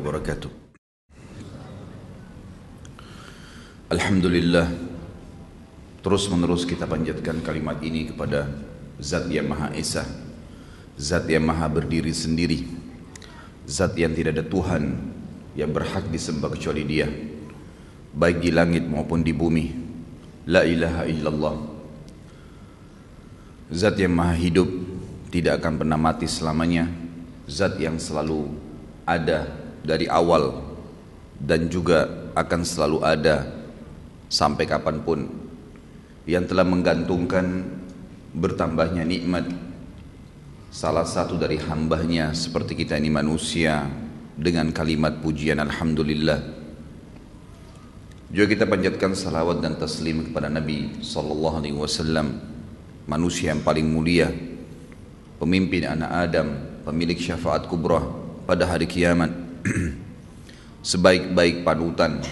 wabarakatuh. Alhamdulillah, terus menerus kita panjatkan kalimat ini kepada Zat yang Maha Esa, Zat yang Maha berdiri sendiri, Zat yang tidak ada Tuhan yang berhak disembah kecuali Dia, baik di langit maupun di bumi. La ilaha illallah. Zat yang Maha hidup, tidak akan pernah mati selamanya. Zat yang selalu ada dari awal dan juga akan selalu ada sampai kapanpun, yang telah menggantungkan bertambahnya nikmat salah satu dari hambanya seperti kita ini manusia dengan kalimat pujian Alhamdulillah. Juga kita panjatkan salawat dan taslim kepada Nabi SAW, manusia yang paling mulia, pemimpin anak Adam, pemilik syafaat kubra pada hari kiamat, sebaik-baik panutan.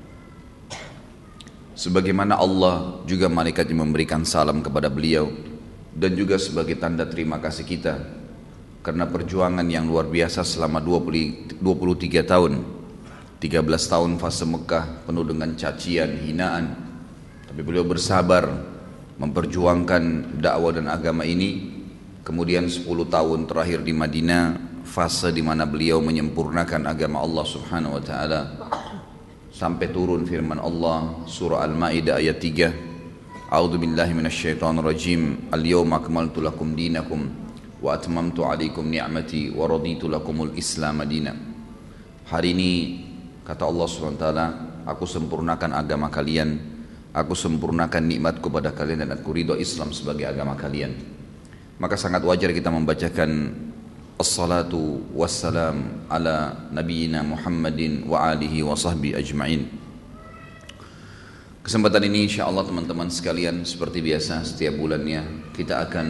Sebagaimana Allah juga malaikatnya memberikan salam kepada beliau, dan juga sebagai tanda terima kasih kita karena perjuangan yang luar biasa selama 23 tahun, 13 tahun fase Mekah penuh dengan cacian, hinaan, tapi beliau bersabar memperjuangkan dakwah dan agama ini. Kemudian 10 tahun terakhir di Madinah, fase di mana beliau menyempurnakan agama Allah Subhanahu wa taala, sampai turun firman Allah surah Al-Maidah ayat 3, A'udzu billahi minasyaitonir rajim, al-yawma akmaltu lakum dinakum wa atmamtu 'alaikum ni'mati wa raditu lakumul Islam madina. Hari ini kata Allah Subhanahu wa taala, aku sempurnakan agama kalian, aku sempurnakan nikmatku pada kalian, dan aku ridho Islam sebagai agama kalian. Maka sangat wajar kita membacakan assalatu wassalam ala nabiyina Muhammadin wa alihi wa sahbihi ajma'in. Kesempatan ini insyaAllah teman-teman sekalian, seperti biasa setiap bulannya kita akan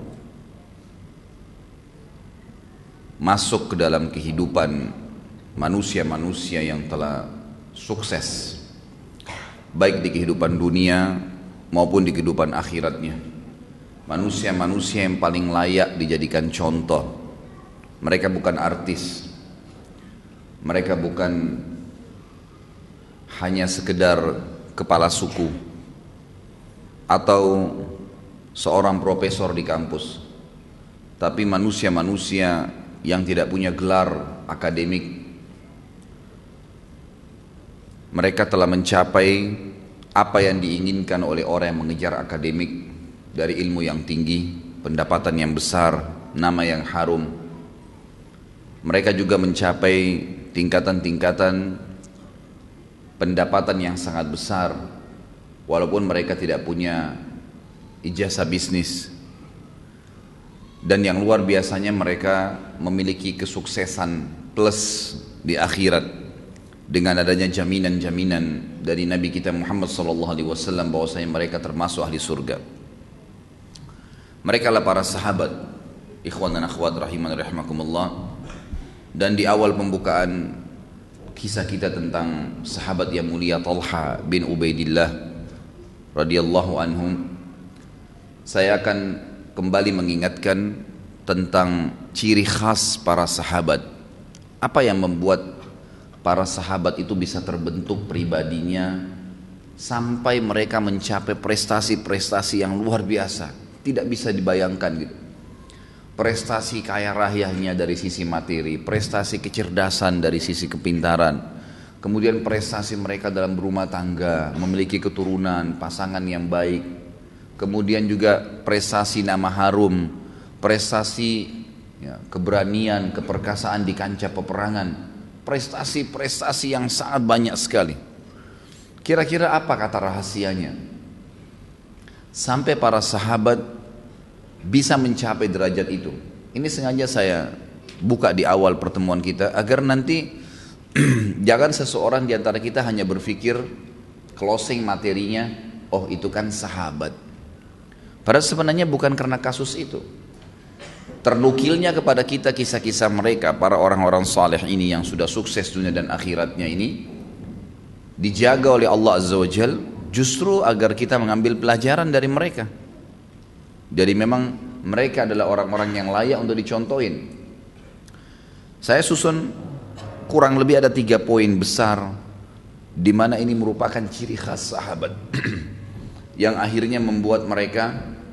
masuk ke dalam kehidupan manusia-manusia yang telah sukses, baik di kehidupan dunia maupun di kehidupan akhiratnya. Manusia-manusia yang paling layak dijadikan contoh. Mereka bukan artis, mereka bukan hanya sekedar kepala suku atau seorang profesor di kampus, tapi manusia-manusia yang tidak punya gelar akademik. Mereka telah mencapai apa yang diinginkan oleh orang yang mengejar akademik, dari ilmu yang tinggi, pendapatan yang besar, nama yang harum. Mereka juga mencapai tingkatan-tingkatan pendapatan yang sangat besar, walaupun mereka tidak punya ijazah bisnis. Dan yang luar biasanya, mereka memiliki kesuksesan plus di akhirat dengan adanya jaminan-jaminan dari Nabi kita Muhammad SAW bahwasanya mereka termasuk ahli surga. Mereka lah para sahabat, ikhwan dan akhwat rahiman rahimakumullah. Dan di awal pembukaan kisah kita tentang sahabat yang mulia Talha bin Ubaidillah radhiyallahu anhum, saya akan kembali mengingatkan tentang ciri khas para sahabat. Apa yang membuat para sahabat itu bisa terbentuk pribadinya sampai mereka mencapai prestasi-prestasi yang luar biasa, tidak bisa dibayangkan gitu. Prestasi kaya rayanya dari sisi materi, prestasi kecerdasan dari sisi kepintaran, kemudian prestasi mereka dalam berumah tangga, memiliki keturunan, pasangan yang baik, kemudian juga prestasi nama harum, prestasi keberanian, keperkasaan di kancah peperangan, prestasi-prestasi yang sangat banyak sekali. Kira-kira apa kata rahasianya sampai para sahabat bisa mencapai derajat itu? Ini sengaja saya buka di awal pertemuan kita agar nanti jangan seseorang di antara kita hanya berpikir closing materinya, oh itu kan sahabat. Padahal sebenarnya bukan karena kasus itu. Ternukilnya kepada kita kisah-kisah mereka, para orang-orang saleh ini yang sudah sukses dunia dan akhiratnya ini, dijaga oleh Allah Azza wa Jal justru agar kita mengambil pelajaran dari mereka. Jadi memang mereka adalah orang-orang yang layak untuk dicontohin. Saya susun kurang lebih ada 3 poin besar di mana ini merupakan ciri khas sahabat yang akhirnya membuat mereka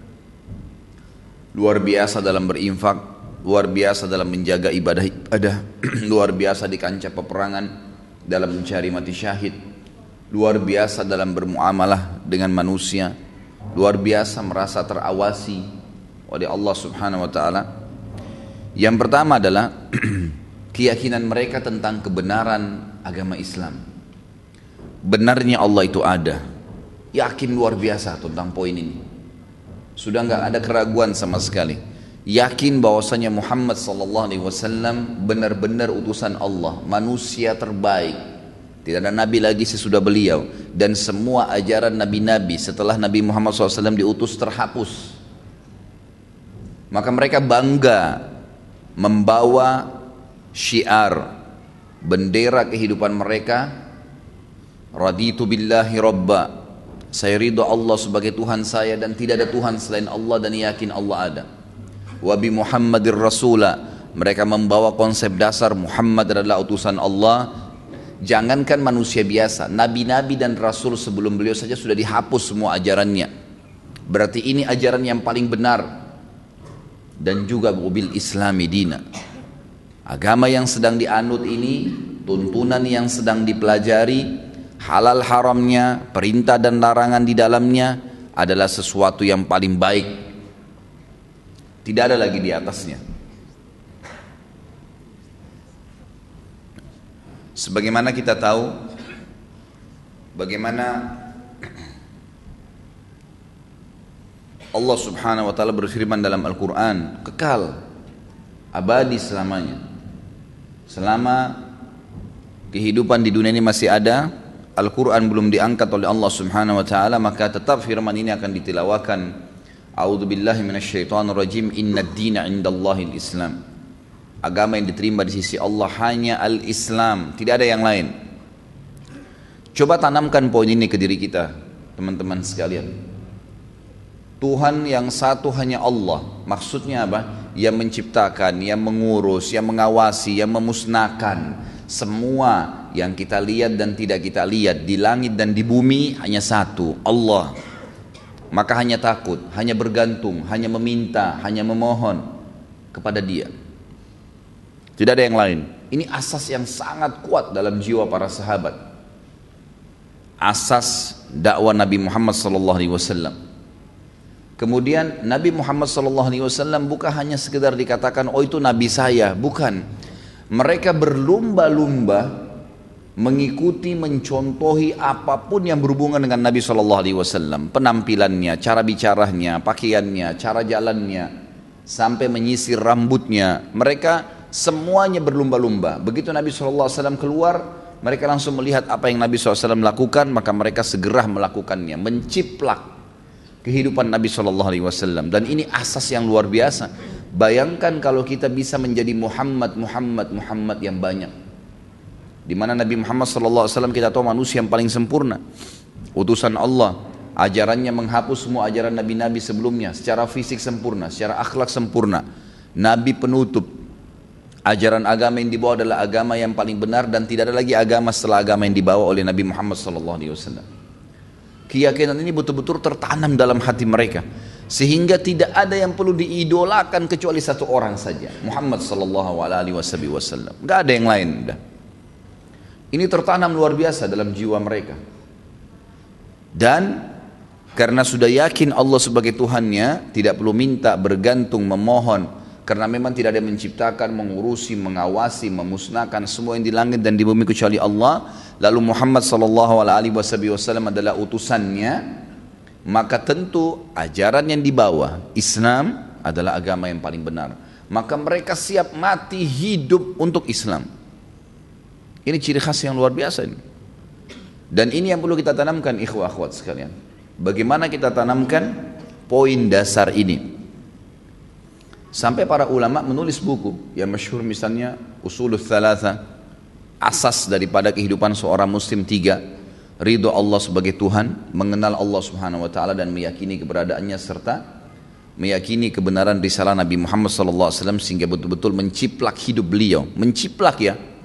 luar biasa dalam berinfak, luar biasa dalam menjaga ibadah-ibadah, luar biasa di kancah peperangan dalam mencari mati syahid, luar biasa dalam bermuamalah dengan manusia, luar biasa merasa terawasi oleh Allah Subhanahu wa taala. Yang pertama adalah keyakinan mereka tentang kebenaran agama Islam. Benarnya Allah itu ada. Yakin luar biasa tentang poin ini. Sudah enggak ada keraguan sama sekali. Yakin bahwasanya Muhammad sallallahu alaihi wasallam benar-benar utusan Allah, manusia terbaik. Tidak ada nabi lagi sesudah beliau, dan semua ajaran nabi-nabi setelah Nabi Muhammad SAW diutus terhapus. Maka mereka bangga membawa syiar bendera kehidupan mereka, raditu billahi rabba, saya ridho Allah sebagai Tuhan saya dan tidak ada Tuhan selain Allah dan yakin Allah ada. Wa bi Muhammadir rasula, mereka membawa konsep dasar Muhammad adalah utusan Allah. Jangankan manusia biasa, nabi-nabi dan rasul sebelum beliau saja sudah dihapus semua ajarannya. Berarti ini ajaran yang paling benar. Dan juga bil islami dina, agama yang sedang dianut ini, tuntunan yang sedang dipelajari, halal haramnya, perintah dan larangan di dalamnya adalah sesuatu yang paling baik. Tidak ada lagi di atasnya. Sebagaimana kita tahu bagaimana Allah Subhanahu wa taala berfirman dalam Al-Qur'an, kekal abadi selamanya. Selama kehidupan di dunia ini masih ada, Al-Qur'an belum diangkat oleh Allah Subhanahu wa taala, maka tetap firman ini akan ditilawakan. A'udzubillahi minasyaitonirrajim. Innad dina 'indallahil Islam. Agama yang diterima di sisi Allah hanya al-Islam, tidak ada yang lain. Coba tanamkan poin ini ke diri kita, teman-teman sekalian. Tuhan yang satu hanya Allah. Maksudnya apa? Yang menciptakan, yang mengurus, yang mengawasi, yang memusnahkan. Semua yang kita lihat dan tidak kita lihat di langit dan di bumi hanya satu, Allah. Maka hanya takut, hanya bergantung, hanya meminta, hanya memohon kepada Dia. Tidak ada yang lain. Ini asas yang sangat kuat dalam jiwa para sahabat. Asas dakwah Nabi Muhammad SAW. Kemudian Nabi Muhammad SAW bukan hanya sekedar dikatakan, oh itu Nabi saya, bukan. Mereka berlumba-lumba mengikuti, mencontohi apapun yang berhubungan dengan Nabi SAW. Penampilannya, cara bicaranya, pakaiannya, cara jalannya, sampai menyisir rambutnya. Mereka semuanya berlumba-lumba. Begitu Nabi SAW keluar, mereka langsung melihat apa yang Nabi SAW lakukan, maka mereka segera melakukannya, menciplak kehidupan Nabi SAW. Dan ini asas yang luar biasa. Bayangkan kalau kita bisa menjadi Muhammad yang banyak, di mana Nabi Muhammad SAW kita tahu manusia yang paling sempurna, utusan Allah, ajarannya menghapus semua ajaran nabi-nabi sebelumnya, secara fisik sempurna, secara akhlak sempurna, Nabi penutup. Ajaran agama yang dibawa adalah agama yang paling benar dan tidak ada lagi agama setelah agama yang dibawa oleh Nabi Muhammad SAW. Keyakinan ini betul-betul tertanam dalam hati mereka, sehingga tidak ada yang perlu diidolakan kecuali satu orang saja, Muhammad SAW. Nggak ada yang lain. Ini tertanam luar biasa dalam jiwa mereka. Dan karena sudah yakin Allah sebagai Tuhannya, tidak perlu minta, bergantung, memohon, karena memang tidak ada yang menciptakan, mengurusi, mengawasi, memusnahkan semua yang di langit dan di bumi kecuali Allah. Lalu Muhammad SAW adalah utusannya, maka tentu ajaran yang dibawa, Islam adalah agama yang paling benar. Maka mereka siap mati hidup untuk Islam. Ini ciri khas yang luar biasa ini. Dan ini yang perlu kita tanamkan, ikhwah akhwat sekalian. Bagaimana kita tanamkan poin dasar ini? Sampai para ulama menulis buku yang masyhur, misalnya Usulul Thalatha, asas daripada kehidupan seorang muslim 3, ridho Allah sebagai Tuhan, mengenal Allah Subhanahu wa taala dan meyakini keberadaannya, serta meyakini kebenaran risalah Nabi Muhammad SAW, sehingga betul-betul menciplak hidup beliau. Menciplak ya,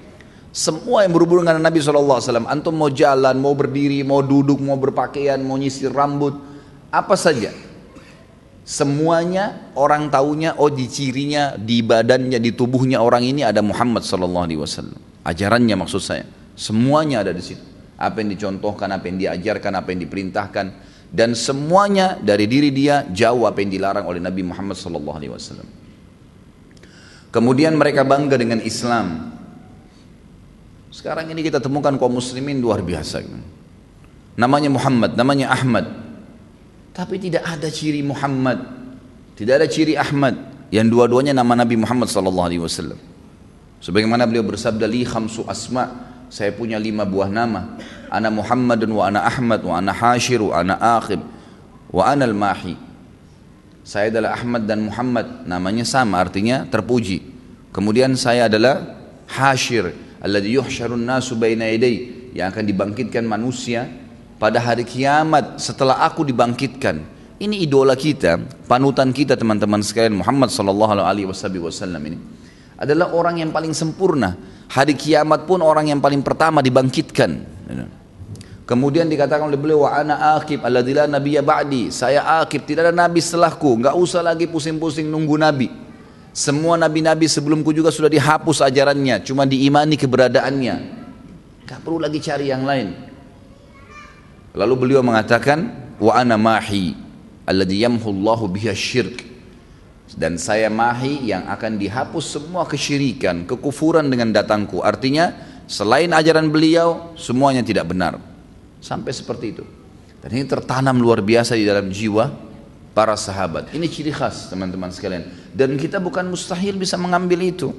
Semua yang berhubungan dengan Nabi SAW. Antum mau jalan, mau berdiri, mau duduk, mau berpakaian, mau nyisir rambut, apa saja. Semuanya orang taunya, oh di cirinya, di badannya, di tubuhnya orang ini ada Muhammad SAW. Ajarannya maksud saya. Semuanya ada di situ. Apa yang dicontohkan, apa yang diajarkan, apa yang diperintahkan. Dan semuanya dari diri dia jauh apa yang dilarang oleh Nabi Muhammad SAW. Kemudian mereka bangga dengan Islam. Sekarang ini kita temukan kaum muslimin luar biasa. Namanya Muhammad, namanya Ahmad. Tapi tidak ada ciri Muhammad, tidak ada ciri Ahmad. Yang dua-duanya nama Nabi Muhammad SAW. Sebagaimana beliau bersabda, li khamsu asma, saya punya 5 buah nama. Ana Muhammadun wa ana Ahmad wa ana Hashir wa ana Aqib wa ana al-Mahi. Saya adalah Ahmad dan Muhammad, namanya sama, artinya terpuji. Kemudian saya adalah Hashir, alladhi yuhsyarun nasu baina yaday, yang akan dibangkitkan manusia pada hari kiamat setelah aku dibangkitkan. Ini idola kita, panutan kita teman-teman sekalian. Muhammad SAW ini adalah orang yang paling sempurna. Hari kiamat pun orang yang paling pertama dibangkitkan. Kemudian dikatakan oleh beliau, wa ana aqib alladzi la nabiyya ba'di, saya aqib, tidak ada nabi setelahku, enggak usah lagi pusing-pusing nunggu nabi. Semua nabi-nabi sebelumku juga sudah dihapus ajarannya, cuma diimani keberadaannya, gak perlu lagi cari yang lain. Lalu beliau mengatakan, wa ana mahi alladhi yamhullahu biha syirk, dan saya mahi yang akan dihapus semua kesyirikan, kekufuran dengan datangku. Artinya selain ajaran beliau semuanya tidak benar. Sampai seperti itu. Dan ini tertanam luar biasa di dalam jiwa para sahabat. Ini ciri khas teman-teman sekalian. Dan kita bukan mustahil bisa mengambil itu.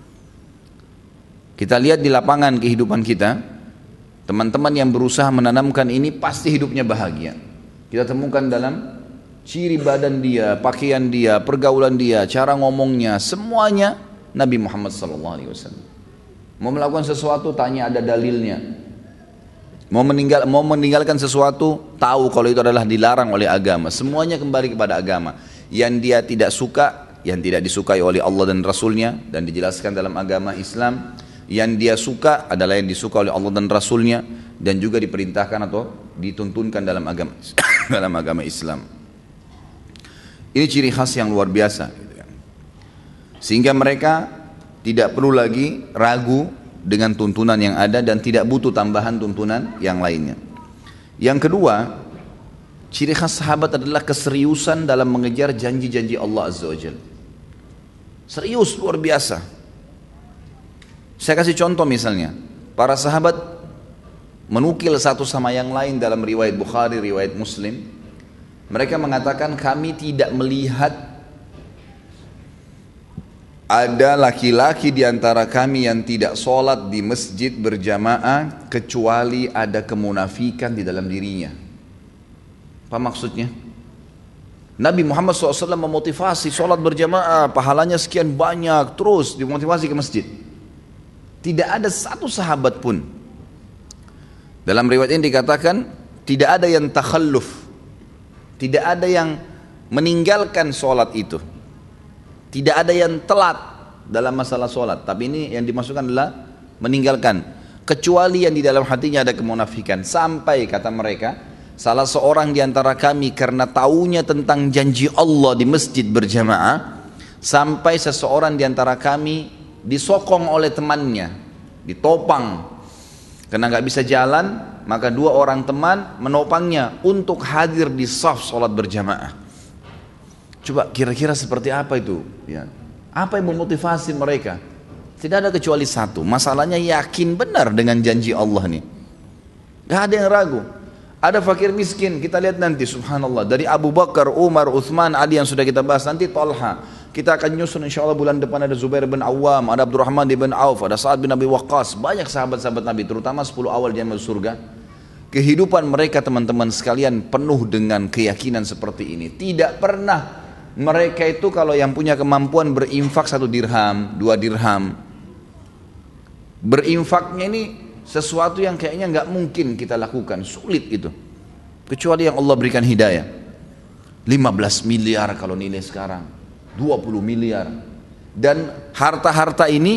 Kita lihat di lapangan kehidupan kita, teman-teman yang berusaha menanamkan ini pasti hidupnya bahagia. Kita temukan dalam ciri badan dia, pakaian dia, pergaulan dia, cara ngomongnya, semuanya Nabi Muhammad SAW. Mau melakukan sesuatu tanya ada dalilnya. Mau meninggalkan sesuatu tahu kalau itu adalah dilarang oleh agama. Semuanya kembali kepada agama. Yang dia tidak suka, yang tidak disukai oleh Allah dan Rasulnya, dan dijelaskan dalam agama Islam. Yang dia suka adalah yang disuka oleh Allah dan Rasulnya, dan juga diperintahkan atau dituntunkan dalam agama dalam agama Islam. Ini ciri khas yang luar biasa. Sehingga mereka tidak perlu lagi ragu dengan tuntunan yang ada dan tidak butuh tambahan tuntunan yang lainnya. Yang kedua, ciri khas sahabat adalah keseriusan dalam mengejar janji-janji Allah Azza wa Jalla. Serius luar biasa. Saya kasih contoh misalnya, para sahabat menukil satu sama yang lain dalam riwayat Bukhari, riwayat Muslim. Mereka mengatakan kami tidak melihat ada laki-laki di antara kami yang tidak sholat di masjid berjamaah kecuali ada kemunafikan di dalam dirinya. Apa maksudnya? Nabi Muhammad SAW memotivasi sholat berjamaah, pahalanya sekian banyak, terus dimotivasi ke masjid. Tidak ada satu sahabat pun. Dalam riwayat ini dikatakan tidak ada yang takhalluf, tidak ada yang meninggalkan sholat itu. Tidak ada yang telat dalam masalah sholat. Tapi ini yang dimasukkan adalah meninggalkan. Kecuali yang di dalam hatinya ada kemunafikan. Sampai kata mereka, salah seorang di antara kami karena taunya tentang janji Allah di masjid berjamaah, sampai seseorang di antara kami disokong oleh temannya, ditopang. Karena gak bisa jalan, maka 2 orang teman menopangnya untuk hadir di shaf sholat berjamaah. Coba kira-kira seperti apa itu? Ya. Apa yang memotivasi mereka? Tidak ada kecuali satu. Masalahnya yakin benar dengan janji Allah nih. Gak ada yang ragu. Ada fakir miskin, kita lihat nanti subhanallah. Dari Abu Bakar, Umar, Uthman, Ali yang sudah kita bahas. Nanti Talha. Kita akan nyusun insya Allah bulan depan ada Zubair bin Awam, ada Abdurrahman bin Auf, ada Sa'ad bin Abi Waqqas. Banyak sahabat-sahabat Nabi, terutama 10 awal dia masuk surga. Kehidupan mereka teman-teman sekalian penuh dengan keyakinan seperti ini. Tidak pernah mereka itu kalau yang punya kemampuan berinfak 1 dirham, 2 dirham. Berinfaknya ini sesuatu yang kayaknya nggak mungkin kita lakukan, sulit itu. Kecuali yang Allah berikan hidayah. 15 miliar kalau nilai sekarang, 20 miliar. Dan harta-harta ini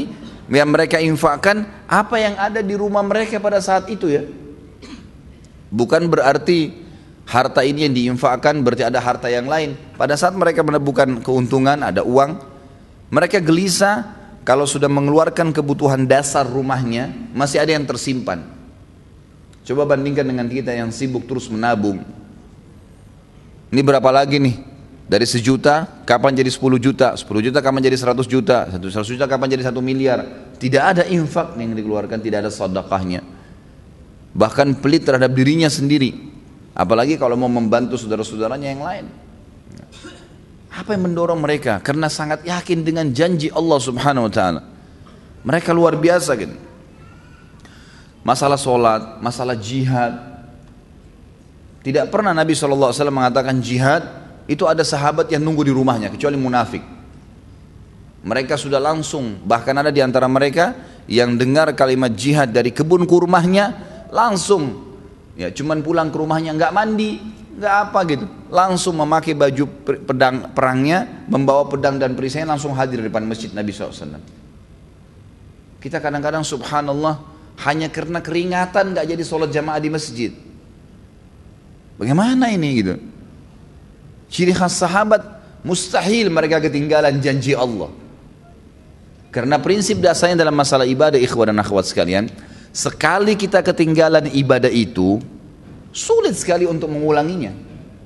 yang mereka infakkan apa yang ada di rumah mereka pada saat itu ya. Bukan berarti harta ini yang diinfakkan berarti ada harta yang lain. Pada saat mereka menemukan keuntungan, ada uang, mereka gelisah kalau sudah mengeluarkan kebutuhan dasar rumahnya, masih ada yang tersimpan. Coba bandingkan dengan kita yang sibuk terus menabung. Ini berapa lagi nih? Dari 1 juta, kapan jadi 10 juta? 10 juta kapan jadi 100 juta? 100 juta kapan jadi 1 miliar? Tidak ada infak yang dikeluarkan, tidak ada sedekahnya. Bahkan pelit terhadap dirinya sendiri. Apalagi kalau mau membantu saudara-saudaranya yang lain. Apa yang mendorong mereka? Karena sangat yakin dengan janji Allah Subhanahu wa ta'ala. Mereka luar biasa gitu. Masalah sholat, masalah jihad. Tidak pernah Nabi SAW mengatakan jihad, itu ada sahabat yang nunggu di rumahnya, kecuali munafik. Mereka sudah langsung, bahkan ada di antara mereka yang dengar kalimat jihad dari kebun kurmahnya, langsung, ya cuman pulang ke rumahnya, nggak mandi, nggak apa gitu, langsung memakai baju pedang perangnya, membawa pedang dan perisainya, langsung hadir di depan masjid Nabi SAW. Kita kadang-kadang subhanallah, hanya karena keringatan gak jadi sholat jamaah di masjid. Bagaimana ini gitu? Ciri khas sahabat, mustahil mereka ketinggalan janji Allah. Karena prinsip dasarnya dalam masalah ibadah, ikhwan dan akhwat sekalian, sekali kita ketinggalan ibadah itu, sulit sekali untuk mengulanginya.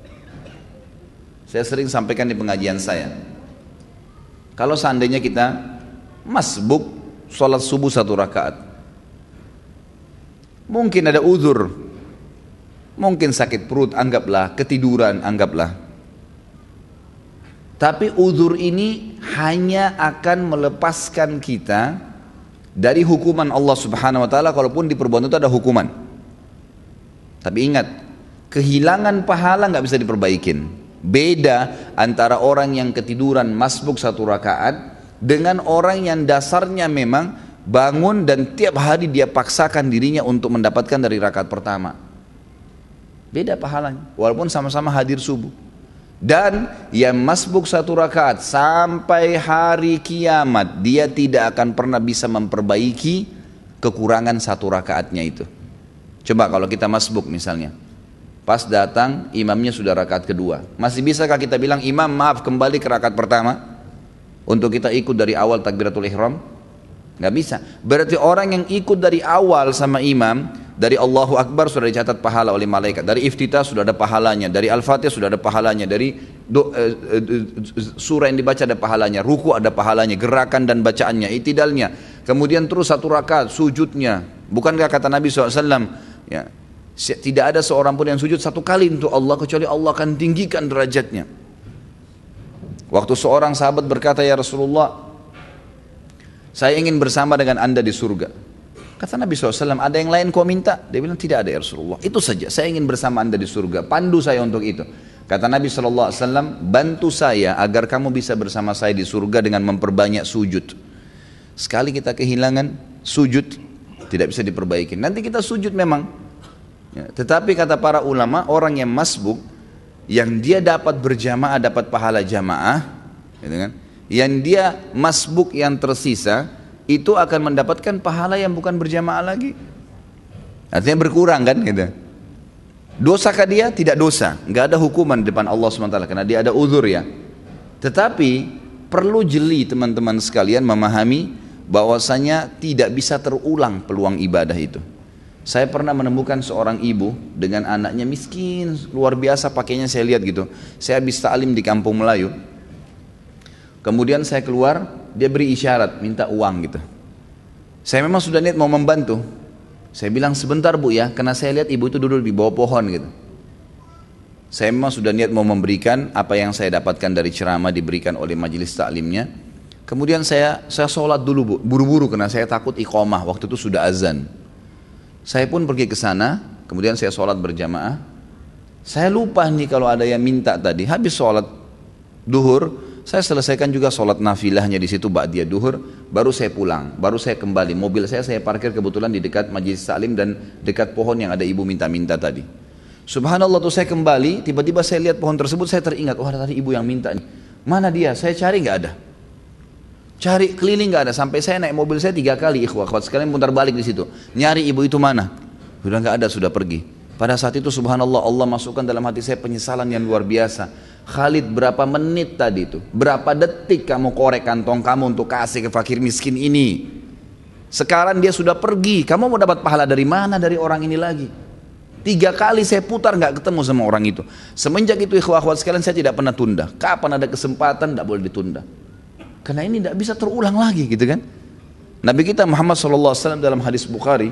Saya sering sampaikan di pengajian saya, kalau seandainya kita masbuk sholat subuh 1 rakaat, mungkin ada uzur, mungkin sakit perut, anggaplah, ketiduran, anggaplah. Tapi uzur ini hanya akan melepaskan kita dari hukuman Allah Subhanahu wa ta'ala, kalaupun di perbuatan itu ada hukuman. Tapi ingat, kehilangan pahala nggak bisa diperbaikin. Beda antara orang yang ketiduran masbuk 1 rakaat dengan orang yang dasarnya memang bangun dan tiap hari dia paksakan dirinya untuk mendapatkan dari rakaat pertama. Beda pahalanya, walaupun sama-sama hadir subuh. Dan yang masbuk 1 rakaat sampai hari kiamat, dia tidak akan pernah bisa memperbaiki kekurangan 1 rakaatnya itu. Coba kalau kita masbuk misalnya, pas datang imamnya sudah rakaat kedua, masih bisakah kita bilang, imam maaf kembali ke rakaat pertama untuk kita ikut dari awal takbiratul ihram? Nggak bisa. Berarti orang yang ikut dari awal sama imam, dari Allahu Akbar sudah dicatat pahala oleh malaikat, dari iftitah sudah ada pahalanya, dari Al-Fatihah sudah ada pahalanya, dari surah yang dibaca ada pahalanya, ruku ada pahalanya, gerakan dan bacaannya, itidalnya, kemudian terus 1 rakaat sujudnya. Bukankah kata Nabi SAW, ya, tidak ada seorang pun yang sujud 1 kali untuk Allah kecuali Allah akan tinggikan derajatnya. Waktu seorang sahabat berkata, ya Rasulullah, saya ingin bersama dengan anda di surga. Kata Nabi SAW, ada yang lain kau minta? Dia bilang, tidak ada ya Rasulullah, itu saja, saya ingin bersama anda di surga, pandu saya untuk itu. Kata Nabi SAW, bantu saya agar kamu bisa bersama saya di surga dengan memperbanyak sujud. Sekali kita kehilangan sujud, tidak bisa diperbaiki. Nanti kita sujud memang, ya, tetapi kata para ulama, orang yang masbuk, yang dia dapat berjamaah, dapat pahala jamaah, gitu kan? Yang dia masbuk yang tersisa, itu akan mendapatkan pahala yang bukan berjamaah lagi. Artinya berkurang kan gitu. Dosakah dia? Tidak dosa, nggak ada hukuman di depan Allah SWT karena dia ada uzur ya. Tetapi perlu jeli teman-teman sekalian memahami bahwasanya tidak bisa terulang peluang ibadah itu. Saya pernah menemukan seorang ibu dengan anaknya miskin luar biasa, pakainya saya lihat gitu. Saya habis ta'lim di kampung Melayu. Kemudian saya keluar, dia beri isyarat minta uang gitu. Saya memang sudah niat mau membantu. Saya bilang sebentar bu ya, karena saya lihat ibu itu duduk di bawah pohon gitu. Saya memang sudah niat mau memberikan apa yang saya dapatkan dari ceramah diberikan oleh majelis taklimnya. Kemudian saya sholat dulu bu, buru-buru karena saya takut iqamah, waktu itu sudah azan. Saya pun pergi ke sana, kemudian saya sholat berjamaah. Saya lupa nih kalau ada yang minta tadi. Habis sholat duhur, saya selesaikan juga sholat nafilahnya di situ ba'diyah duhur, baru saya pulang, baru saya kembali. Mobil saya parkir kebetulan di dekat majelis taklim dan dekat pohon yang ada ibu minta-minta tadi. Subhanallah tuh saya kembali, tiba-tiba saya lihat pohon tersebut, saya teringat, oh ada tadi ibu yang minta nih. Mana dia? Saya cari nggak ada. Cari keliling nggak ada, sampai saya naik mobil saya 3 kali ikhwah sekalian putar balik di situ, nyari ibu itu mana, sudah nggak ada, sudah pergi. Pada saat itu subhanallah Allah masukkan dalam hati saya penyesalan yang luar biasa. Khalid, berapa menit tadi itu, berapa detik kamu korek kantong kamu untuk kasih ke fakir miskin ini? Sekarang dia sudah pergi, kamu mau dapat pahala dari mana dari orang ini lagi? 3 kali saya putar nggak ketemu sama orang itu. Semenjak itu ikhwah sekalian saya tidak pernah tunda. Kapan ada kesempatan tidak boleh ditunda. Karena ini tidak bisa terulang lagi gitu kan. Nabi kita Muhammad SAW dalam hadis Bukhari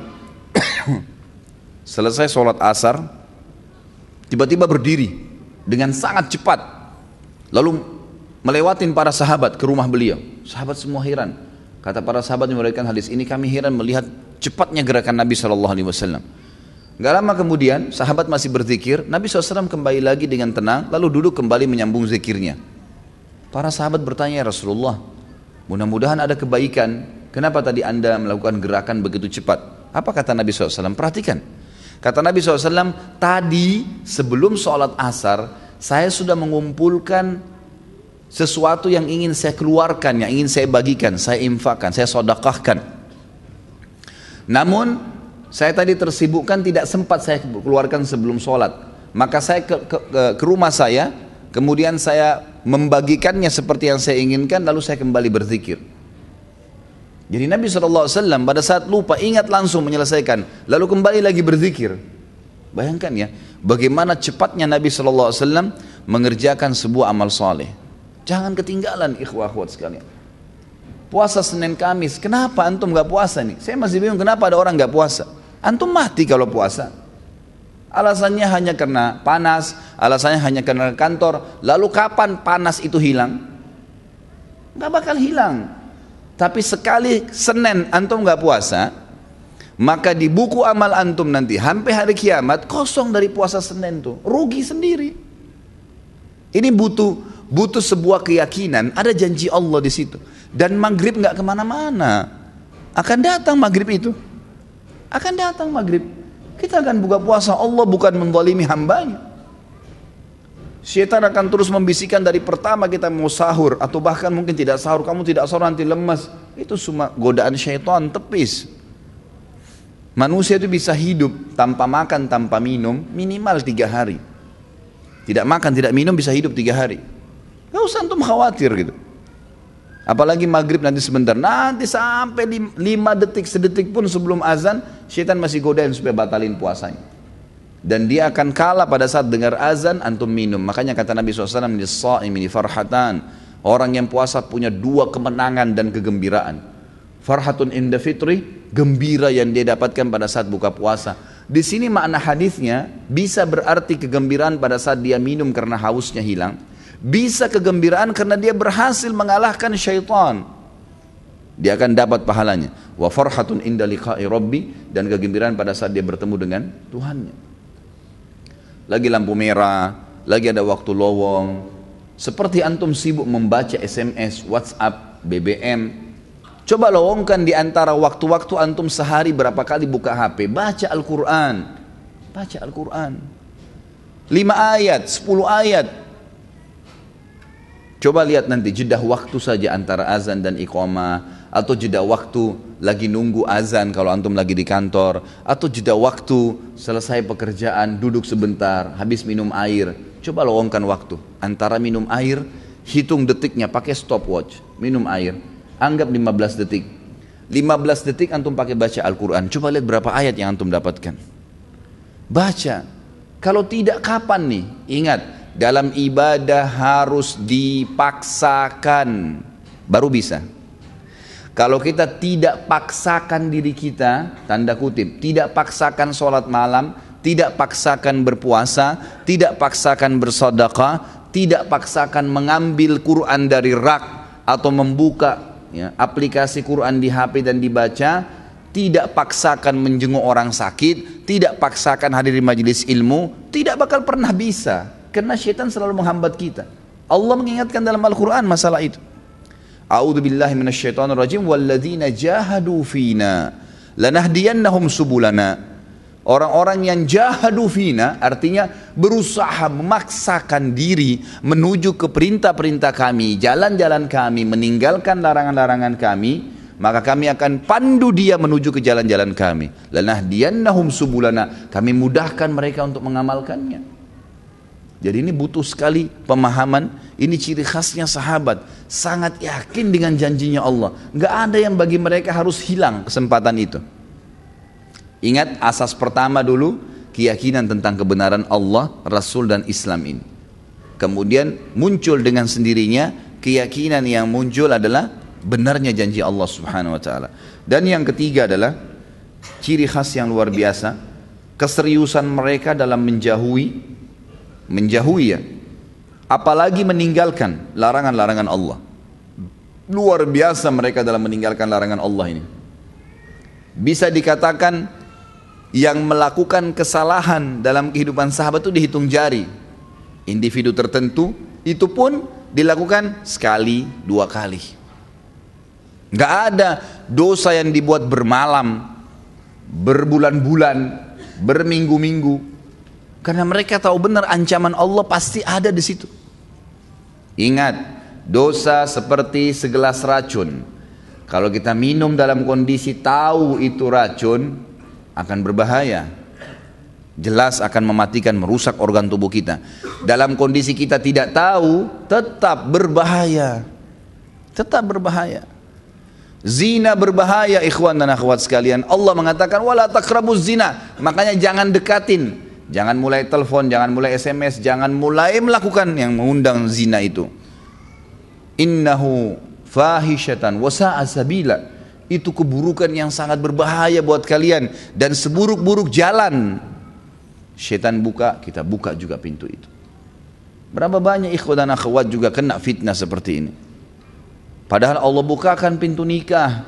selesai sholat asar tiba-tiba berdiri dengan sangat cepat lalu melewatin para sahabat ke rumah beliau. Sahabat semua heran. Kata para sahabat yang meriwayatkan hadis ini, kami heran melihat cepatnya gerakan Nabi SAW. Gak lama kemudian sahabat masih berzikir, Nabi SAW kembali lagi dengan tenang lalu duduk kembali menyambung zikirnya. Para sahabat bertanya, ya Rasulullah, mudah-mudahan ada kebaikan. Kenapa tadi anda melakukan gerakan begitu cepat? Apa kata Nabi SAW? Perhatikan. Kata Nabi SAW, tadi sebelum sholat asar, saya sudah mengumpulkan sesuatu yang ingin saya keluarkan, yang ingin saya bagikan, saya infakkan, saya sedekahkan. Namun, saya tadi tersibukkan, tidak sempat saya keluarkan sebelum sholat. Maka saya ke rumah saya, kemudian saya membagikannya seperti yang saya inginkan, lalu saya kembali berzikir. Jadi Nabi SAW pada saat lupa ingat langsung menyelesaikan, lalu kembali lagi berzikir. Bayangkan ya, bagaimana cepatnya Nabi SAW mengerjakan sebuah amal soleh. Jangan ketinggalan ikhwah akhwat sekalian. Puasa Senin Kamis, kenapa antum gak puasa nih? Saya masih bingung kenapa ada orang gak puasa. Antum mati kalau puasa. Alasannya hanya karena panas, alasannya hanya karena kantor. Lalu kapan panas itu hilang? Gak bakal hilang. Tapi sekali Senin antum gak puasa, maka di buku amal antum nanti sampai hari kiamat kosong dari puasa Senin tuh. Rugi sendiri. Ini butuh sebuah keyakinan, ada janji Allah di situ. Dan maghrib gak kemana-mana. Akan datang maghrib itu. Akan datang maghrib. Kita akan buka puasa, Allah bukan menzalimi hambanya. Syaitan akan terus membisikkan dari pertama kita mau sahur, atau bahkan mungkin tidak sahur, kamu tidak sahur nanti lemas. Itu semua godaan syaitan tepis. Manusia itu bisa hidup tanpa makan, tanpa minum, minimal 3 hari. Tidak makan, tidak minum bisa hidup 3 hari. Gak usah antum khawatir gitu. Apalagi maghrib nanti sebentar, nanti sampai 5 detik, sedetik pun sebelum azan, syaitan masih godain supaya batalin puasanya. Dan dia akan kalah pada saat dengar azan, antum minum. Makanya kata Nabi SAW, lis-sha'imi farhatan. Orang yang puasa punya 2 kemenangan dan kegembiraan. Farhatun inda fitri, gembira yang dia dapatkan pada saat buka puasa. Di sini makna hadisnya bisa berarti kegembiraan pada saat dia minum karena hausnya hilang. Bisa kegembiraan karena dia berhasil mengalahkan syaitan. Dia akan dapat pahalanya. Wa farhatun inda liqa'i rabbi, dan kegembiraan pada saat dia bertemu dengan Tuhannya. Lagi lampu merah, lagi ada waktu lowong. Seperti antum sibuk membaca SMS, WhatsApp, BBM. Coba lowongkan di antara waktu-waktu antum sehari berapa kali buka HP, baca Al-Quran. Baca Al-Quran. 5 ayat, 10 ayat. Coba lihat nanti jeda waktu saja antara azan dan iqamah, atau jeda waktu lagi nunggu azan kalau antum lagi di kantor, atau jeda waktu selesai pekerjaan duduk sebentar habis minum air. Coba lowongkan waktu antara minum air, hitung detiknya pakai stopwatch. Minum air anggap 15 detik. 15 detik antum pakai baca Al-Quran. Coba lihat berapa ayat yang antum dapatkan. Baca. Kalau tidak kapan nih? Ingat, dalam ibadah harus dipaksakan baru bisa. Kalau kita tidak paksakan diri kita, tanda kutip, tidak paksakan sholat malam, tidak paksakan berpuasa, tidak paksakan bersedekah, tidak paksakan mengambil Quran dari rak atau membuka aplikasi Quran di HP dan dibaca, tidak paksakan menjenguk orang sakit, tidak paksakan hadir di majelis ilmu, tidak bakal pernah bisa. Karena syaitan selalu menghambat kita. Allah mengingatkan dalam Al-Quran masalah itu. A'udzu billahi minasyaitonir rajim, walladzina jahadu fina lanahdiyannahum subulana. Orang-orang yang jahadu fina artinya berusaha memaksakan diri menuju ke perintah-perintah kami, jalan-jalan kami, meninggalkan larangan-larangan kami, maka kami akan pandu dia menuju ke jalan-jalan kami. Lanahdiyannahum subulana, kami mudahkan mereka untuk mengamalkannya. Jadi ini butuh sekali pemahaman. Ini ciri khasnya sahabat, sangat yakin dengan janjinya Allah. Gak ada yang bagi mereka harus hilang kesempatan itu. Ingat asas pertama dulu, keyakinan tentang kebenaran Allah, Rasul dan Islam ini. Kemudian muncul dengan sendirinya, keyakinan yang muncul adalah benarnya janji Allah Subhanahu wa taala. Dan yang ketiga adalah ciri khas yang luar biasa, keseriusan mereka dalam menjauhi ya, apalagi meninggalkan larangan-larangan Allah. Luar biasa mereka dalam meninggalkan larangan Allah ini. Bisa dikatakan yang melakukan kesalahan dalam kehidupan sahabat itu dihitung jari. Individu tertentu itu pun dilakukan sekali, dua kali. Gak ada dosa yang dibuat bermalam, berbulan-bulan, berminggu-minggu, karena mereka tahu benar ancaman Allah pasti ada di situ. Ingat, dosa seperti segelas racun. Kalau kita minum dalam kondisi tahu itu racun, akan berbahaya. Jelas akan mematikan, merusak organ tubuh kita. Dalam kondisi kita tidak tahu, tetap berbahaya. Tetap berbahaya. Zina berbahaya, ikhwan dan akhwat sekalian. Allah mengatakan wala taqrabuz zina. Makanya jangan dekatin. Jangan mulai telepon, jangan mulai SMS, jangan mulai melakukan yang mengundang zina itu. Innahu fahishatan wa sa'a sabila. Itu keburukan yang sangat berbahaya buat kalian, dan seburuk-buruk jalan. Syaitan buka, kita buka juga pintu itu. Berapa banyak ikhwan dan akhwat juga kena fitnah seperti ini. Padahal Allah bukakan pintu nikah.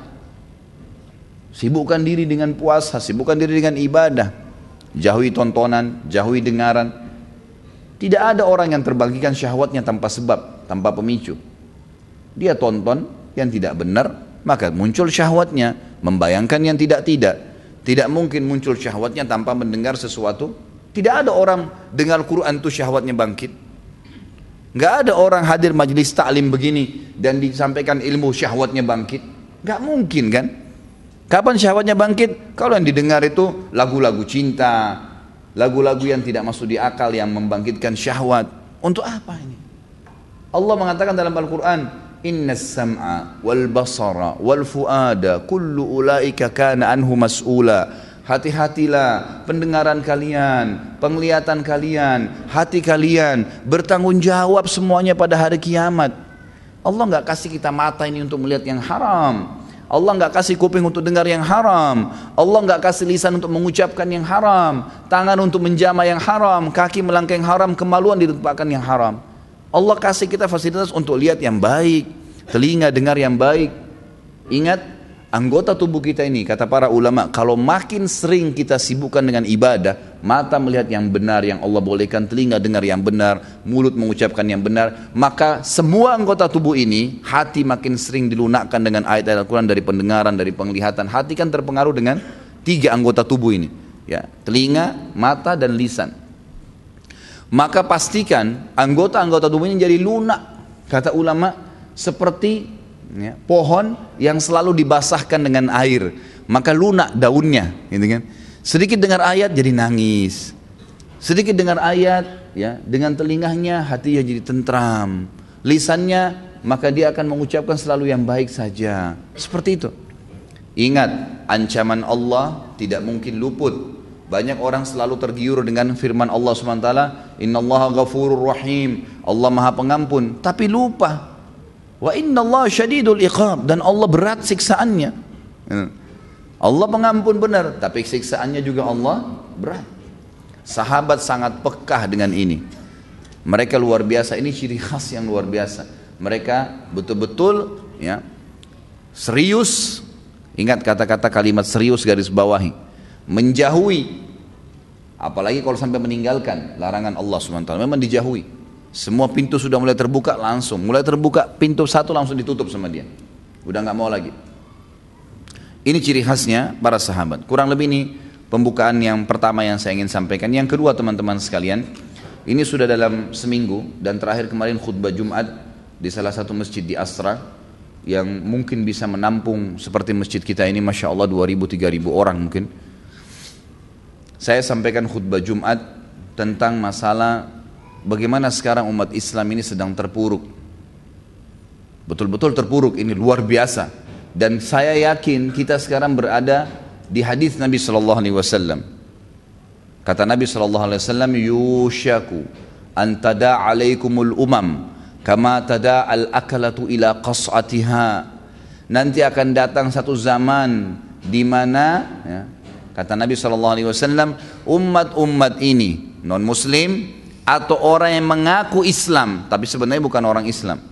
Sibukkan diri dengan puasa, sibukkan diri dengan ibadah. Jauhi tontonan, jauhi dengaran. Tidak ada orang yang terbagikan syahwatnya tanpa sebab, tanpa pemicu. Dia tonton yang tidak benar, maka muncul syahwatnya, membayangkan yang tidak-tidak. Tidak mungkin muncul syahwatnya tanpa mendengar sesuatu. Tidak ada orang dengar Quran itu syahwatnya bangkit. Gak ada orang hadir majelis ta'lim begini dan disampaikan ilmu syahwatnya bangkit. Gak mungkin kan? Kapan syahwatnya bangkit? Kalau yang didengar itu lagu-lagu cinta, lagu-lagu yang tidak masuk di akal, yang membangkitkan syahwat. Untuk apa ini? Allah mengatakan dalam Al-Quran, Inna sam'a wal basara wal fuada kullu ulaika kana anhu mas'ula. Hati-hatilah pendengaran kalian, penglihatan kalian, hati kalian bertanggung jawab semuanya pada hari kiamat. Allah enggak kasih kita mata ini untuk melihat yang haram. Allah enggak kasih kuping untuk dengar yang haram. Allah enggak kasih lisan untuk mengucapkan yang haram, tangan untuk menjama yang haram, kaki melangkah yang haram, kemaluan ditumpahkan yang haram. Allah kasih kita fasilitas untuk lihat yang baik, telinga dengar yang baik. Ingat, anggota tubuh kita ini, kata para ulama, kalau makin sering kita sibukkan dengan ibadah, mata melihat yang benar, yang Allah bolehkan, telinga dengar yang benar, mulut mengucapkan yang benar, maka semua anggota tubuh ini, hati makin sering dilunakkan dengan ayat-ayat Al-Quran, dari pendengaran, dari penglihatan. Hati kan terpengaruh dengan 3 anggota tubuh ini, ya, telinga, mata, dan lisan. Maka pastikan anggota-anggota tubuh ini jadi lunak, kata ulama, seperti ya, pohon yang selalu dibasahkan dengan air, maka lunak daunnya, gitu kan. Sedikit dengar ayat jadi nangis, sedikit dengar ayat, ya, dengan telinganya hatinya jadi tentram, lisannya maka dia akan mengucapkan selalu yang baik saja, seperti itu. Ingat, ancaman Allah tidak mungkin luput. Banyak orang selalu tergiur dengan firman Allah SWT, Innallaha ghafurur rahim, Allah maha pengampun, tapi lupa, wa innallaha syadidul iqab, dan Allah berat siksaannya. Allah pengampun benar, tapi siksaannya juga Allah berat. Sahabat sangat pekah dengan ini. Mereka luar biasa, ini ciri khas yang luar biasa. Mereka betul-betul ya, serius. Ingat kata-kata kalimat serius, garis bawahi. Menjauhi, apalagi kalau sampai meninggalkan larangan Allah SWT, memang dijauhi. Semua pintu sudah mulai terbuka, langsung mulai terbuka pintu satu langsung ditutup sama dia, udah nggak mau lagi. Ini ciri khasnya para sahabat. Kurang lebih ini pembukaan yang pertama yang saya ingin sampaikan. Yang kedua teman-teman sekalian, ini sudah dalam seminggu dan terakhir kemarin khutbah Jumat di salah satu masjid di Asra yang mungkin bisa menampung seperti masjid kita ini, Masya Allah 2.000-3.000 orang mungkin. Saya sampaikan khutbah Jumat tentang masalah bagaimana sekarang umat Islam ini sedang terpuruk. Betul-betul terpuruk, ini luar biasa. Dan saya yakin kita sekarang berada di hadis Nabi SAW. Kata Nabi SAW, yushaku an tada alaikumul umam kama tada al-akalatu ila qas'atiha. Nanti akan datang satu zaman di mana, ya, kata Nabi SAW, umat-umat ini non-muslim atau orang yang mengaku Islam tapi sebenarnya bukan orang Islam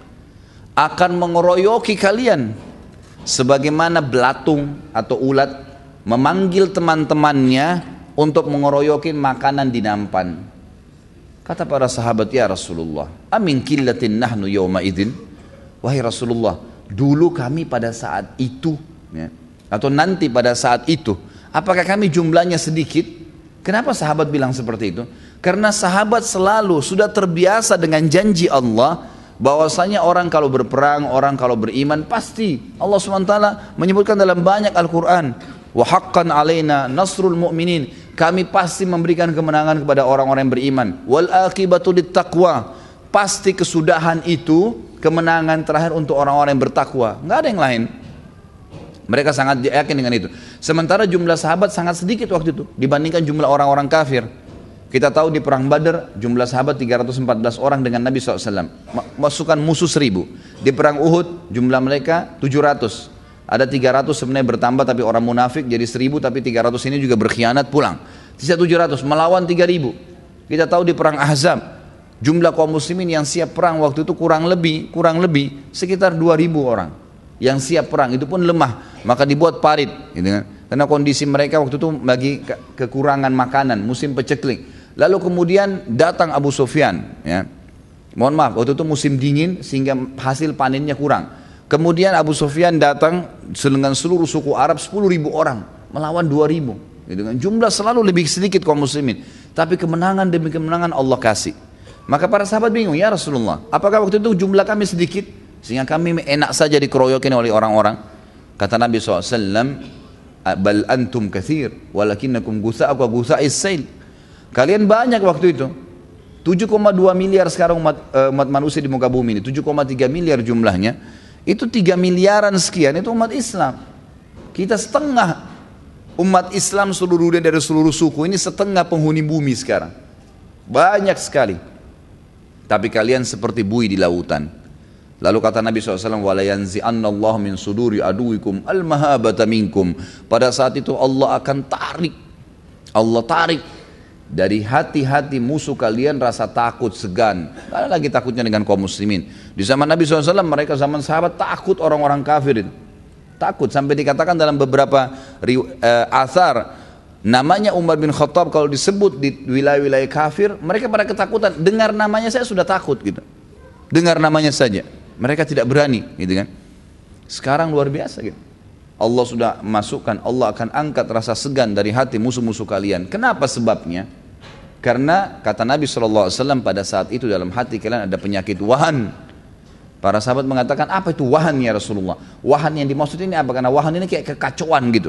akan mengeroyoki kalian sebagaimana belatung atau ulat memanggil teman-temannya untuk mengeroyokin makanan di nampan. Kata para sahabat, ya Rasulullah, amin killatin nahnu yawma idzin. Wahai Rasulullah, dulu kami pada saat itu, ya, atau nanti pada saat itu, apakah kami jumlahnya sedikit? Kenapa sahabat bilang seperti itu? Karena sahabat selalu sudah terbiasa dengan janji Allah bahwasanya orang kalau berperang, orang kalau beriman, pasti Allah SWT menyebutkan dalam banyak Al-Quran, wa haqqan alaina nasrul mu'minin, kami pasti memberikan kemenangan kepada orang-orang yang beriman, wal aqibatu littaqwa, pasti kesudahan itu kemenangan terakhir untuk orang-orang yang bertakwa, nggak ada yang lain. Mereka sangat yakin dengan itu. Sementara jumlah sahabat sangat sedikit waktu itu dibandingkan jumlah orang-orang kafir. Kita tahu di perang Badar jumlah sahabat 314 orang dengan Nabi SAW, masukan musuh 1000. Di perang Uhud jumlah mereka 700. Ada 300 sebenarnya bertambah tapi orang munafik jadi 1000, tapi 300 ini juga berkhianat pulang. Sisa 700 melawan 3000. Kita tahu di perang Ahzab jumlah kaum muslimin yang siap perang waktu itu kurang lebih sekitar 2000 orang yang siap perang, itu pun lemah, maka dibuat parit gitu kan? Karena kondisi mereka waktu itu lagi kekurangan makanan, musim peceklik. Lalu kemudian datang Abu Sufyan, ya. Mohon maaf, waktu itu musim dingin sehingga hasil panennya kurang. Kemudian Abu Sufyan datang dengan seluruh suku Arab 10.000 orang melawan 2.000. Gitu kan? Jumlah selalu lebih sedikit kaum muslimin, tapi kemenangan demi kemenangan Allah kasih. Maka para sahabat bingung, ya Rasulullah, apakah waktu itu jumlah kami sedikit sehingga kami enak saja dikeroyokin oleh orang-orang? Kata Nabi SAW, bal antum kathir walakinnakum gutha'u ka gutha'is sail. Kalian banyak waktu itu. 7,2 miliar sekarang umat manusia di muka bumi ini, 7,3 miliar jumlahnya. Itu 3 miliaran sekian itu umat Islam. Kita setengah umat Islam seluruh dunia dari seluruh suku, ini setengah penghuni bumi sekarang. Banyak sekali. Tapi kalian seperti buih di lautan. Lalu kata Nabi SAW, wala yanzi'annallahu min suduri aduwikum al-mahabata minkum. Pada saat itu Allah akan tarik dari hati-hati musuh kalian rasa takut, segan. Tidak ada lagi takutnya dengan kaum muslimin. Di zaman Nabi SAW, mereka zaman sahabat takut orang-orang kafir itu. Takut, sampai dikatakan dalam beberapa athar, namanya Umar bin Khattab kalau disebut di wilayah-wilayah kafir, mereka pada ketakutan. Dengar namanya saya sudah takut gitu. Dengar namanya saja, mereka tidak berani gitu kan. Sekarang luar biasa gitu. Allah sudah masukkan, Allah akan angkat rasa segan dari hati musuh-musuh kalian. Kenapa sebabnya? Karena kata Nabi SAW, pada saat itu dalam hati kalian ada penyakit wahan. Para sahabat mengatakan, apa itu wahan ya Rasulullah? Wahan yang dimaksud ini apa? Karena wahan ini kayak kekacauan gitu,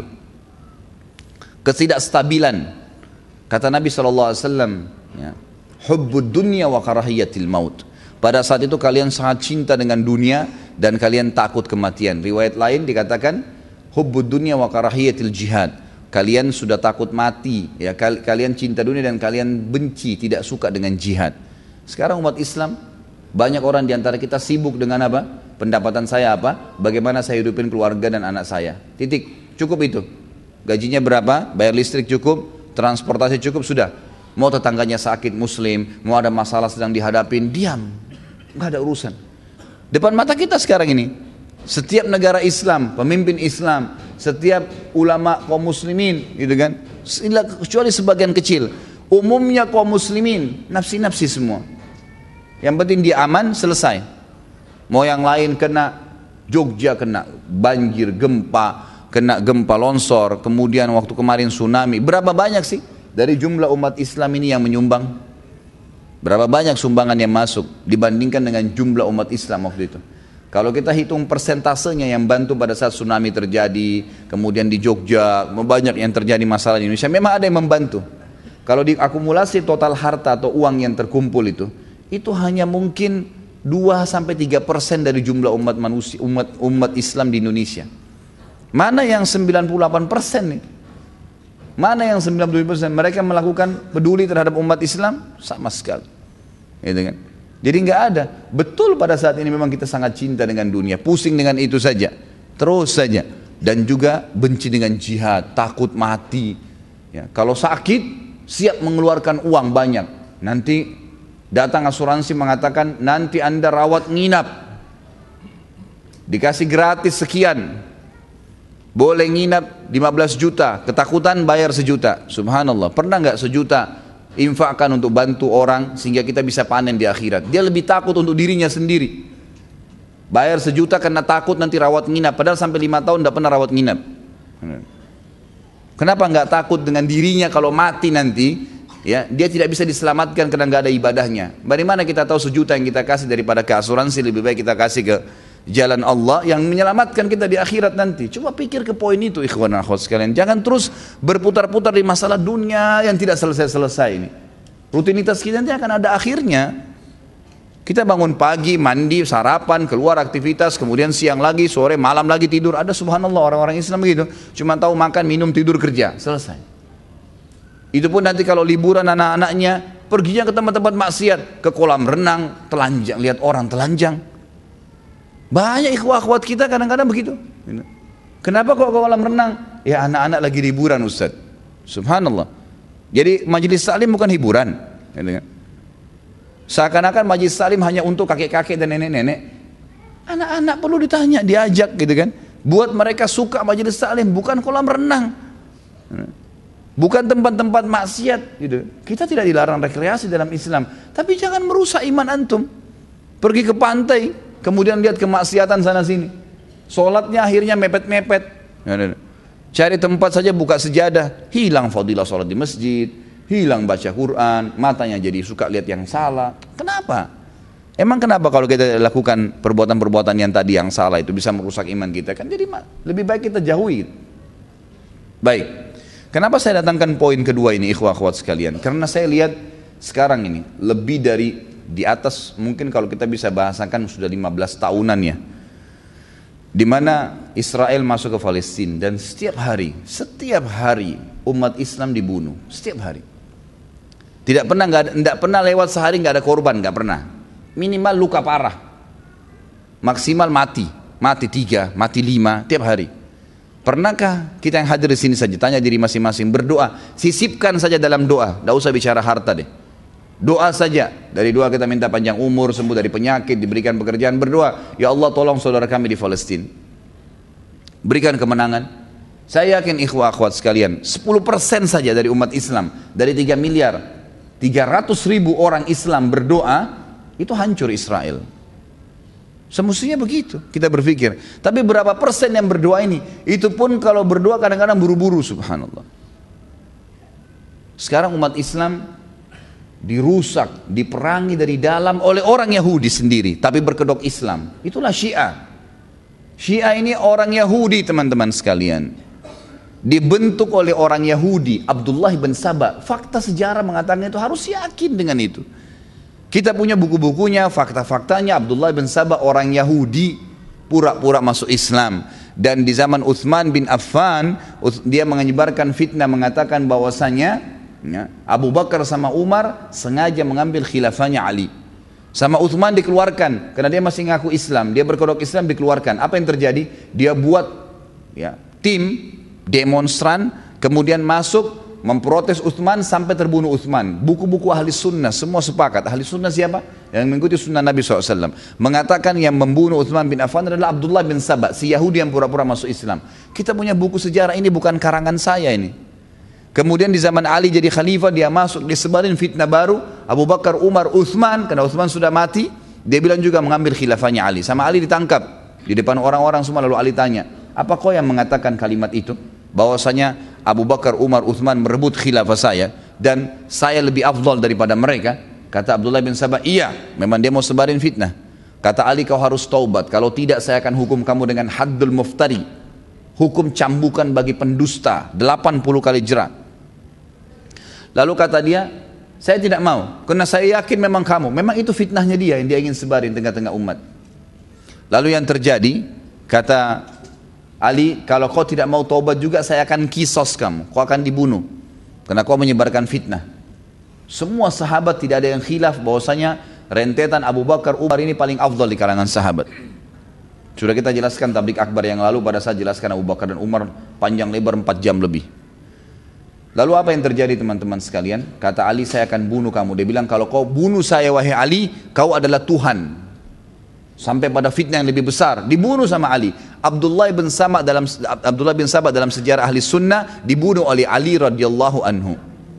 ketidakstabilan. Kata Nabi SAW, ya, hubbud dunya wa karahiyatil maut. Pada saat itu kalian sangat cinta dengan dunia dan kalian takut kematian. Riwayat lain dikatakan hubbud dunya wa karahiyatil jihad. Kalian sudah takut mati, ya, kalian cinta dunia dan kalian benci, tidak suka dengan jihad. Sekarang umat Islam, banyak orang diantara kita sibuk dengan apa? Pendapatan saya apa? Bagaimana saya hidupin keluarga dan anak saya. Titik, cukup itu. Gajinya berapa? Bayar listrik cukup, transportasi cukup, sudah. Mau tetangganya sakit muslim, mau ada masalah sedang dihadapin, diam, nggak ada urusan. Depan mata kita sekarang ini, setiap negara Islam, pemimpin Islam, setiap ulama kaum muslimin, gitu kan, kecuali sebagian kecil, umumnya kaum muslimin nafsi-nafsi semua. Yang penting dia aman, selesai. Mau yang lain kena, Jogja kena banjir, gempa, kena gempa longsor, kemudian waktu kemarin tsunami. Berapa banyak sih dari jumlah umat Islam ini yang menyumbang? Berapa banyak sumbangan yang masuk dibandingkan dengan jumlah umat Islam waktu itu? Kalau kita hitung persentasenya yang bantu pada saat tsunami terjadi, kemudian di Jogja, banyak yang terjadi masalah di Indonesia, memang ada yang membantu. Kalau diakumulasi total harta atau uang yang terkumpul itu hanya mungkin 2-3% dari jumlah umat manusia, umat Islam di Indonesia. Mana yang 98% nih? Mana yang 97%? Mereka melakukan peduli terhadap umat Islam? Sama sekali. Gitu kan? Jadi nggak ada. Betul pada saat ini memang kita sangat cinta dengan dunia, pusing dengan itu saja, terus saja, dan juga benci dengan jihad, takut mati. Ya, kalau sakit siap mengeluarkan uang banyak. Nanti datang asuransi mengatakan nanti Anda rawat nginap, dikasih gratis sekian, boleh nginap 15 juta, ketakutan bayar 1 juta. Subhanallah, pernah nggak 1 juta infakkan untuk bantu orang sehingga kita bisa panen di akhirat? Dia lebih takut untuk dirinya sendiri, bayar 1 juta karena takut nanti rawat nginap, padahal sampai 5 tahun tidak pernah rawat nginap. Kenapa nggak takut dengan dirinya kalau mati nanti? Ya, dia tidak bisa diselamatkan karena nggak ada ibadahnya. Bagaimana kita tahu 1 juta yang kita kasih daripada ke asuransi, lebih baik kita kasih ke jalan Allah yang menyelamatkan kita di akhirat nanti. Coba pikir ke poin itu, ikhwan dan akhwat sekalian. Jangan terus berputar-putar di masalah dunia yang tidak selesai-selesai ini. Rutinitas kita nanti akan ada akhirnya. Kita bangun pagi, mandi, sarapan, keluar aktivitas, kemudian siang lagi, sore, malam lagi tidur. Ada subhanallah orang-orang Islam begitu. Cuma tahu makan, minum, tidur, kerja. Selesai. Itu pun nanti kalau liburan anak-anaknya, perginya ke tempat-tempat maksiat, ke kolam renang, telanjang, lihat orang telanjang. Banyak ikhwah-akhwat kita kadang-kadang begitu. Kenapa kok ke kolam renang? Ya anak-anak lagi liburan Ustaz. Subhanallah. Jadi majelis taklim bukan hiburan. Seakan-akan majelis taklim hanya untuk kakek-kakek dan nenek-nenek. Anak-anak perlu ditanya, diajak gitu kan. Buat mereka suka majelis taklim, bukan kolam renang. Bukan tempat-tempat maksiat gitu. Kita tidak dilarang rekreasi dalam Islam, tapi jangan merusak iman antum. Pergi ke pantai, kemudian lihat kemaksiatan sana sini. Sholatnya akhirnya mepet-mepet. Cari tempat saja buka sejadah, hilang fadilah sholat di masjid, hilang baca Quran, matanya jadi suka lihat yang salah. Kenapa? Emang kenapa kalau kita lakukan perbuatan-perbuatan yang tadi yang salah itu bisa merusak iman kita? Kan jadi lebih baik kita jauhi. Baik. Kenapa saya datangkan poin kedua ini ikhwah akhwat sekalian? Karena saya lihat sekarang ini lebih dari di atas, mungkin kalau kita bisa bahasakan sudah 15 tahunan ya, di mana Israel masuk ke Palestina dan setiap hari umat Islam dibunuh setiap hari. Tidak pernah lewat sehari nggak ada korban, nggak pernah. Minimal luka parah, maksimal mati 3, mati 5 tiap hari. Pernahkah kita yang hadir di sini saja tanya diri masing-masing, berdoa, sisipkan saja dalam doa, tidak usah bicara harta deh. Doa saja, dari doa kita minta panjang umur, sembuh dari penyakit, diberikan pekerjaan, berdoa, ya Allah tolong saudara kami di Palestina, berikan kemenangan. Saya yakin ikhwah akhwat sekalian, 10% saja dari umat Islam, dari 3 miliar 300 ribu orang Islam berdoa, itu hancur Israel. Semestinya begitu kita berpikir. Tapi berapa persen yang berdoa ini? Itu pun kalau berdoa kadang-kadang buru-buru, subhanallah. Sekarang umat Islam dirusak, diperangi dari dalam oleh orang Yahudi sendiri, tapi berkedok Islam. Itulah Syiah. Syiah ini orang Yahudi teman-teman sekalian. Dibentuk oleh orang Yahudi, Abdullah bin Saba. Fakta sejarah mengatakan itu, harus yakin dengan itu. Kita punya buku-bukunya, fakta-faktanya. Abdullah bin Saba orang Yahudi, pura-pura masuk Islam. Dan di zaman Uthman bin Affan, dia menyebarkan fitnah mengatakan bahwasanya ya, Abu Bakar sama Umar sengaja mengambil khilafahnya Ali. Sama Uthman dikeluarkan karena dia masih ngaku Islam, dia berkedok Islam, dikeluarkan. Apa yang terjadi? Dia buat ya, tim demonstran, kemudian masuk memprotes Uthman sampai terbunuh Uthman. Buku-buku ahli sunnah semua sepakat. Ahli sunnah siapa? Yang mengikuti sunnah Nabi SAW mengatakan yang membunuh Uthman bin Affan adalah Abdullah bin Saba, si Yahudi yang pura-pura masuk Islam. Kita punya buku sejarah, ini bukan karangan saya ini. Kemudian di zaman Ali jadi khalifah, dia masuk, disebarin fitnah baru. Abu Bakar, Umar, Uthman, karena Uthman sudah mati, dia bilang juga mengambil khilafahnya Ali. Sama Ali ditangkap di depan orang-orang semua, lalu Ali tanya, apa kau yang mengatakan kalimat itu? Bahwasanya Abu Bakar, Umar, Uthman merebut khilafah saya dan saya lebih afdal daripada mereka. Kata Abdullah bin Sabah, iya, memang dia mau sebarin fitnah. Kata Ali, kau harus taubat, kalau tidak saya akan hukum kamu dengan haddul muftari, hukum cambukan bagi pendusta, 80 kali jerat. Lalu kata dia, saya tidak mau, karena saya yakin memang itu fitnahnya dia yang dia ingin sebarin tengah-tengah umat. Lalu yang terjadi, kata Ali, kalau kau tidak mau taubat juga saya akan kisos kamu, kau akan dibunuh karena kau menyebarkan fitnah. Semua sahabat tidak ada yang khilaf bahwasanya rentetan Abu Bakar, Umar ini paling afdal di kalangan sahabat. Sudah kita jelaskan tablik akbar yang lalu, pada saat jelaskan Abu Bakar dan Umar panjang lebar 4 jam lebih. Lalu apa yang terjadi teman-teman sekalian? Kata Ali, saya akan bunuh kamu. Dia bilang, kalau kau bunuh saya wahai Ali, kau adalah Tuhan. Sampai pada fitnah yang lebih besar, dibunuh sama Ali. Abdullah bin Sabah dalam sejarah ahli sunnah dibunuh oleh Ali radhiyallahu anhu.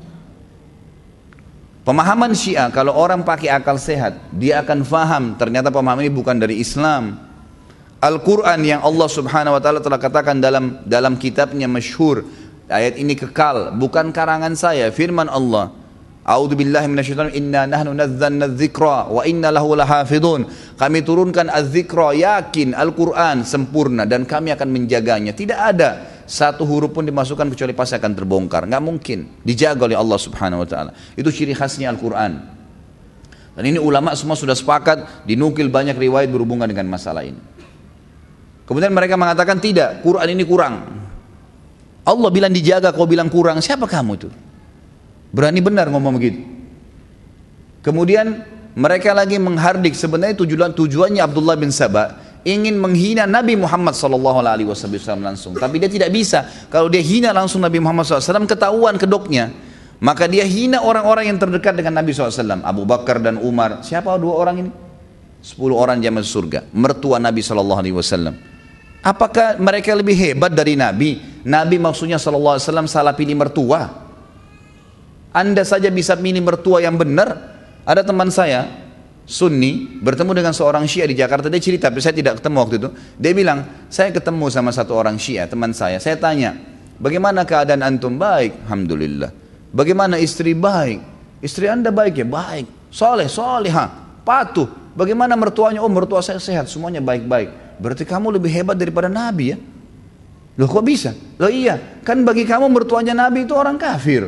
Pemahaman Syiah, kalau orang pakai akal sehat, dia akan faham ternyata pemahaman ini bukan dari Islam. Al-Quran yang Allah subhanahu wa ta'ala telah katakan dalam kitabnya masyhur, ayat ini kekal, bukan karangan saya, firman Allah. A'udzubillahi minasyaitonir rajim, inna nahnu nazzalna dzikra wa inna lahu lahafidun. Kami turunkan az-dzikra, yakin Al-Quran sempurna dan kami akan menjaganya. Tidak ada satu huruf pun dimasukkan kecuali pasti akan terbongkar. Nggak mungkin, dijaga oleh Allah subhanahu wa ta'ala. Itu ciri khasnya Al-Quran. Dan ini ulama semua sudah sepakat, dinukil banyak riwayat berhubungan dengan masalah ini. Kemudian mereka mengatakan tidak, Quran ini kurang. Allah bilang dijaga, kau bilang kurang, siapa kamu itu? Berani benar ngomong begitu. Kemudian mereka lagi menghardik, sebenarnya tujuannya Abdullah bin Sabah ingin menghina Nabi Muhammad SAW langsung. Tapi dia tidak bisa. Kalau dia hina langsung Nabi Muhammad SAW, ketahuan kedoknya. Maka dia hina orang-orang yang terdekat dengan Nabi SAW. Abu Bakar dan Umar. Siapa 2 orang ini? 10 orang jamaah surga. Mertua Nabi SAW. Apakah mereka lebih hebat dari Nabi? Nabi maksudnya SAW salah pilih mertua. Anda saja bisa pilih mertua yang benar. Ada teman saya Sunni bertemu dengan seorang Syiah di Jakarta, dia cerita, tapi saya tidak ketemu waktu itu. Dia bilang, saya ketemu sama satu orang Syiah, teman saya tanya, bagaimana keadaan antum? Baik, alhamdulillah. Bagaimana istri? Baik. Istri anda baik? Ya baik. Soleh, solehah, patuh. Bagaimana mertuanya? Oh, mertua saya sehat, semuanya baik-baik. Berarti kamu lebih hebat daripada Nabi ya? Loh kok bisa? Loh iya, kan bagi kamu mertuanya Nabi itu orang kafir.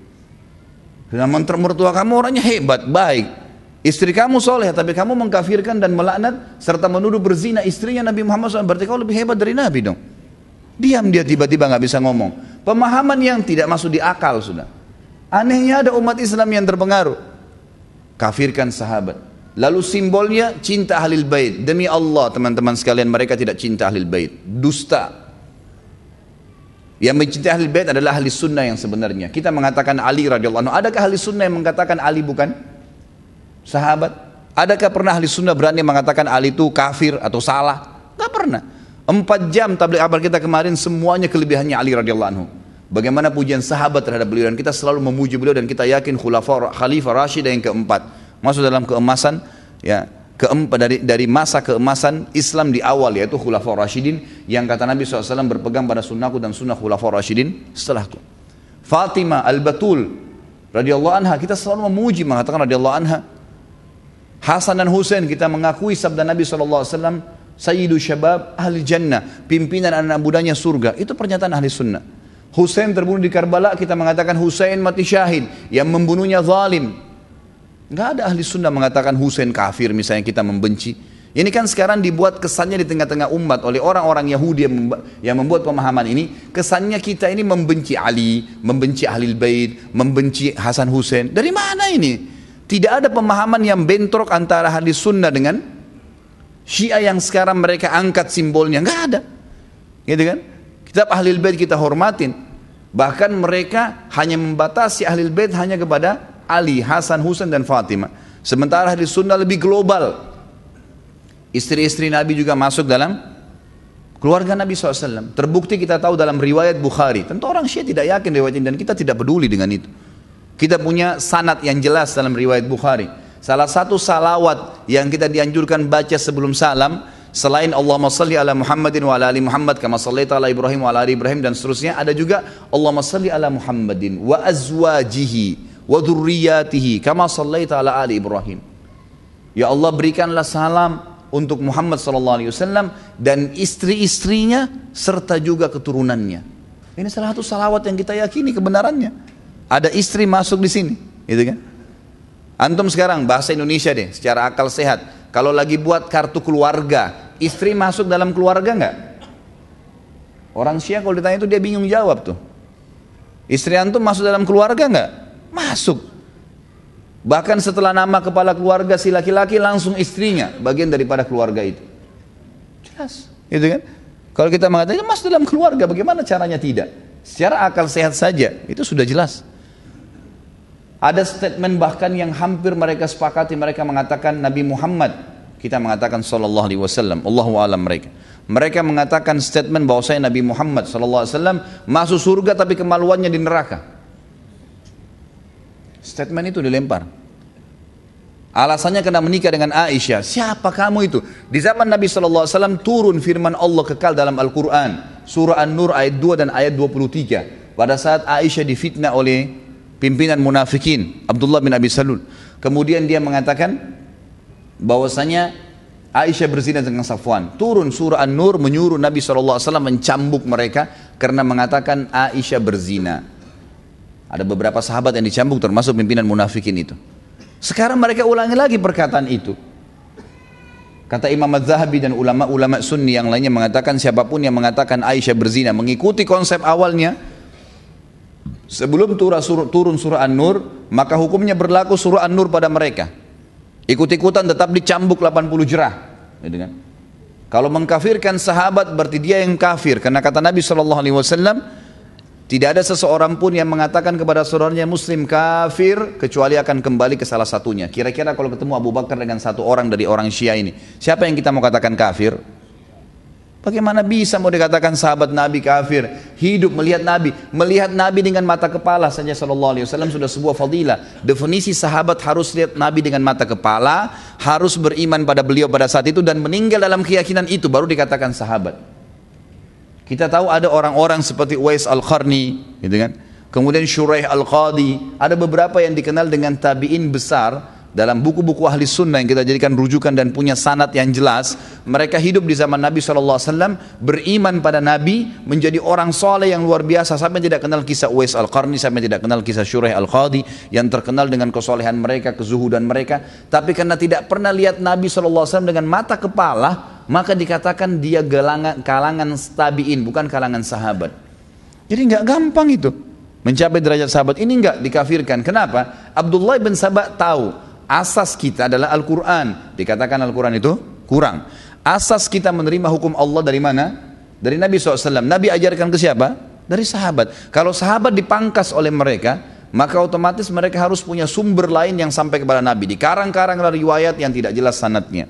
Dan mertua kamu orangnya hebat, baik. Istri kamu soleh, tapi kamu mengkafirkan dan melaknat serta menuduh berzina istrinya Nabi Muhammad SAW. Berarti kau lebih hebat dari Nabi dong. Diam dia, tiba-tiba nggak bisa ngomong. Pemahaman yang tidak masuk di akal sudah. Anehnya ada umat Islam yang terpengaruh, kafirkan sahabat. Lalu simbolnya cinta ahlul bait. Demi Allah teman-teman sekalian, mereka tidak cinta ahlul bait, dusta. Yang mencintai ahlul bait adalah ahli sunnah yang sebenarnya. Kita mengatakan Ali radhiyallahu anhu. Adakah ahli sunnah yang mengatakan Ali bukan sahabat? Adakah pernah ahli sunnah berani mengatakan Ali itu kafir atau salah? Gak pernah. 4 jam tabligh akbar kita kemarin semuanya kelebihannya Ali radhiyallahu anhu. Bagaimana pujian sahabat terhadap beliau, dan kita selalu memuji beliau, dan kita yakin Khalifah Rasyid yang keempat masuk dalam keemasan ya, keempat dari masa keemasan Islam di awal, yaitu Khulafaur Rasyidin, yang kata Nabi SAW berpegang pada sunnahku dan sunnah Khulafaur Rasyidin setelahku. Fatimah Al-Batul radhiyallahu anha, kita selalu memuji, mengatakan radhiyallahu anha. Hasan dan Husain, kita mengakui sabda Nabi SAW, Sayyidu Syabab Ahli Jannah, pimpinan anak mudanya surga. Itu pernyataan ahli sunnah. Husain terbunuh di Karbala, kita mengatakan Husain mati syahid, yang membunuhnya zalim. Enggak ada ahli sunnah mengatakan Husain kafir misalnya, kita membenci. Ini kan sekarang dibuat kesannya di tengah-tengah umat oleh orang-orang Yahudi yang membuat pemahaman ini. Kesannya kita ini membenci Ali, membenci Ahlul Bait, membenci Hasan Husain. Dari mana ini? Tidak ada pemahaman yang bentrok antara ahli sunnah dengan Syiah yang sekarang mereka angkat simbolnya. Enggak ada. Gitu kan? Kitab Ahlul Bait kita hormatin. Bahkan mereka hanya membatasi Ahlul Bait hanya kepada Ali, Hasan, Husain dan Fatimah. Sementara ahli sunnah lebih global. Istri-istri Nabi juga masuk dalam keluarga Nabi SAW. Terbukti kita tahu dalam riwayat Bukhari. Tentu orang Syiah tidak yakin riwayat ini, dan kita tidak peduli dengan itu. Kita punya sanad yang jelas dalam riwayat Bukhari. Salah satu salawat yang kita dianjurkan baca sebelum salam, Selain Allahumma salli ala Muhammadin wa ala ali Muhammad kama sallaita ala Ibrahim wa ala ali Ibrahim dan seterusnya, ada juga Allahumma salli ala Muhammadin wa azwajihi wa dhurriyyatihi kama sallaita ala ali Ibrahim. Ya Allah, berikanlah salam untuk Muhammad SAW dan istri-istrinya serta juga keturunannya. Ini salah satu salawat yang kita yakini kebenarannya. Ada istri masuk di sini, gitu kan? Antum sekarang bahasa Indonesia deh, secara akal sehat. Kalau lagi buat kartu keluarga, istri masuk dalam keluarga enggak? Orang Syiah kalau ditanya itu dia bingung jawab tuh. Istri antum masuk dalam keluarga enggak? Masuk. Bahkan setelah nama kepala keluarga si laki-laki langsung istrinya, bagian daripada keluarga itu. Jelas, gitu kan? Kalau kita mengatakan masuk dalam keluarga, bagaimana caranya tidak? Secara akal sehat saja, itu sudah jelas. Ada statement bahkan yang hampir mereka sepakati, mereka mengatakan Nabi Muhammad, kita mengatakan sallallahu alaihi wasallam, Allahu a'lam mereka. Mereka mengatakan statement bahwasanya Nabi Muhammad sallallahu alaihi wasallam masuk surga tapi kemaluannya di neraka. Statement itu dilempar. Alasannya karena menikah dengan Aisyah. Siapa kamu itu? Di zaman Nabi sallallahu alaihi wasallam turun firman Allah kekal dalam Al-Qur'an, surah An-Nur ayat 2 dan ayat 23. Pada saat Aisyah difitnah oleh pimpinan munafikin Abdullah bin Abi Salul, kemudian dia mengatakan bahwasanya Aisyah berzina dengan Safwan. Turun surah An-Nur menyuruh Nabi SAW mencambuk mereka karena mengatakan Aisyah berzina. Ada beberapa sahabat yang dicambuk termasuk pimpinan munafikin itu. Sekarang mereka ulangi lagi perkataan itu. Kata Imam Az-Zahabi dan ulama-ulama Sunni yang lainnya mengatakan siapapun yang mengatakan Aisyah berzina mengikuti konsep awalnya sebelum turun surah An-Nur, maka hukumnya berlaku surah An-Nur pada mereka. Ikut-ikutan tetap dicambuk 80 jerah, gitu kan? Kalau mengkafirkan sahabat berarti dia yang kafir, karena kata Nabi SAW, tidak ada seseorang pun yang mengatakan kepada saudaranya muslim kafir kecuali akan kembali ke salah satunya. Kira-kira kalau ketemu Abu Bakar dengan satu orang dari orang Syiah ini, siapa yang kita mau katakan kafir? Bagaimana bisa mau dikatakan sahabat Nabi kafir? Hidup melihat Nabi dengan mata kepala saja sallallahu alaihi wasallam sudah sebuah fadilah. Definisi sahabat harus lihat Nabi dengan mata kepala, harus beriman pada beliau pada saat itu dan meninggal dalam keyakinan itu baru dikatakan sahabat. Kita tahu ada orang-orang seperti Uwais Al-Qarni, gitu kan? Kemudian Shuraih Al-Qadi, ada beberapa yang dikenal dengan tabi'in besar. Dalam buku-buku ahli sunnah yang kita jadikan rujukan dan punya sanad yang jelas, mereka hidup di zaman Nabi SAW, beriman pada Nabi, menjadi orang soleh yang luar biasa, sampai tidak kenal kisah Uwais Al-Qarni, sampai tidak kenal kisah Shuraih Al-Qadi yang terkenal dengan kesolehan mereka, kezuhudan mereka. Tapi karena tidak pernah lihat Nabi SAW dengan mata kepala, maka dikatakan dia kalangan tabi'in, bukan kalangan sahabat. Jadi nggak gampang itu mencapai derajat sahabat. Ini nggak dikafirkan. Kenapa? Abdullah bin Sabah tahu asas kita adalah Al-Quran. Dikatakan Al-Quran itu kurang. Asas kita menerima hukum Allah dari mana? Dari Nabi SAW. Nabi ajarkan ke siapa? Dari sahabat. Kalau sahabat dipangkas oleh mereka, maka otomatis mereka harus punya sumber lain yang sampai kepada Nabi. Dikarang-karang riwayat yang tidak jelas sanadnya.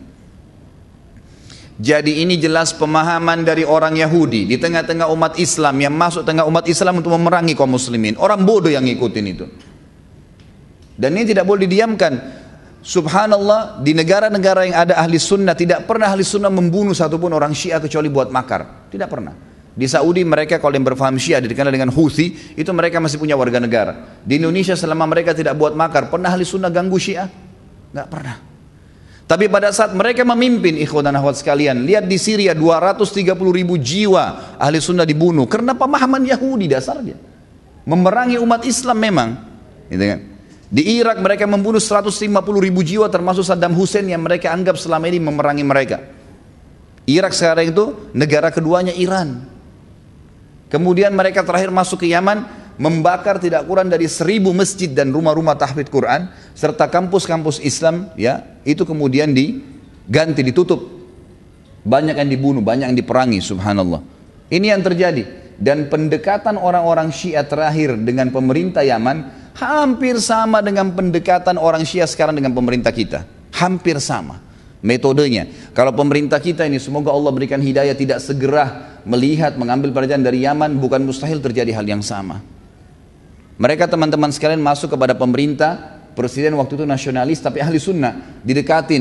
Jadi ini jelas pemahaman dari orang Yahudi di tengah-tengah umat Islam yang masuk tengah umat Islam untuk memerangi kaum muslimin. Orang bodoh yang ngikutin itu. Dan ini tidak boleh didiamkan. Subhanallah, di negara-negara yang ada ahli sunnah, tidak pernah ahli sunnah membunuh satupun orang Syiah kecuali buat makar. Tidak pernah. Di Saudi mereka kalau yang berfaham Syiah dikenal dengan Houthi, itu mereka masih punya warga negara. Di Indonesia selama mereka tidak buat makar, pernah ahli sunnah ganggu Syiah? Tidak pernah. Tapi pada saat mereka memimpin, ikhwan dan akhwat sekalian, lihat di Syria 230.000 jiwa ahli sunnah dibunuh karena pemahaman Yahudi dasarnya. Memerangi umat Islam memang, gitu kan? Di Irak mereka membunuh 150.000 jiwa termasuk Saddam Hussein yang mereka anggap selama ini memerangi mereka. Irak sekarang itu negara keduanya Iran. Kemudian mereka terakhir masuk ke Yaman, membakar tidak kurang dari 1.000 masjid dan rumah-rumah tahfidz Quran serta kampus-kampus Islam, ya, itu kemudian diganti, ditutup. Banyak yang dibunuh, banyak yang diperangi, subhanallah. Ini yang terjadi. Dan pendekatan orang-orang Syiah terakhir dengan pemerintah Yaman hampir sama dengan pendekatan orang Syiah sekarang dengan pemerintah kita. Hampir sama metodenya. Kalau pemerintah kita ini, semoga Allah berikan hidayah, tidak segera melihat, mengambil pelajaran dari Yaman, bukan mustahil terjadi hal yang sama. Mereka teman-teman sekalian masuk kepada pemerintah, presiden waktu itu nasionalis tapi ahli sunnah, didekatin.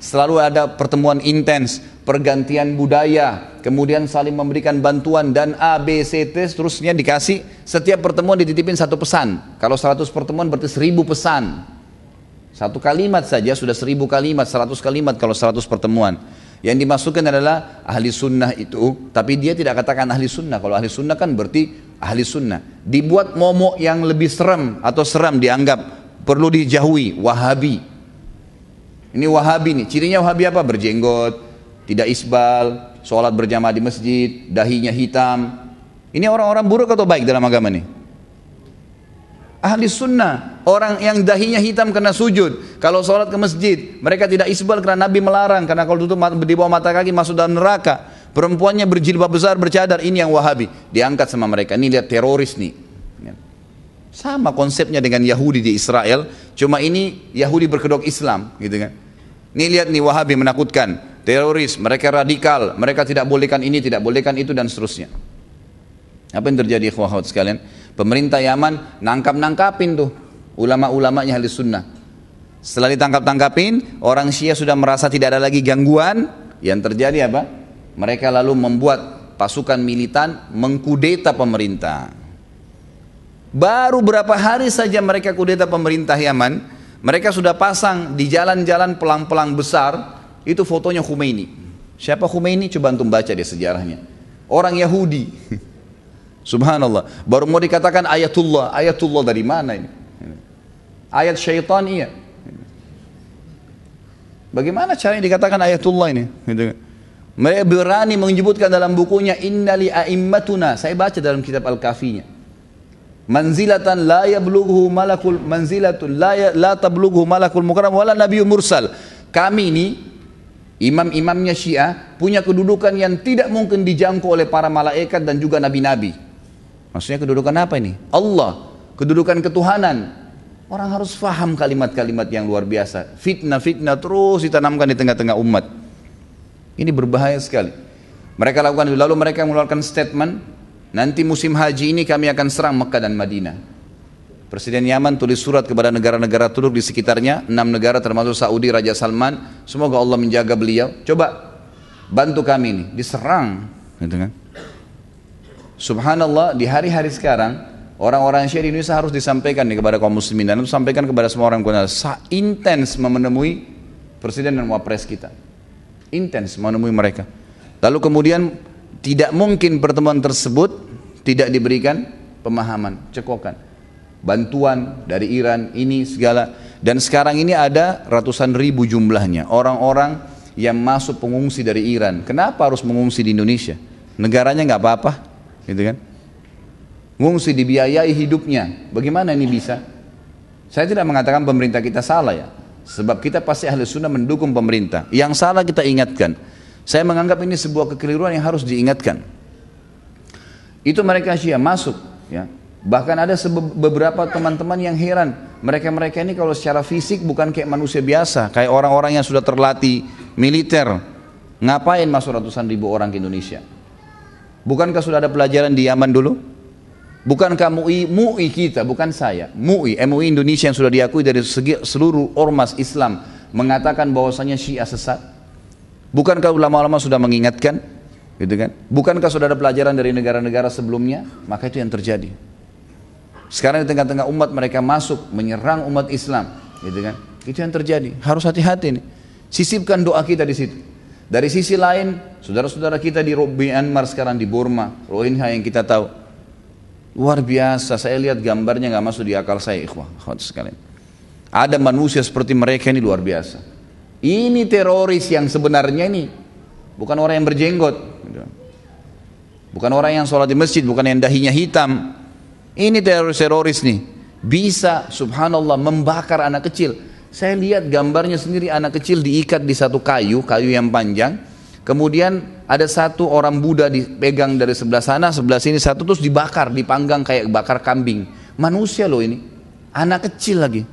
selalu ada pertemuan intens, pergantian budaya, kemudian saling memberikan bantuan dan A, B, C, T, seterusnya dikasih. Setiap pertemuan dititipin satu pesan. Kalau 100 pertemuan berarti 1000 pesan. Satu kalimat saja sudah 1000 kalimat, 100 kalimat kalau 100 pertemuan. Yang dimasukkan adalah ahli sunnah itu, tapi dia tidak katakan ahli sunnah. Kalau ahli sunnah kan berarti ahli sunnah. Dibuat momok yang lebih serem atau seram dianggap, perlu dijauhi, wahabi. Ini wahabi nih, cirinya wahabi apa? Berjenggot, tidak isbal, sholat berjamaah di masjid, dahinya hitam. Ini orang-orang buruk atau baik dalam agama nih? Ahli sunnah, orang yang dahinya hitam karena sujud. Kalau sholat ke masjid, mereka tidak isbal karena Nabi melarang. Karena kalau tutup di bawah mata kaki masuk dalam neraka. Perempuannya berjilbab besar, bercadar, ini yang wahabi. Diangkat sama mereka, ini lihat teroris nih. Sama konsepnya dengan Yahudi di Israel, cuma ini Yahudi berkedok Islam, gitu kan. Ini lihat nih wahabi menakutkan, teroris, mereka radikal, mereka tidak bolehkan ini, tidak bolehkan itu dan seterusnya. Apa yang terjadi ikhwah sekalian? Pemerintah Yaman nangkapin tuh ulama-ulamanya ahli sunnah. Setelah ditangkap-tangkapin, orang Syiah sudah merasa tidak ada lagi gangguan. Yang terjadi apa? Mereka lalu membuat pasukan militan mengkudeta pemerintah. Baru berapa hari saja mereka kudeta pemerintah Yaman, mereka sudah pasang di jalan-jalan pelang-pelang besar, itu fotonya Khomeini. Siapa Khomeini? Coba antum baca dia sejarahnya. Orang Yahudi. Subhanallah, baru mau dikatakan ayatullah. Ayatullah dari mana ini? Ayat syaitan iya. Bagaimana caranya dikatakan ayatullah ini? Mereka berani menyebutkan dalam bukunya innali a'immatuna. Saya baca dalam kitab Al-Kafinya. Manzilatan la yablughu malakul manzilatun la tablughu malakul mukarram wala nabiyyun mursal. Kami ini imam-imamnya Syiah punya kedudukan yang tidak mungkin dijangkau oleh para malaikat dan juga nabi-nabi. Maksudnya kedudukan apa ini? Allah, kedudukan ketuhanan. Orang harus faham kalimat-kalimat yang luar biasa. Fitnah-fitnah terus ditanamkan di tengah-tengah umat. Ini berbahaya sekali. Mereka lakukan, lalu mereka mengeluarkan statement, nanti musim haji ini kami akan serang Mekah dan Madinah. Presiden Yaman tulis surat kepada negara-negara Turk di sekitarnya, 6 negara termasuk Saudi, Raja Salman. Semoga Allah menjaga beliau. Coba bantu kami ini, diserang, gitu kan? Subhanallah, di hari-hari sekarang orang-orang Syiah di Indonesia harus disampaikan nih kepada kaum muslimin dan sampaikan kepada semua orang intens menemui presiden dan wapres kita. Intens menemui mereka. Lalu kemudian tidak mungkin pertemuan tersebut tidak diberikan pemahaman, cekokan. Bantuan dari Iran ini segala, dan sekarang ini ada ratusan ribu jumlahnya orang-orang yang masuk pengungsi dari Iran. Kenapa harus mengungsi di Indonesia? Negaranya nggak apa-apa, gitu kan? Mengungsi dibiayai hidupnya. Bagaimana ini bisa? Saya tidak mengatakan pemerintah kita salah ya, sebab kita pasti ahli sunnah mendukung pemerintah. Yang salah kita ingatkan. Saya menganggap ini sebuah kekeliruan yang harus diingatkan. Itu mereka Syiah masuk, ya. Bahkan ada beberapa teman-teman yang heran, mereka-mereka ini kalau secara fisik bukan kayak manusia biasa, kayak orang-orang yang sudah terlatih militer. Ngapain masuk ratusan ribu orang ke Indonesia? Bukankah sudah ada pelajaran di Yaman dulu? Bukankah MUI kita, bukan saya, MUI Indonesia yang sudah diakui dari seluruh ormas Islam mengatakan bahwasanya Syiah sesat? Bukankah ulama-ulama sudah mengingatkan? Gitu kan? Bukankah sudah ada pelajaran dari negara-negara sebelumnya? Maka itu yang terjadi. Sekarang di tengah-tengah umat mereka masuk menyerang umat Islam, gitu kan? Itu yang terjadi. Harus hati-hati nih. Sisipkan doa kita di situ. Dari sisi lain, saudara-saudara kita di Myanmar sekarang, di Burma, Rohingya yang kita tahu, luar biasa. Saya lihat gambarnya nggak masuk di akal saya, ikhwah sekalian. Ada manusia seperti mereka ini luar biasa. Ini teroris yang sebenarnya ini bukan orang yang berjenggot, bukan orang yang sholat di masjid, bukan yang dahinya hitam. Ini teroris nih bisa subhanallah membakar anak kecil. Saya lihat gambarnya sendiri, anak kecil diikat di satu kayu yang panjang. Kemudian ada satu orang Buddha dipegang dari sebelah sana, sebelah sini satu, terus dibakar, dipanggang kayak bakar kambing. Manusia loh ini, anak kecil lagi.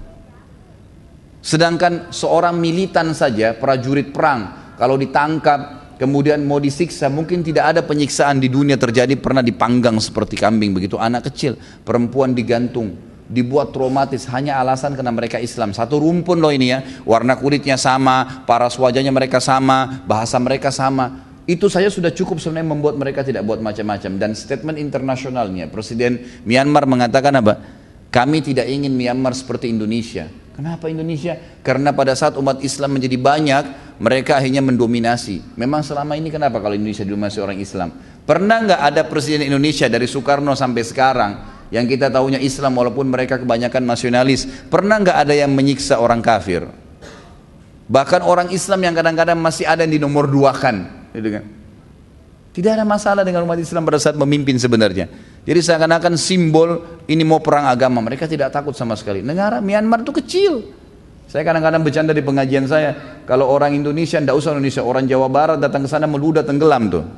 Sedangkan seorang militan saja, prajurit perang, kalau ditangkap kemudian mau disiksa, mungkin tidak ada penyiksaan di dunia terjadi pernah dipanggang seperti kambing begitu. Anak kecil, perempuan digantung, dibuat traumatis hanya alasan karena mereka Islam. Satu rumpun loh ini ya, warna kulitnya sama, paras wajahnya mereka sama, bahasa mereka sama. Itu saja sudah cukup sebenarnya membuat mereka tidak buat macam-macam. Dan statement internasionalnya, Presiden Myanmar mengatakan apa? Kami tidak ingin Myanmar seperti Indonesia. Kenapa Indonesia? Karena pada saat umat Islam menjadi banyak, mereka akhirnya mendominasi. Memang selama ini kenapa kalau Indonesia didominasi orang Islam? Pernah nggak ada Presiden Indonesia dari Soekarno sampai sekarang yang kita tahunya Islam walaupun mereka kebanyakan nasionalis, pernah nggak ada yang menyiksa orang kafir? Bahkan orang Islam yang kadang-kadang masih ada yang dinomor duakan, gitu kan? Tidak ada masalah dengan umat Islam pada saat memimpin sebenarnya. Jadi seakan-akan simbol ini mau perang agama, mereka tidak takut sama sekali. Negara Myanmar itu kecil. Saya kadang-kadang bercanda di pengajian saya, kalau orang Indonesia, tidak usah Indonesia, orang Jawa Barat datang ke sana meludah tenggelam tuh.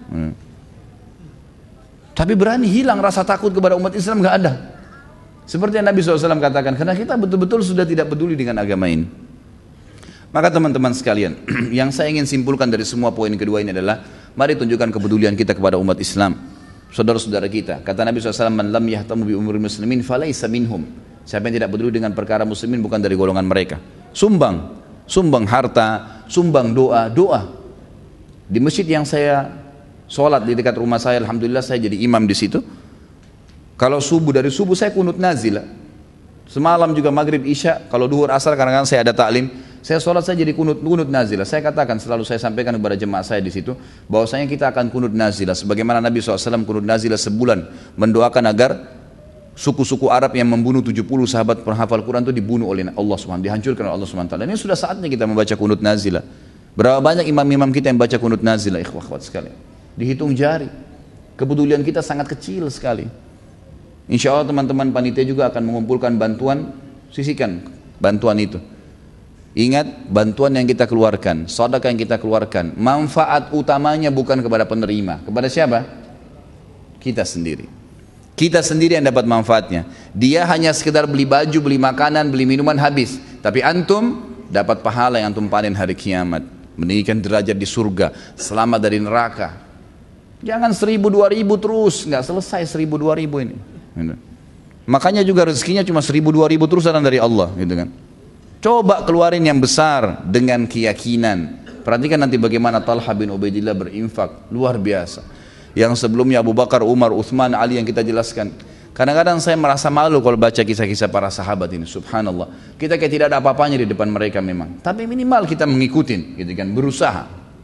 Tapi berani hilang rasa takut kepada umat Islam, nggak ada. Seperti yang Nabi SAW katakan, karena kita betul-betul sudah tidak peduli dengan agama ini. Maka teman-teman sekalian, yang saya ingin simpulkan dari semua poin kedua ini adalah, mari tunjukkan kepedulian kita kepada umat Islam, saudara-saudara kita. Kata Nabi SAW, man lam yahtamu bi umuri muslimin falaysa minhum. Siapa yang tidak peduli dengan perkara muslimin bukan dari golongan mereka. Sumbang harta, sumbang doa. Di masjid yang saya sholat di dekat rumah saya, alhamdulillah saya jadi imam di situ. Kalau dari subuh saya kunut nazilah. Semalam juga maghrib isya, kalau duhur asar kadang-kadang saya ada taklim, saya sholat saya jadi kunut nazilah. Saya katakan selalu saya sampaikan kepada jemaah saya di situ, bahwasanya kita akan kunut nazilah. Sebagaimana Nabi SAW kunut nazilah sebulan, mendoakan agar suku-suku Arab yang membunuh 70 sahabat penghafal Quran itu dibunuh oleh Allah SWT, dihancurkan oleh Allah SWT. Ini sudah saatnya kita membaca kunut nazilah. Berapa banyak imam-imam kita yang baca kunut nazilah, ikhwah-ikhwat sekalian. Dihitung jari. Kepedulian kita sangat kecil sekali. Insya Allah teman-teman panitia juga akan mengumpulkan bantuan, sisihkan bantuan itu. Ingat, bantuan yang kita keluarkan, sedekah yang kita keluarkan, manfaat utamanya bukan kepada penerima. Kepada siapa? Kita sendiri. Kita sendiri yang dapat manfaatnya. Dia hanya sekedar beli baju, beli makanan, beli minuman, habis. Tapi antum dapat pahala yang antum panen hari kiamat. Meninggikan derajat di surga, selamat dari neraka. Jangan 1000, 2000 terus, nggak selesai 1000, 2000 ini. Makanya juga rezekinya cuma 1000, 2000 terus datang dari Allah, gitu kan. Coba keluarin yang besar dengan keyakinan. Perhatikan nanti bagaimana Talha bin Ubaidillah berinfak, luar biasa. Yang sebelumnya Abu Bakar, Umar, Uthman, Ali yang kita jelaskan. Kadang-kadang saya merasa malu kalau baca kisah-kisah para sahabat ini, subhanallah. Kita kayak tidak ada apa-apanya di depan mereka memang. Tapi minimal kita mengikutin, gitu kan, berusaha.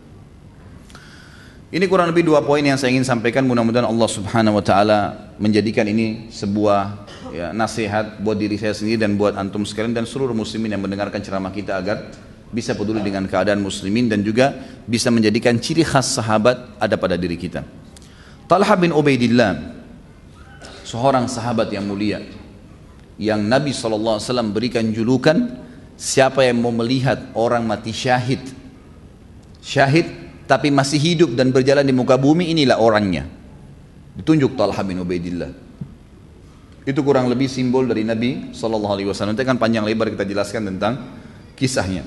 Ini kurang lebih 2 poin yang saya ingin sampaikan. Mudah-mudahan Allah Subhanahu wa taala menjadikan ini sebuah nasihat buat diri saya sendiri dan buat antum sekalian dan seluruh muslimin yang mendengarkan ceramah kita agar bisa peduli dengan keadaan muslimin dan juga bisa menjadikan ciri khas sahabat ada pada diri kita. Talha bin Ubaidillah, seorang sahabat yang mulia yang Nabi SAW berikan julukan, siapa yang mau melihat orang mati syahid tapi masih hidup dan berjalan di muka bumi, inilah orangnya. Ditunjuk Talha bin Ubaidillah. Itu kurang lebih simbol dari Nabi SAW. Nanti kan panjang lebar kita jelaskan tentang kisahnya.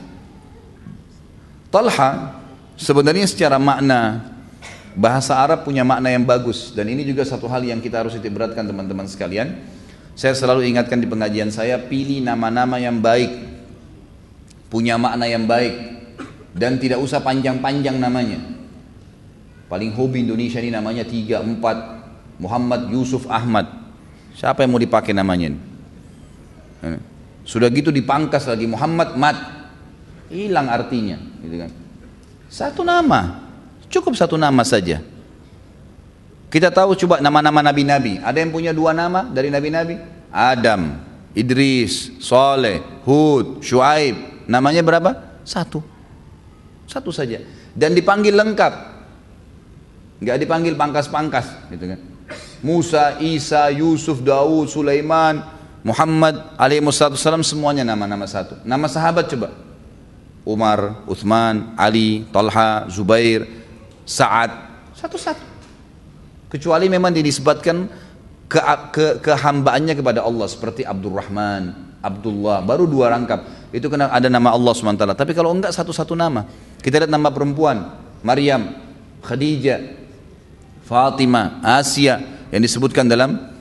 Talha sebenarnya secara makna bahasa Arab punya makna yang bagus, dan ini juga satu hal yang kita harus titik beratkan teman-teman sekalian. Saya selalu ingatkan di pengajian saya, pilih nama-nama yang baik, punya makna yang baik, dan tidak usah panjang-panjang namanya. Paling hobi Indonesia ini namanya 3, 4, Muhammad, Yusuf, Ahmad. Siapa yang mau dipakai namanya ini? Sudah gitu dipangkas lagi Muhammad, Mat, hilang artinya, gitu kan. Satu nama, cukup satu nama saja. Kita tahu coba nama-nama nabi-nabi. Ada yang punya 2 nama dari nabi-nabi? Adam, Idris, Saleh, Hud, Syuaib. Namanya berapa? 1 saja. Dan dipanggil lengkap, nggak dipanggil pangkas-pangkas, gitu kan. Musa, Isa, Yusuf, Daud, Sulaiman, Muhammad alaihissalam, semuanya nama-nama 1. Nama sahabat coba, Umar, Uthman, Ali, Talha, Zubair, Sa'ad, 1. Kecuali memang dinisbatkan kehambaannya kepada Allah, seperti Abdurrahman, Abdullah, baru 2 rangkap. Itu kena ada nama Allah SWT. Tapi kalau enggak 1 nama. Kita lihat nama perempuan, Maryam, Khadijah, Fatimah, Asia yang disebutkan dalam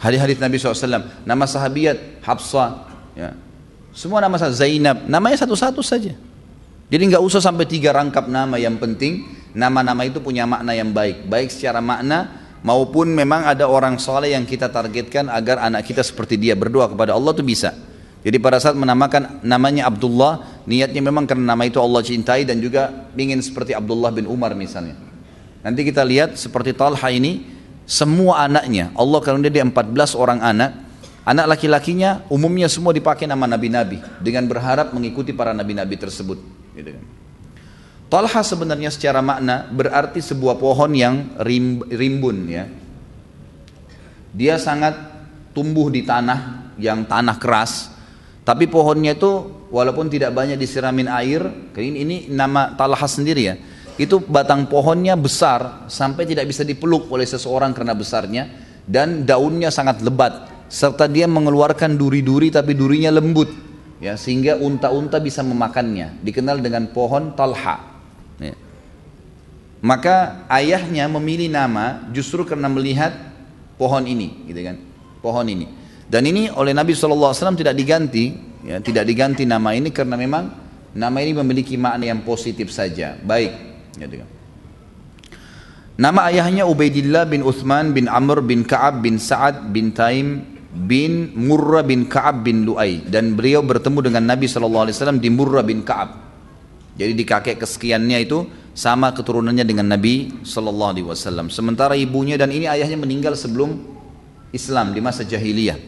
Hadis-hadis Nabi SAW. Nama sahabiat Hafsah, ya. Semua nama Zainab, namanya satu-satu saja. Jadi nggak usah sampai 3 rangkap nama. Yang penting nama-nama itu punya makna yang baik, baik secara makna maupun memang ada orang soleh yang kita targetkan agar anak kita seperti dia, berdoa kepada Allah itu bisa. Jadi pada saat menamakan namanya Abdullah, niatnya memang karena nama itu Allah cintai dan juga ingin seperti Abdullah bin Umar misalnya. Nanti kita lihat seperti Talha ini, semua anaknya Allah karena dia 14 orang anak laki-lakinya umumnya semua dipakai nama nabi-nabi dengan berharap mengikuti para nabi-nabi tersebut, gitu kan. Talha sebenarnya secara makna berarti sebuah pohon yang rimbun, ya. Dia sangat tumbuh di tanah yang tanah keras, tapi pohonnya itu walaupun tidak banyak disiramin air, ini nama Talha sendiri ya, itu batang pohonnya besar sampai tidak bisa dipeluk oleh seseorang karena besarnya, dan daunnya sangat lebat, serta dia mengeluarkan duri-duri tapi durinya lembut, ya, sehingga unta-unta bisa memakannya, dikenal dengan pohon Talha, ya. Maka ayahnya memilih nama justru karena melihat pohon ini, gitu kan, pohon ini. Dan ini oleh Nabi SAW tidak diganti, ya, tidak diganti nama ini karena memang nama ini memiliki makna yang positif saja, baik, gitu kan. Nama ayahnya Ubaidillah bin Uthman bin Amr bin Ka'ab bin Sa'ad bin Taim bin Murrah bin Ka'ab bin Lu'ay, dan beliau bertemu dengan Nabi SAW di Murrah bin Ka'ab. Jadi di kakek kesekiannya itu sama keturunannya dengan Nabi SAW. Sementara ibunya, dan ini ayahnya meninggal sebelum Islam di masa jahiliyah.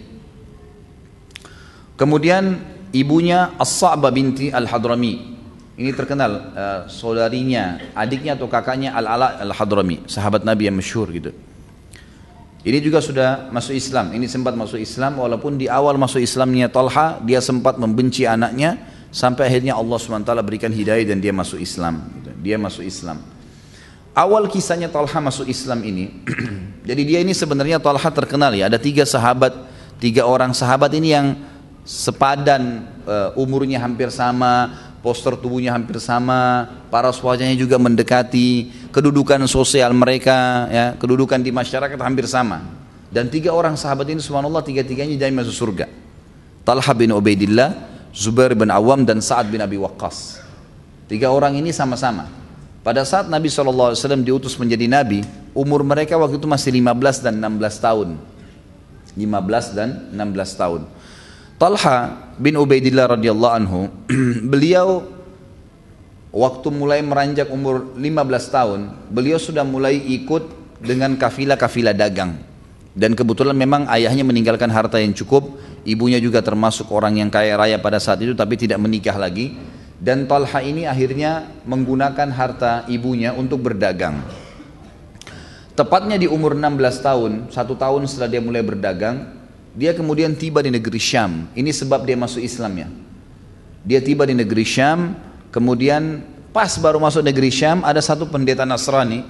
Kemudian ibunya As-Sa'bah binti Al-Hadrami. Ini terkenal, saudarinya, adiknya atau kakaknya Al-Ala Al-Hadrami, sahabat Nabi yang masyhur gitu. Ini juga sudah masuk Islam. Ini sempat masuk Islam, walaupun di awal masuk Islamnya Talha dia sempat membenci anaknya, sampai akhirnya Allah SWT berikan hidayah dan dia masuk Islam. Dia masuk Islam. Awal kisahnya Talha masuk Islam ini, jadi dia ini sebenarnya Talha terkenal ya. Ada 3 sahabat, 3 orang sahabat ini yang sepadan, umurnya hampir sama, postur tubuhnya hampir sama, paras wajahnya juga mendekati, kedudukan sosial mereka, ya, kedudukan di masyarakat hampir sama. Dan 3 orang sahabat ini subhanallah, 3-tiganya jadi masuk surga. Talha bin Ubaidillah, Zubair bin Awam, dan Sa'ad bin Abi Waqqas. 3 orang ini sama-sama. Pada saat Nabi SAW diutus menjadi Nabi, umur mereka waktu itu masih 15 dan 16 tahun. 15 dan 16 tahun. Talha bin Ubaidillah radhiyallahu anhu, beliau waktu mulai meranjak umur 15 tahun, beliau sudah mulai ikut dengan kafilah-kafilah dagang. Dan kebetulan memang ayahnya meninggalkan harta yang cukup, ibunya juga termasuk orang yang kaya raya pada saat itu tapi tidak menikah lagi. Dan Talha ini akhirnya menggunakan harta ibunya untuk berdagang. Tepatnya di umur 16 tahun, 1 tahun setelah dia mulai berdagang, dia kemudian tiba di negeri Syam. Ini sebab dia masuk Islam ya. Dia tiba di negeri Syam, kemudian pas baru masuk negeri Syam ada satu pendeta Nasrani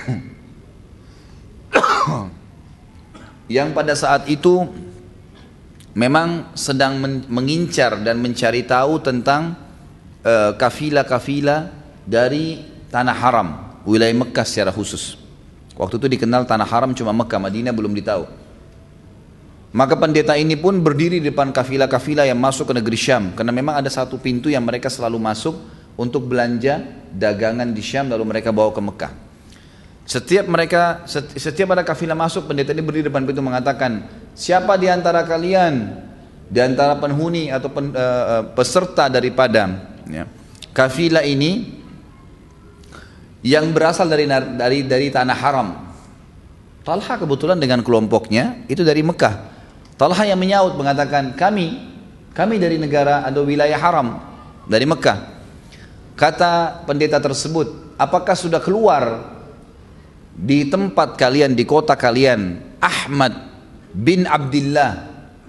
yang pada saat itu memang sedang mengincar dan mencari tahu tentang kafilah-kafilah dari tanah haram, wilayah Mekah secara khusus. Waktu itu dikenal tanah haram cuma Mekah, Madinah belum ditahu. Maka pendeta ini pun berdiri di depan kafilah-kafilah yang masuk ke negeri Syam, karena memang ada satu pintu yang mereka selalu masuk untuk belanja dagangan di Syam lalu mereka bawa ke Mekah. Setiap ada kafilah masuk, pendeta ini berdiri di depan pintu mengatakan, siapa di antara kalian, di antara penghuni atau peserta daripada kafilah ini yang berasal dari tanah haram. Talha kebetulan dengan kelompoknya itu dari Mekah. Talha yang menyaut mengatakan, kami dari negara atau wilayah haram, dari Mekah. Kata pendeta tersebut, apakah sudah keluar di tempat kalian, di kota kalian, Ahmad bin Abdillah?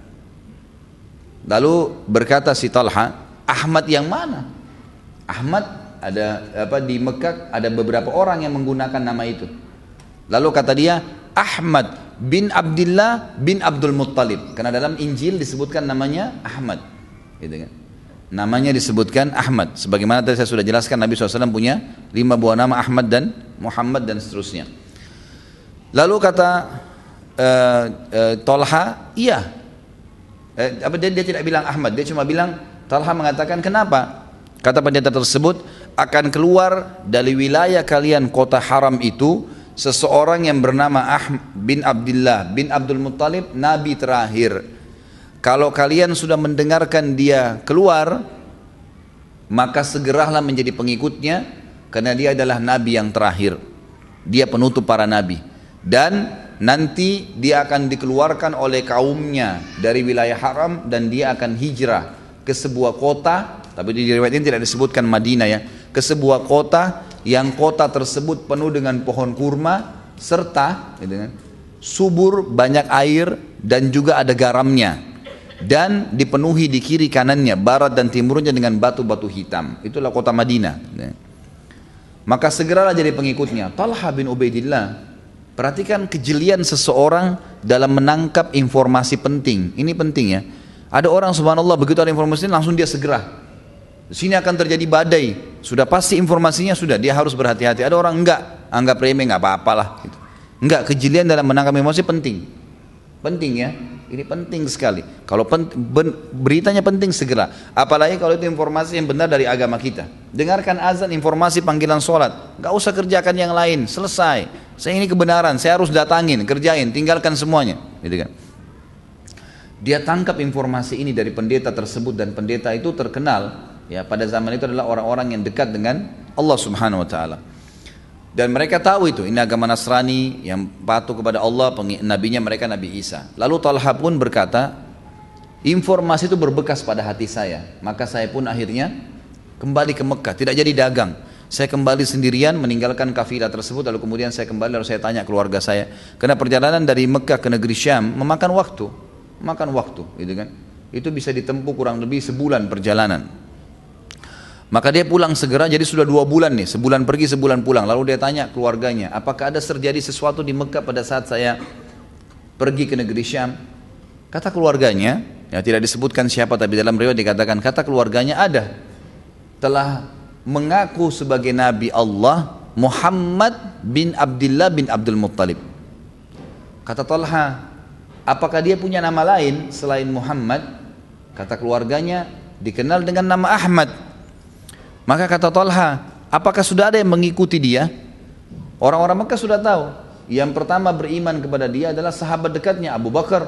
Lalu berkata si Talha, Ahmad yang mana? Ahmad ada di Mekah ada beberapa orang yang menggunakan nama itu. Lalu kata dia, Ahmad bin Abdillah bin Abdul Muttalib, karena dalam Injil disebutkan namanya Ahmad, gitu kan? Namanya disebutkan Ahmad. Sebagaimana tadi saya sudah jelaskan, Nabi SAW punya 5 buah nama, Ahmad dan Muhammad dan seterusnya. Lalu kata Talha, iya. Dia tidak bilang Ahmad, dia cuma bilang Talha mengatakan kenapa? Kata pendeta tersebut, akan keluar dari wilayah kalian kota haram itu seseorang yang bernama Ahmad bin Abdullah bin Abdul Muttalib, nabi terakhir. Kalau kalian sudah mendengarkan dia keluar, maka segeralah menjadi pengikutnya, karena dia adalah nabi yang terakhir. Dia penutup para nabi. Dan nanti dia akan dikeluarkan oleh kaumnya dari wilayah haram dan dia akan hijrah ke sebuah kota, tapi di riwayat ini tidak disebutkan Madinah ya, ke sebuah kota yang kota tersebut penuh dengan pohon kurma serta subur, banyak air dan juga ada garamnya, dan dipenuhi di kiri kanannya, barat dan timurnya dengan batu-batu hitam. Itulah kota Madinah. Maka segeralah jadi pengikutnya. Talha bin Ubaidillah, perhatikan kejelian seseorang dalam menangkap informasi penting. Ini penting ya. Ada orang subhanallah begitu ada informasi langsung dia segera. Di sini akan terjadi badai. Sudah pasti informasinya sudah, dia harus berhati-hati. Ada orang enggak, anggap remeh, enggak apa-apalah gitu. Enggak, kejelian dalam menangkap informasi penting. Penting ya. Ini penting sekali. Kalau beritanya penting segera. Apalagi kalau itu informasi yang benar dari agama kita. Dengarkan azan, informasi panggilan sholat. Gak usah kerjakan yang lain. Selesai. Saya ini kebenaran. Saya harus datangin, kerjain, tinggalkan semuanya. Gitu kan. Dia tangkap informasi ini dari pendeta tersebut, dan pendeta itu terkenal. Ya, pada zaman itu adalah orang-orang yang dekat dengan Allah Subhanahu Wa Taala. Dan mereka tahu itu, ini agama Nasrani yang patuh kepada Allah, nabinya mereka Nabi Isa. Lalu Talha pun berkata, informasi itu berbekas pada hati saya, maka saya pun akhirnya kembali ke Mekah, tidak jadi dagang. Saya kembali sendirian meninggalkan kafilah tersebut, lalu kemudian saya kembali, lalu saya tanya keluarga saya. Karena perjalanan dari Mekah ke negeri Syam memakan waktu, gitu kan. Itu bisa ditempuh kurang lebih sebulan perjalanan. Maka dia pulang segera, jadi sudah 2 bulan nih, sebulan pergi sebulan pulang. Lalu dia tanya keluarganya, apakah ada terjadi sesuatu di Mekah pada saat saya pergi ke negeri Syam? Kata keluarganya, ya tidak disebutkan siapa, tapi dalam riwayat dikatakan, kata keluarganya ada, telah mengaku sebagai Nabi Allah Muhammad bin Abdullah bin Abdul Muttalib. Kata Talha, apakah dia punya nama lain selain Muhammad? Kata keluarganya, dikenal dengan nama Ahmad. Maka kata Talha, apakah sudah ada yang mengikuti dia? Orang-orang Mekah sudah tahu. Yang pertama beriman kepada dia adalah sahabat dekatnya Abu Bakar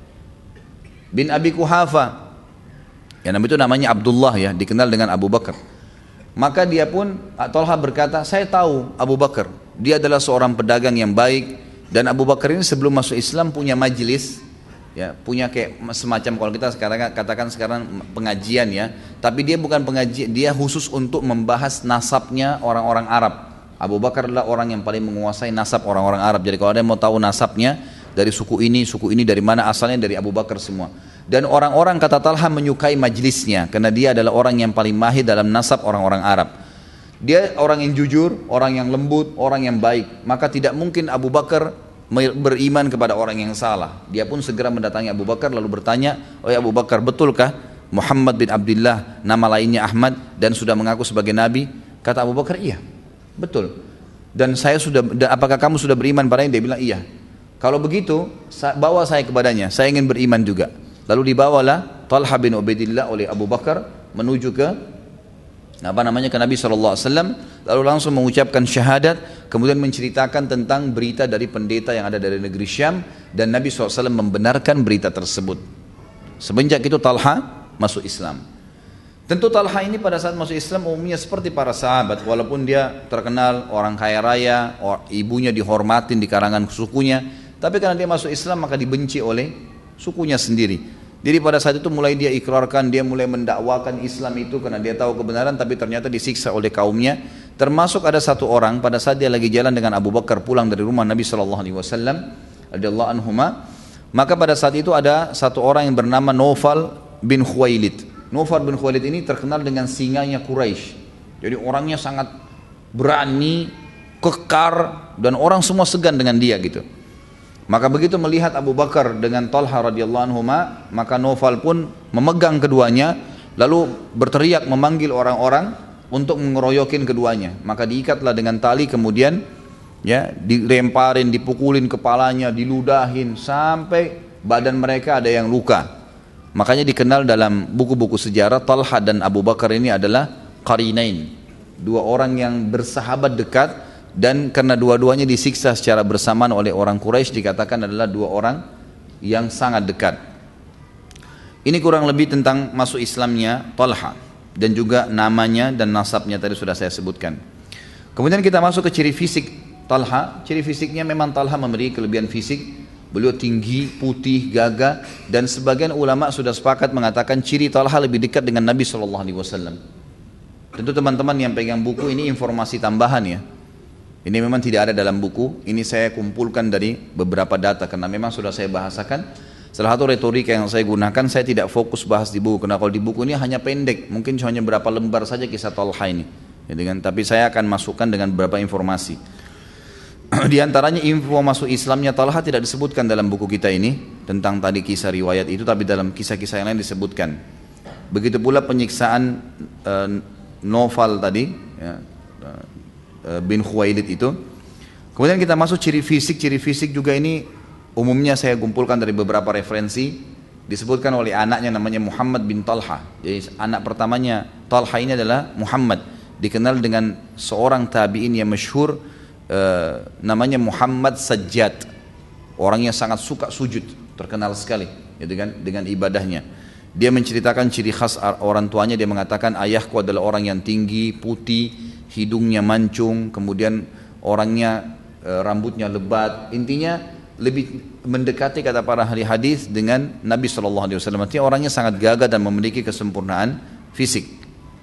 bin Abi Quhafa. Yang nama itu namanya Abdullah ya, dikenal dengan Abu Bakar. Maka dia pun, Talha berkata, saya tahu Abu Bakar. Dia adalah seorang pedagang yang baik. Dan Abu Bakar ini sebelum masuk Islam punya majelis. Ya, punya kayak semacam, kalau kita sekarang katakan sekarang pengajian ya, tapi dia bukan pengajian, dia khusus untuk membahas nasabnya orang-orang Arab. Abu Bakar adalah orang yang paling menguasai nasab orang-orang Arab. Jadi kalau ada yang mau tahu nasabnya dari suku ini dari mana asalnya, dari Abu Bakar semua. Dan orang-orang kata Talha menyukai majlisnya karena dia adalah orang yang paling mahir dalam nasab orang-orang Arab. Dia orang yang jujur, orang yang lembut, orang yang baik. Maka tidak mungkin Abu Bakar beriman kepada orang yang salah. Dia pun segera mendatangi Abu Bakar lalu bertanya, "Oh ya Abu Bakar, betulkah Muhammad bin Abdullah nama lainnya Ahmad dan sudah mengaku sebagai nabi?" Kata Abu Bakar, "Iya, betul. Dan apakah kamu sudah beriman padanya?" Dia bilang, "Iya." "Kalau begitu, bawa saya kepadanya. Saya ingin beriman juga." Lalu dibawalah Talha bin Ubaidillah oleh Abu Bakar menuju ke ke Nabi SAW, lalu langsung mengucapkan syahadat, kemudian menceritakan tentang berita dari pendeta yang ada dari negeri Syam, dan Nabi SAW membenarkan berita tersebut. Semenjak itu Talha masuk Islam. Tentu Talha ini pada saat masuk Islam umumnya seperti para sahabat, walaupun dia terkenal orang kaya raya, ibunya dihormatin di kalangan sukunya, tapi karena dia masuk Islam maka dibenci oleh sukunya sendiri. Jadi pada saat itu mulai dia ikrarkan, dia mulai mendakwakan Islam itu karena dia tahu kebenaran, tapi ternyata disiksa oleh kaumnya. Termasuk ada satu orang pada saat dia lagi jalan dengan Abu Bakar pulang dari rumah Nabi SAW, radhiyallahu anhuma, maka pada saat itu ada satu orang yang bernama Naufal bin Khuwailid. Naufal bin Khuwailid ini terkenal dengan singanya Quraisy. Jadi orangnya sangat berani, kekar, dan orang semua segan dengan dia gitu. Maka begitu melihat Abu Bakar dengan Talha radhiyallahu anhuma, maka Naufal pun memegang keduanya, lalu berteriak memanggil orang-orang untuk mengeroyokin keduanya. Maka diikatlah dengan tali, kemudian Ya, dilemparin, dipukulin kepalanya, diludahin sampai badan mereka ada yang luka. Makanya dikenal dalam buku-buku sejarah Talha dan Abu Bakar ini adalah qarinain, dua orang yang bersahabat dekat, dan karena dua-duanya disiksa secara bersamaan oleh orang Quraisy dikatakan adalah dua orang yang sangat dekat. Ini kurang lebih tentang masuk Islamnya Talha dan juga namanya dan nasabnya tadi sudah saya sebutkan. Kemudian kita masuk ke ciri fisik Talha. Ciri fisiknya memang Talha memiliki kelebihan fisik. Beliau tinggi, putih, gagah, dan sebagian ulama sudah sepakat mengatakan ciri Talha lebih dekat dengan Nabi SAW. Tentu teman-teman yang pegang buku ini informasi tambahan ya. Ini memang tidak ada dalam buku. Ini saya kumpulkan dari beberapa data karena memang sudah saya bahasakan. Salah satu retorika yang saya gunakan, saya tidak fokus bahas di buku. Karena kalau di buku ini hanya pendek, mungkin hanya berapa lembar saja kisah Talha ini. Ya, tapi saya akan masukkan dengan beberapa informasi. Di antaranya info masuk Islamnya Talha tidak disebutkan dalam buku kita ini tentang tadi kisah riwayat itu, tapi dalam kisah-kisah yang lain disebutkan. Begitu pula penyiksaan Naufal tadi ya, bin Khuwailid itu. Kemudian kita masuk ciri fisik juga ini umumnya saya kumpulkan dari beberapa referensi. Disebutkan oleh anaknya namanya Muhammad bin Talha. Jadi anak pertamanya Talha ini adalah Muhammad, dikenal dengan seorang tabi'in yang masyhur namanya Muhammad Sajjad, orang yang sangat suka sujud, terkenal sekali gitu kan, dengan ibadahnya. Dia menceritakan ciri khas orang tuanya. Dia mengatakan ayahku adalah orang yang tinggi, putih, hidungnya mancung, kemudian orangnya rambutnya lebat. Intinya lebih mendekati kata para ahli hadis dengan Nabi SAW. Artinya orangnya sangat gagah dan memiliki kesempurnaan fisik.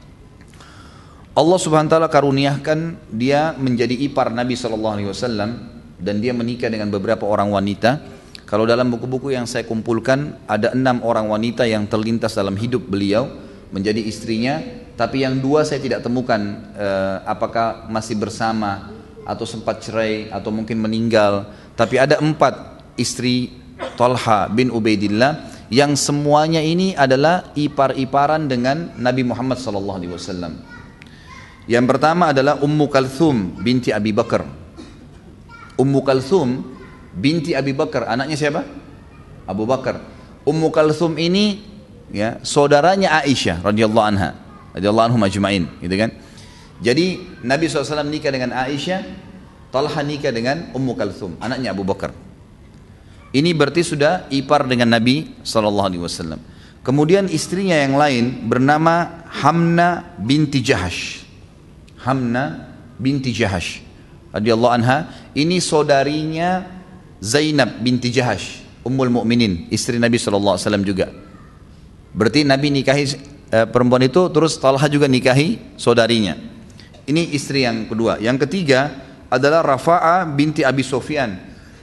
Allah Subhanahu wa taala karuniakan dia menjadi ipar Nabi SAW dan dia menikah dengan beberapa orang wanita. Kalau dalam buku-buku yang saya kumpulkan ada 6 orang wanita yang terlintas dalam hidup beliau menjadi istrinya, tapi yang 2 saya tidak temukan apakah masih bersama atau sempat cerai atau mungkin meninggal. Tapi ada 4 istri Talha bin Ubaidillah yang semuanya ini adalah ipar-iparan dengan Nabi Muhammad SAW. Yang pertama adalah Ummu Kalthum binti Abi Bakar. Ummu Kalthum binti Abi Bakar, anaknya siapa? Abu Bakar. Ummu Kalthum ini ya saudaranya Aisyah radhiyallahu anha, radhiyallahu anhum ajma'in, gitu kan. Jadi Nabi SAW nikah dengan Aisyah, Talha nikah dengan Ummu Kalthum, anaknya Abu Bakar. Ini berarti sudah ipar dengan Nabi SAW. Kemudian istrinya yang lain bernama Hamna binti Jahash. Hamna binti Jahash radhiyallahu anha, ini saudarinya Zainab binti Jahash, Ummul Mukminin, istri Nabi SAW juga. Berarti Nabi nikahi perempuan itu, terus Talha juga nikahi saudarinya. Ini istri yang kedua. Yang ketiga adalah Rafa'ah binti Abi Sufyan.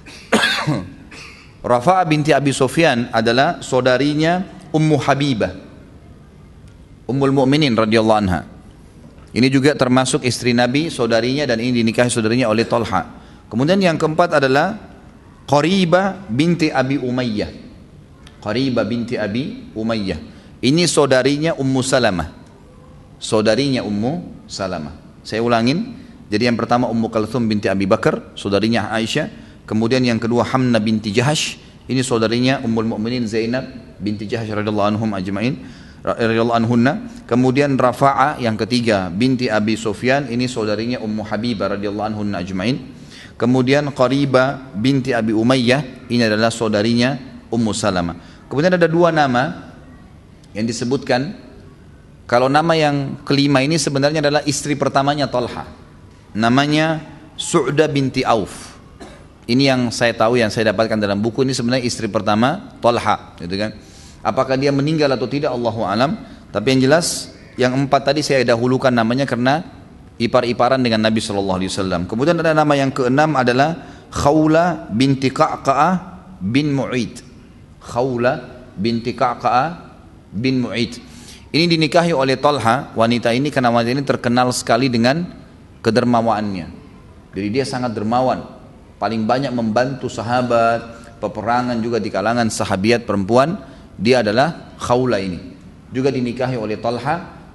Rafa'ah binti Abi Sufyan adalah saudarinya Ummu Habibah, Ummul Mukminin radhiyallahu anha. Ini juga termasuk istri Nabi, saudarinya, dan ini dinikahi saudarinya oleh Talha. Kemudian yang keempat adalah Qaribah binti Abi Umayyah. Qaribah binti Abi Umayyah. Ini saudarinya Ummu Salamah. Saudarinya Ummu Salamah. Saya ulangin. Jadi yang pertama Ummu Kalthum binti Abi Bakar, saudarinya Aisyah. Kemudian yang kedua Hamna binti Jahash. Ini saudarinya Ummul Mukminin Zainab binti Jahash radhiyallahu anhum ajma'in. Radhiyallahu anhunna. Kemudian Rafa'ah yang ketiga binti Abi Sufyan, ini saudarinya Ummu Habibah radhiyallahu anhunna ajma'in. Kemudian Qaribah binti Abi Umayyah, ini adalah saudarinya Ummu Salamah. Kemudian ada 2 nama yang disebutkan. Kalau nama yang kelima ini sebenarnya adalah istri pertamanya Talha, namanya Su'da binti Auf. Ini yang saya tahu, yang saya dapatkan dalam buku, ini sebenarnya istri pertama Talha, gitu kan. Apakah dia meninggal atau tidak Allahu alam. Tapi yang jelas yang 4 tadi saya dahulukan namanya karena ipar-iparan dengan Nabi SAW. Kemudian ada nama yang ke-6 adalah Khawla binti Qa'qa'ah bin Mu'id. Khawla binti Qa'qa'ah bin Mu'id. Ini dinikahi oleh Talha, wanita ini, karena wanita ini terkenal sekali dengan kedermawaannya. Jadi dia sangat dermawan, paling banyak membantu sahabat, peperangan juga di kalangan sahabiat perempuan. Dia adalah Khawla ini. Juga dinikahi oleh Talha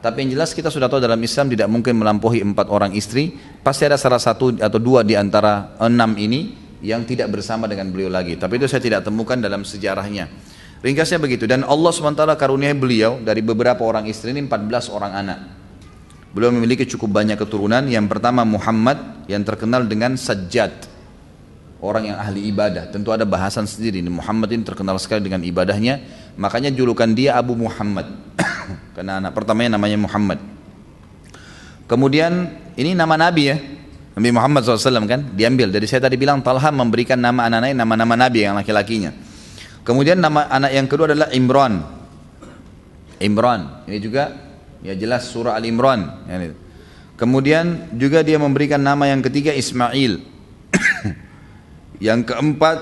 Tapi yang jelas kita sudah tahu dalam Islam tidak mungkin melampaui 4 orang istri. Pasti ada salah satu atau 2 di antara 6 ini yang tidak bersama dengan beliau lagi. Tapi itu saya tidak temukan dalam sejarahnya. Ringkasnya begitu. Dan Allah SWT karuniai beliau dari beberapa orang istri ini 14 orang anak. Beliau memiliki cukup banyak keturunan. Yang pertama Muhammad yang terkenal dengan Sajjad, orang yang ahli ibadah. Tentu ada bahasan sendiri. Muhammad ini terkenal sekali dengan ibadahnya. Makanya julukan dia Abu Muhammad. Karena anak pertamanya namanya Muhammad. Kemudian ini nama Nabi ya, Nabi Muhammad SAW kan diambil. Dari saya tadi bilang Talha memberikan nama anak-anaknya nama-nama Nabi yang laki-lakinya. Kemudian nama anak yang kedua adalah Imran. Imran ini juga ya jelas surah Al-Imran. Kemudian juga dia memberikan nama yang ketiga Ismail. Yang keempat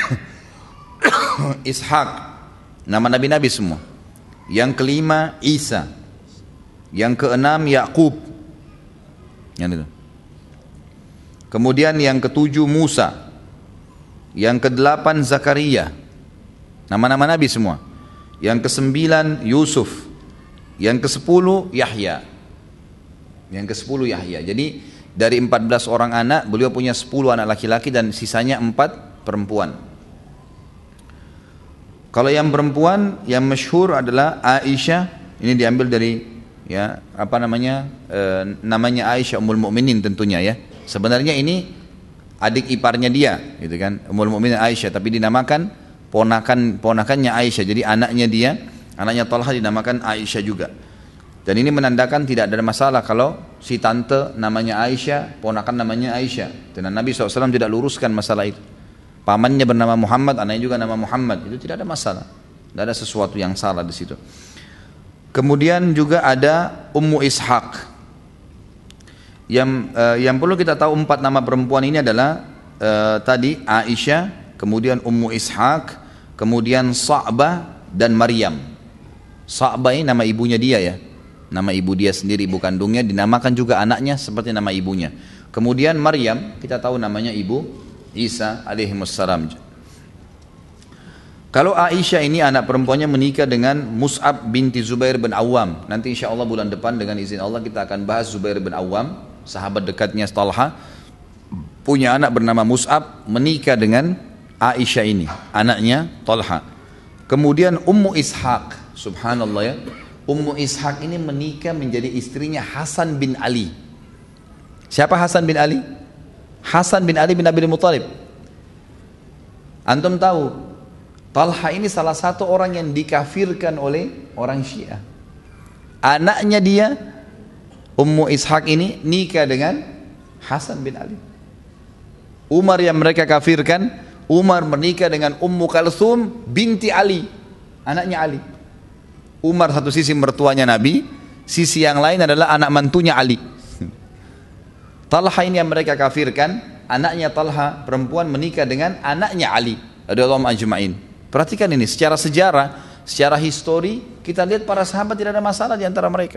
Ishak, nama nabi-nabi semua. Yang kelima Isa. Yang keenam Yakub. Kemudian yang ketujuh Musa. Yang kedelapan Zakaria. Nama-nama nabi semua. Yang kesembilan Yusuf. Yang kesepuluh Yahya. Yang kesepuluh Yahya. Jadi dari 14 orang anak, beliau punya 10 anak laki-laki dan sisanya 4 perempuan. Kalau yang perempuan yang masyhur adalah Aisyah. Ini diambil dari ya namanya Aisyah Ummul Mukminin tentunya ya. Sebenarnya ini adik iparnya dia, gitu kan, Ummul Mukminin Aisyah, tapi dinamakan ponakannya Aisyah. Jadi anaknya Talha dinamakan Aisyah juga. Dan ini menandakan tidak ada masalah kalau si tante namanya Aisyah, ponakan namanya Aisyah. Dan Nabi SAW tidak luruskan masalah itu. Pamannya bernama Muhammad, anaknya juga nama Muhammad, itu tidak ada masalah. Tidak ada sesuatu yang salah di situ. Kemudian juga ada Ummu Ishaq. Yang perlu kita tahu 4 nama perempuan ini adalah tadi Aisyah, kemudian Ummu Ishaq, kemudian Sa'bah dan Maryam. Sa'bah ini nama ibunya dia ya. Nama ibu dia sendiri, ibu kandungnya, dinamakan juga anaknya seperti nama ibunya. Kemudian Maryam, kita tahu namanya ibu Isa alaihimussalam. Kalau Aisyah ini anak perempuannya menikah dengan Mus'ab binti Zubair bin Awam. Nanti insya Allah bulan depan dengan izin Allah kita akan bahas Zubair bin Awam, sahabat dekatnya Talha, punya anak bernama Mus'ab, menikah dengan Aisyah ini, anaknya Talha. Kemudian Ummu Ishaq, subhanallah ya, Ummu Ishaq ini menikah menjadi istrinya Hasan bin Ali. Siapa Hasan bin Ali? Hasan bin Ali bin Abi Thalib. Antum tahu, Talha ini salah satu orang yang dikafirkan oleh orang Syiah. Anaknya dia, Ummu Ishaq ini nikah dengan Hasan bin Ali. Umar yang mereka kafirkan, Umar menikah dengan Ummu Kalsum binti Ali, anaknya Ali. Umar satu sisi mertuanya Nabi, sisi yang lain adalah anak mantunya Ali. Talha ini yang mereka kafirkan, anaknya Talha perempuan menikah dengan anaknya Ali radhiyallahu ajma'in. Perhatikan ini secara sejarah, secara histori, kita lihat para sahabat tidak ada masalah di antara mereka.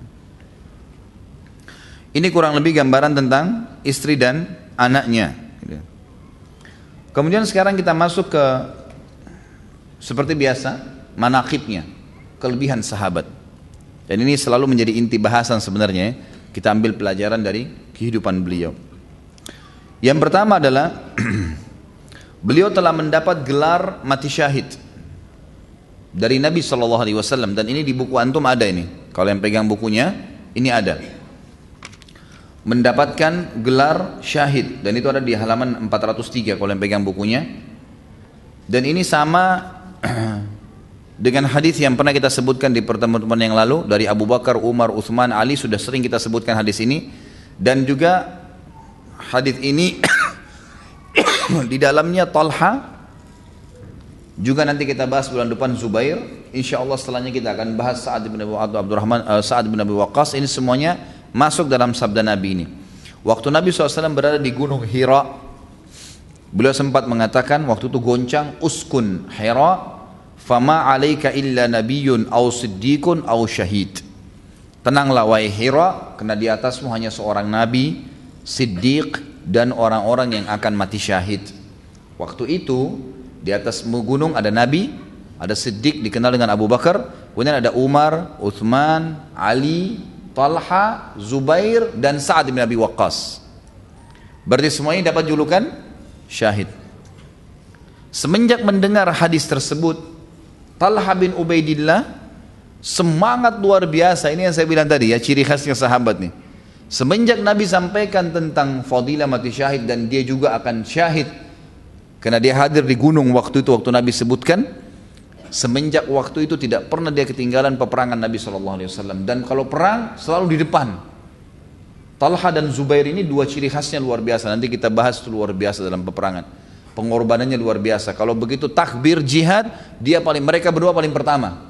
Ini kurang lebih gambaran tentang istri dan anaknya. Kemudian sekarang kita masuk ke seperti biasa manaqibnya, kelebihan sahabat. Dan ini selalu menjadi inti bahasan sebenarnya. Kita ambil pelajaran dari kehidupan beliau. Yang pertama adalah beliau telah mendapat gelar mati syahid dari Nabi SAW, dan ini di buku antum ada ini. Kalau yang pegang bukunya ini ada. Mendapatkan gelar syahid, dan itu ada di halaman 403 kalau yang pegang bukunya. Dan ini sama dengan hadis yang pernah kita sebutkan di pertemuan yang lalu dari Abu Bakar, Umar, Utsman, Ali, sudah sering kita sebutkan hadis ini. Dan juga hadis ini di dalamnya Talha, juga nanti kita bahas bulan depan Zubair. Insyaallah setelahnya kita akan bahas Sa'ad bin Abi Waqqas. Ini semuanya masuk dalam sabda Nabi ini. Waktu Nabi SAW berada di Gunung Hira, beliau sempat mengatakan waktu itu goncang, uskun Hira fama alaika illa nabiyyun aw siddiqun aw syahid. Tenanglah wahai Hira, karena di atasmu hanya seorang nabi, siddiq, dan orang-orang yang akan mati syahid. Waktu itu di atas gunung ada nabi, Ada Siddiq dikenal dengan Abu Bakar, kemudian ada Umar, Uthman, Ali, Talha, Zubair, dan Sa'ad bin Abi Waqqas. Berarti semuanya dapat julukan syahid. Semenjak mendengar hadis tersebut, Talha bin Ubaidillah semangat luar biasa. Ini yang saya bilang tadi ya, ciri khasnya sahabat nih. Semenjak Nabi sampaikan tentang fadilah mati syahid dan dia juga akan syahid, karena dia hadir di gunung waktu itu, waktu Nabi sebutkan. Semenjak waktu itu tidak pernah dia ketinggalan peperangan Nabi SAW. Dan kalau perang selalu di depan. Talha dan Zubair ini dua ciri khasnya luar biasa. Nanti kita bahas itu luar biasa dalam peperangan. Pengorbanannya luar biasa. Kalau begitu takbir jihad, mereka berdua paling pertama.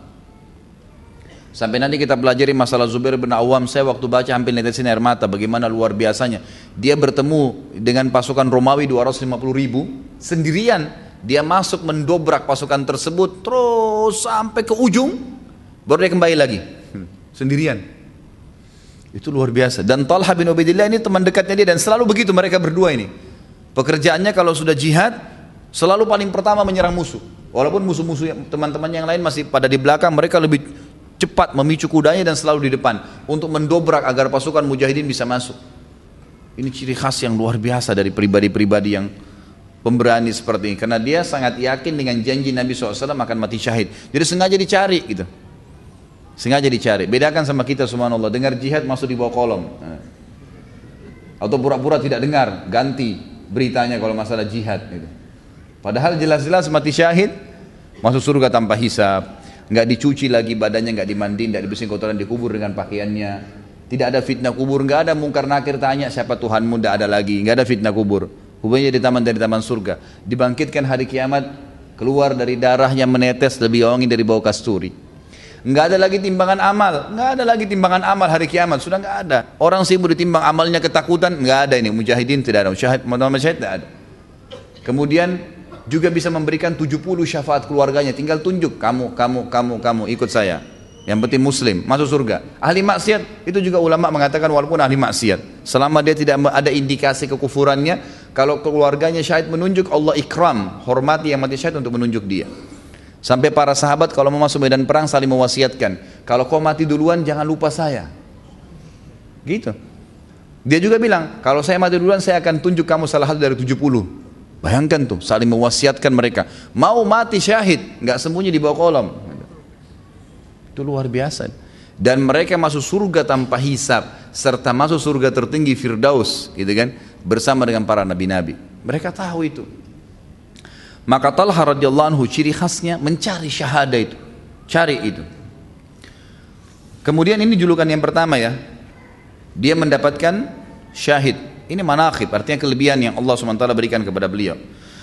Sampai nanti kita pelajari masalah Zubair bin Awam. Saya waktu baca hampir netesin air mata. Bagaimana luar biasanya. Dia bertemu dengan pasukan Romawi 250 ribu sendirian. Dia masuk mendobrak pasukan tersebut terus sampai ke ujung, baru dia kembali lagi sendirian. Itu luar biasa. Dan Talha bin Ubaidillah ini teman dekatnya dia, dan selalu begitu mereka berdua ini. Pekerjaannya kalau sudah jihad selalu paling pertama menyerang musuh. Walaupun musuh-musuh teman-teman yang lain masih pada di belakang, mereka lebih cepat memicu kudanya dan selalu di depan untuk mendobrak agar pasukan mujahidin bisa masuk. Ini ciri khas yang luar biasa dari pribadi-pribadi yang pemberani seperti ini, karena dia sangat yakin dengan janji Nabi SAW akan mati syahid. Jadi sengaja dicari gitu, sengaja dicari. Bedakan sama kita, subhanallah, dengar jihad masuk di bawah kolom, atau pura-pura tidak dengar, ganti beritanya kalau masalah jihad gitu. Padahal jelas-jelas mati syahid, masuk surga tanpa hisab, nggak dicuci lagi badannya, nggak dimandiin, nggak dibersihin kotoran, dikubur dengan pakaiannya. Tidak ada fitnah kubur, nggak ada mungkar nakir tanya siapa Tuhanmu, nggak ada lagi, nggak ada fitnah kubur. Hubungannya dari taman surga. Dibangkitkan hari kiamat, keluar dari darahnya menetes lebih wangi dari bau kasturi. Enggak ada lagi timbangan amal, enggak ada lagi timbangan amal hari kiamat, sudah enggak ada. Orang sibuk ditimbang amalnya ketakutan, enggak ada ini. Mujahidin tidak ada, syahid tidak ada. Kemudian juga bisa memberikan 70 syafaat keluarganya, tinggal tunjuk kamu ikut saya. Yang penting muslim, masuk surga. Ahli maksiat, itu juga ulama mengatakan walaupun ahli maksiat, selama dia tidak ada indikasi kekufurannya, kalau keluarganya syahid menunjuk, Allah ikram, hormati yang mati syahid untuk menunjuk dia. Sampai para sahabat kalau mau masuk medan perang saling mewasiatkan, kalau kau mati duluan jangan lupa saya. Gitu. Dia juga bilang, kalau saya mati duluan saya akan tunjuk kamu salah satu dari 70. Bayangkan tuh, saling mewasiatkan mereka. Mau mati syahid, nggak sembunyi di bawah kolom. Itu luar biasa. Dan mereka masuk surga tanpa hisab, serta masuk surga tertinggi Firdaus, gitu kan, bersama dengan para nabi-nabi. Mereka tahu itu. Maka Talha radhiyallahu anhu ciri khasnya mencari syahada itu, cari itu. Kemudian ini julukan yang pertama ya, dia mendapatkan syahid. Ini manaqib, artinya kelebihan yang Allah SWT berikan kepada beliau.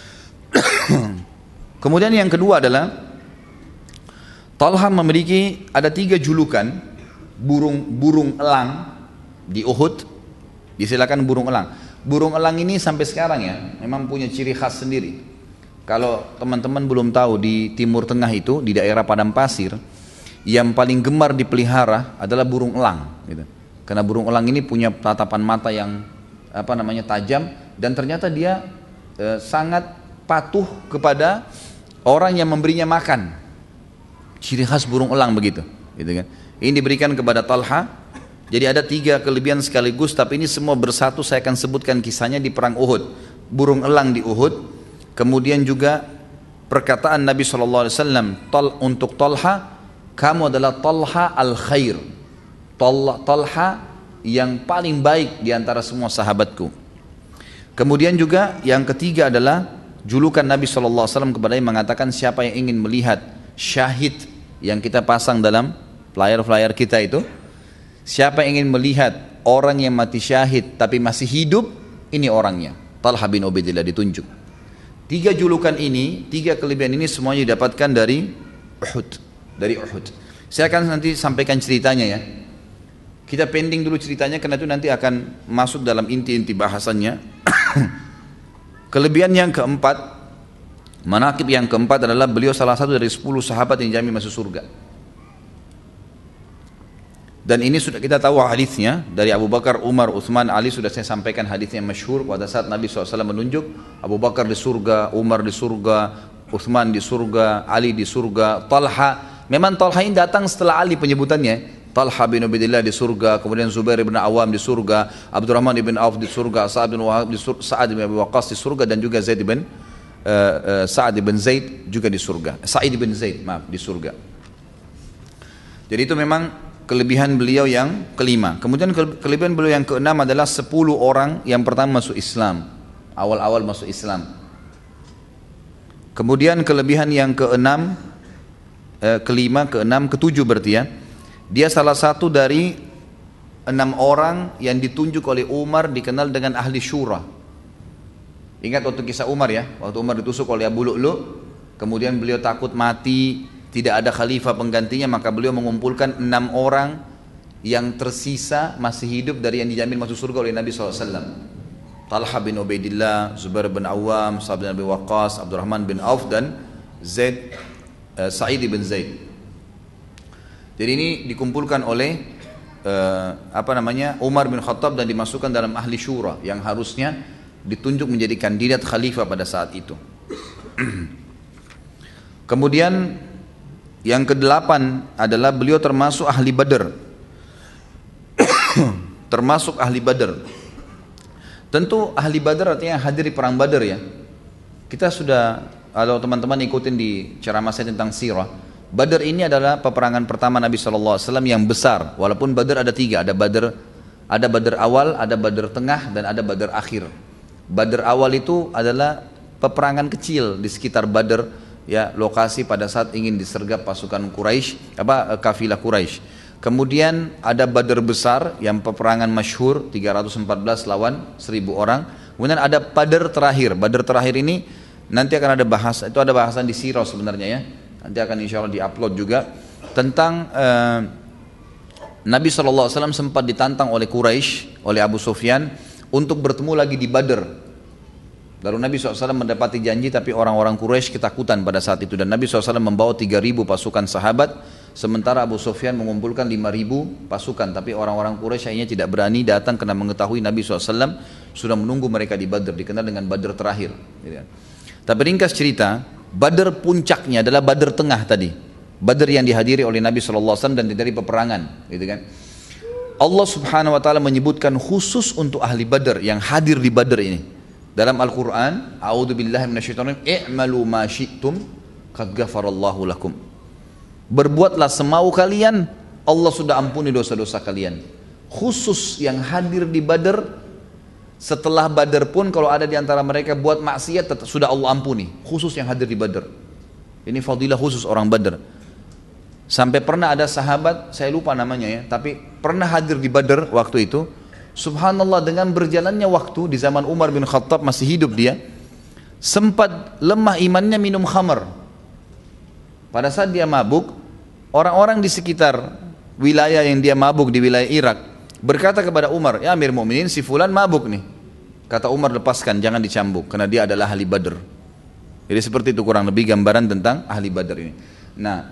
Kemudian yang kedua adalah Talha memiliki ada 3 julukan burung elang di Uhud. Disilakan burung elang. Burung elang ini sampai sekarang ya memang punya ciri khas sendiri. Kalau teman-teman belum tahu, di Timur Tengah itu di daerah padang pasir yang paling gemar dipelihara adalah burung elang. Gitu. Karena burung elang ini punya tatapan mata yang tajam, dan ternyata dia sangat patuh kepada orang yang memberinya makan. Ciri khas burung elang begitu, gitu kan. Ini diberikan kepada Talha. Jadi ada 3 kelebihan sekaligus, tapi ini semua bersatu. Saya akan sebutkan kisahnya di perang Uhud. Burung elang di Uhud. Kemudian juga perkataan Nabi SAW untuk Talha, kamu adalah Talha al-khair, Talha yang paling baik di antara semua sahabatku. Kemudian juga yang ketiga adalah julukan Nabi SAW kepada yang mengatakan, siapa yang ingin melihat syahid yang kita pasang dalam flyer-flyer kita itu, siapa yang ingin melihat orang yang mati syahid tapi masih hidup, ini orangnya. Talha bin Ubaidillah ditunjuk. 3 julukan ini, 3 kelebihan ini semuanya didapatkan dari Uhud. Dari Uhud. Saya akan nanti sampaikan ceritanya ya. Kita pending dulu ceritanya karena itu nanti akan masuk dalam inti-inti bahasannya. Kelebihan yang keempat, manaqib yang keempat adalah beliau salah satu dari 10 sahabat yang dijamin masuk surga. Dan ini sudah kita tahu hadisnya dari Abu Bakar, Umar, Uthman, Ali. Sudah saya sampaikan hadisnya masyhur pada saat Nabi SAW menunjuk Abu Bakar di surga, Umar di surga, Uthman di surga, Ali di surga, Talha. Memang Talha ini datang setelah Ali penyebutannya. Talha bin Ubaidillah di surga, kemudian Zubair bin Awam di surga, Abdurrahman bin Auf di surga, Sa'ad bin Abi Waqqas di surga, dan juga Sa'ad bin Zaid juga di surga. Sa'id bin Zaid, maaf, di surga. Jadi itu memang kelebihan beliau yang kelima. Kemudian kelebihan beliau yang keenam adalah 10 orang yang pertama masuk Islam, awal-awal masuk Islam. Kemudian kelebihan yang keenam, kelima, keenam, ketujuh berarti ya. Dia salah satu dari 6 orang yang ditunjuk oleh Umar, dikenal dengan ahli syura. Ingat waktu kisah Umar ya, waktu Umar ditusuk oleh Abu Lu'lu', kemudian beliau takut mati, tidak ada khalifah penggantinya, maka beliau mengumpulkan 6 orang yang tersisa masih hidup dari yang dijamin masuk surga oleh Nabi SAW. Talha bin Ubaidillah, Zubair bin Awam, Sa'ad bin Abi Waqqas, Abdurrahman bin Auf, dan Sa'id bin Zaid. Jadi ini dikumpulkan oleh Umar bin Khattab dan dimasukkan dalam ahli syura yang harusnya ditunjuk menjadi kandidat khalifah pada saat itu. Kemudian yang kedelapan adalah beliau termasuk ahli Badar. Termasuk ahli Badar. Tentu ahli Badar artinya hadir di perang Badar ya. Kita sudah, kalau teman-teman ikutin di ceramah saya tentang sirah, Badar ini adalah peperangan pertama Nabi SAW yang besar. Walaupun Badar ada 3, ada Badar awal, ada Badar tengah, dan ada Badar akhir. Badar awal itu adalah peperangan kecil di sekitar Badar, ya, lokasi pada saat ingin disergap pasukan Quraisy, kafilah Quraisy. Kemudian ada Badar besar yang peperangan masyhur 314 lawan 1000 orang. Kemudian ada Badar terakhir. Badar terakhir ini nanti akan ada bahasa, itu ada bahasan di sirah sebenarnya ya. Nanti akan insya Allah di-upload juga tentang Nabi SAW sempat ditantang oleh Quraisy, oleh Abu Sufyan untuk bertemu lagi di Badar. Lalu Nabi SAW mendapati janji, tapi orang-orang Quraisy ketakutan pada saat itu, dan Nabi SAW membawa 3.000 pasukan sahabat, sementara Abu Sufyan mengumpulkan 5.000 pasukan, tapi orang-orang Quraisy akhirnya tidak berani datang karena mengetahui Nabi SAW sudah menunggu mereka di Badar, dikenal dengan Badar terakhir. Tapi ringkas cerita, Badar puncaknya adalah Badar tengah tadi, Badar yang dihadiri oleh Nabi SAW dan dari peperangan, gitu kan. Allah Subhanahu Wa Taala menyebutkan khusus untuk ahli Badar yang hadir di Badar ini dalam Al-Quran. A'udzubillahi minasyaitonir rajim. I'malu ma syi'tum qad ghafarallahu lakum. Berbuatlah semau kalian, Allah sudah ampuni dosa-dosa kalian. Khusus yang hadir di Badar. Setelah Badar pun kalau ada di antara mereka buat maksiat, tetap sudah Allah ampuni. Khusus yang hadir di Badar. Ini fadilah khusus orang Badar. Sampai pernah ada sahabat, saya lupa namanya ya, tapi pernah hadir di Badar waktu itu. Subhanallah, dengan berjalannya waktu di zaman Umar bin Khattab masih hidup dia, sempat lemah imannya minum khamar. Pada saat dia mabuk, orang-orang di sekitar wilayah yang dia mabuk di wilayah Irak berkata kepada Umar, ya Amir Mu'minin, si fulan mabuk nih. Kata Umar, lepaskan, jangan dicambuk, karena dia adalah ahli Badr. Jadi seperti itu kurang lebih gambaran tentang ahli Badr ini. Nah,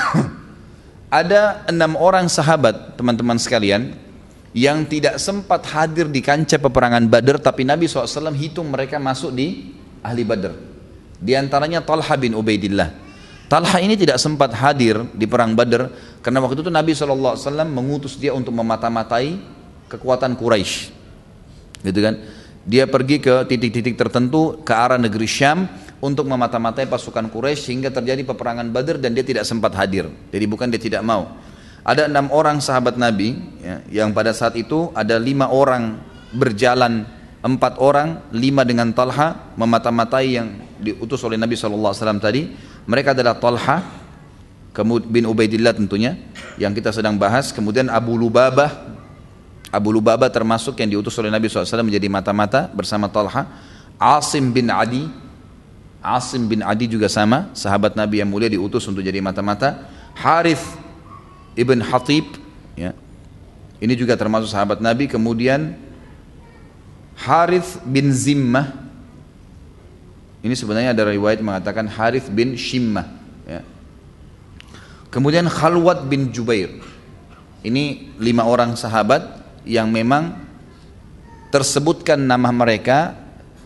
ada 6 orang sahabat, teman-teman sekalian, yang tidak sempat hadir di kancah peperangan Badr, tapi Nabi SAW hitung mereka masuk di ahli Badr. Di antaranya Talha bin Ubaidillah. Talha ini tidak sempat hadir di perang Badr karena waktu itu Nabi SAW mengutus dia untuk memata-matai kekuatan Quraisy, gitu kan? Dia pergi ke titik-titik tertentu ke arah negeri Syam untuk memata-matai pasukan Quraisy sehingga terjadi peperangan Badr, dan dia tidak sempat hadir. Jadi bukan dia tidak mau. Ada 6 orang sahabat Nabi ya, yang pada saat itu ada 5 orang berjalan, 4 orang, 5 dengan Talha memata-matai yang diutus oleh Nabi SAW tadi. Mereka adalah Talha bin Ubaidillah tentunya yang kita sedang bahas. Kemudian Abu Lubabah termasuk yang diutus oleh Nabi SAW menjadi mata-mata bersama Talha. Asim bin Adi juga sama, sahabat Nabi yang mulia diutus untuk jadi mata-mata. Harith ibn Hatib ya, ini juga termasuk sahabat Nabi. Kemudian Harith bin Zimmah, ini sebenarnya ada riwayat mengatakan Harith bin Shimmah ya. Kemudian Khalwat bin Jubair. Ini 5 orang sahabat yang memang tersebutkan nama mereka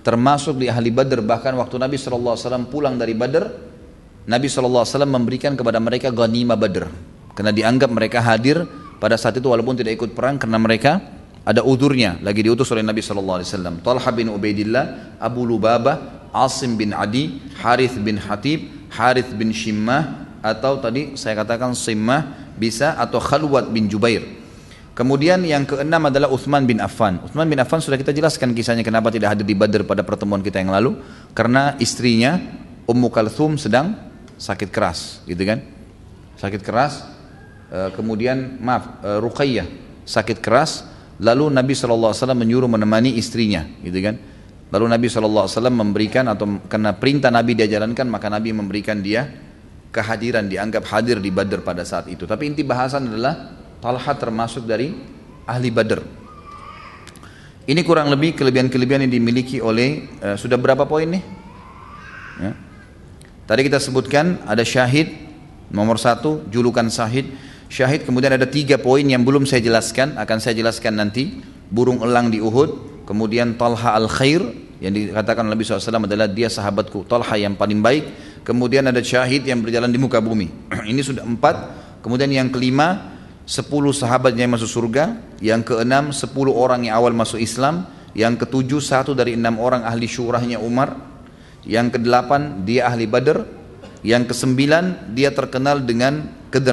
termasuk di ahli Badr. Bahkan waktu Nabi SAW pulang dari Badr, Nabi SAW memberikan kepada mereka ghanimah Badr, karena dianggap mereka hadir pada saat itu walaupun tidak ikut perang karena mereka ada udurnya, lagi diutus oleh Nabi SAW. Talha bin Ubaidillah, Abu Lubabah, Asim bin Adi, Harith bin Hatib, Harith bin Shimmah, atau tadi saya katakan Simmah bisa, atau Khalwat bin Jubair. Kemudian yang keenam adalah Uthman bin Affan. Uthman bin Affan sudah kita jelaskan kisahnya kenapa tidak hadir di Badr pada pertemuan kita yang lalu, karena istrinya Ummu Kalthum sedang sakit keras, gitu kan? Sakit keras. Kemudian Ruqayyah sakit keras. Lalu Nabi SAW menyuruh menemani istrinya, gitu kan? Lalu Nabi SAW memberikan, atau karena perintah Nabi dia jalankan, maka Nabi memberikan dia kehadiran, dianggap hadir di Badr pada saat itu. Tapi inti bahasan adalah Talha termasuk dari ahli Badr. Ini kurang lebih kelebihan-kelebihan yang dimiliki oleh sudah berapa poin nih? Ya. Tadi kita sebutkan ada syahid, nomor 1 julukan syahid. Syahid, kemudian ada 3 poin yang belum saya jelaskan, akan saya jelaskan nanti. Burung elang di Uhud, kemudian Talha al-Khair, yang dikatakan Nabi SAW adalah dia sahabatku, Talha yang paling baik. Kemudian ada syahid yang berjalan di muka bumi. Ini sudah 4. Kemudian yang kelima, 10 sahabatnya yang masuk surga. Yang keenam, 10 orang yang awal masuk Islam. Yang ketujuh, 1 dari 6 orang ahli syurahnya Umar. Yang kedelapan, dia ahli Badr. Yang kesembilan, dia terkenal dengan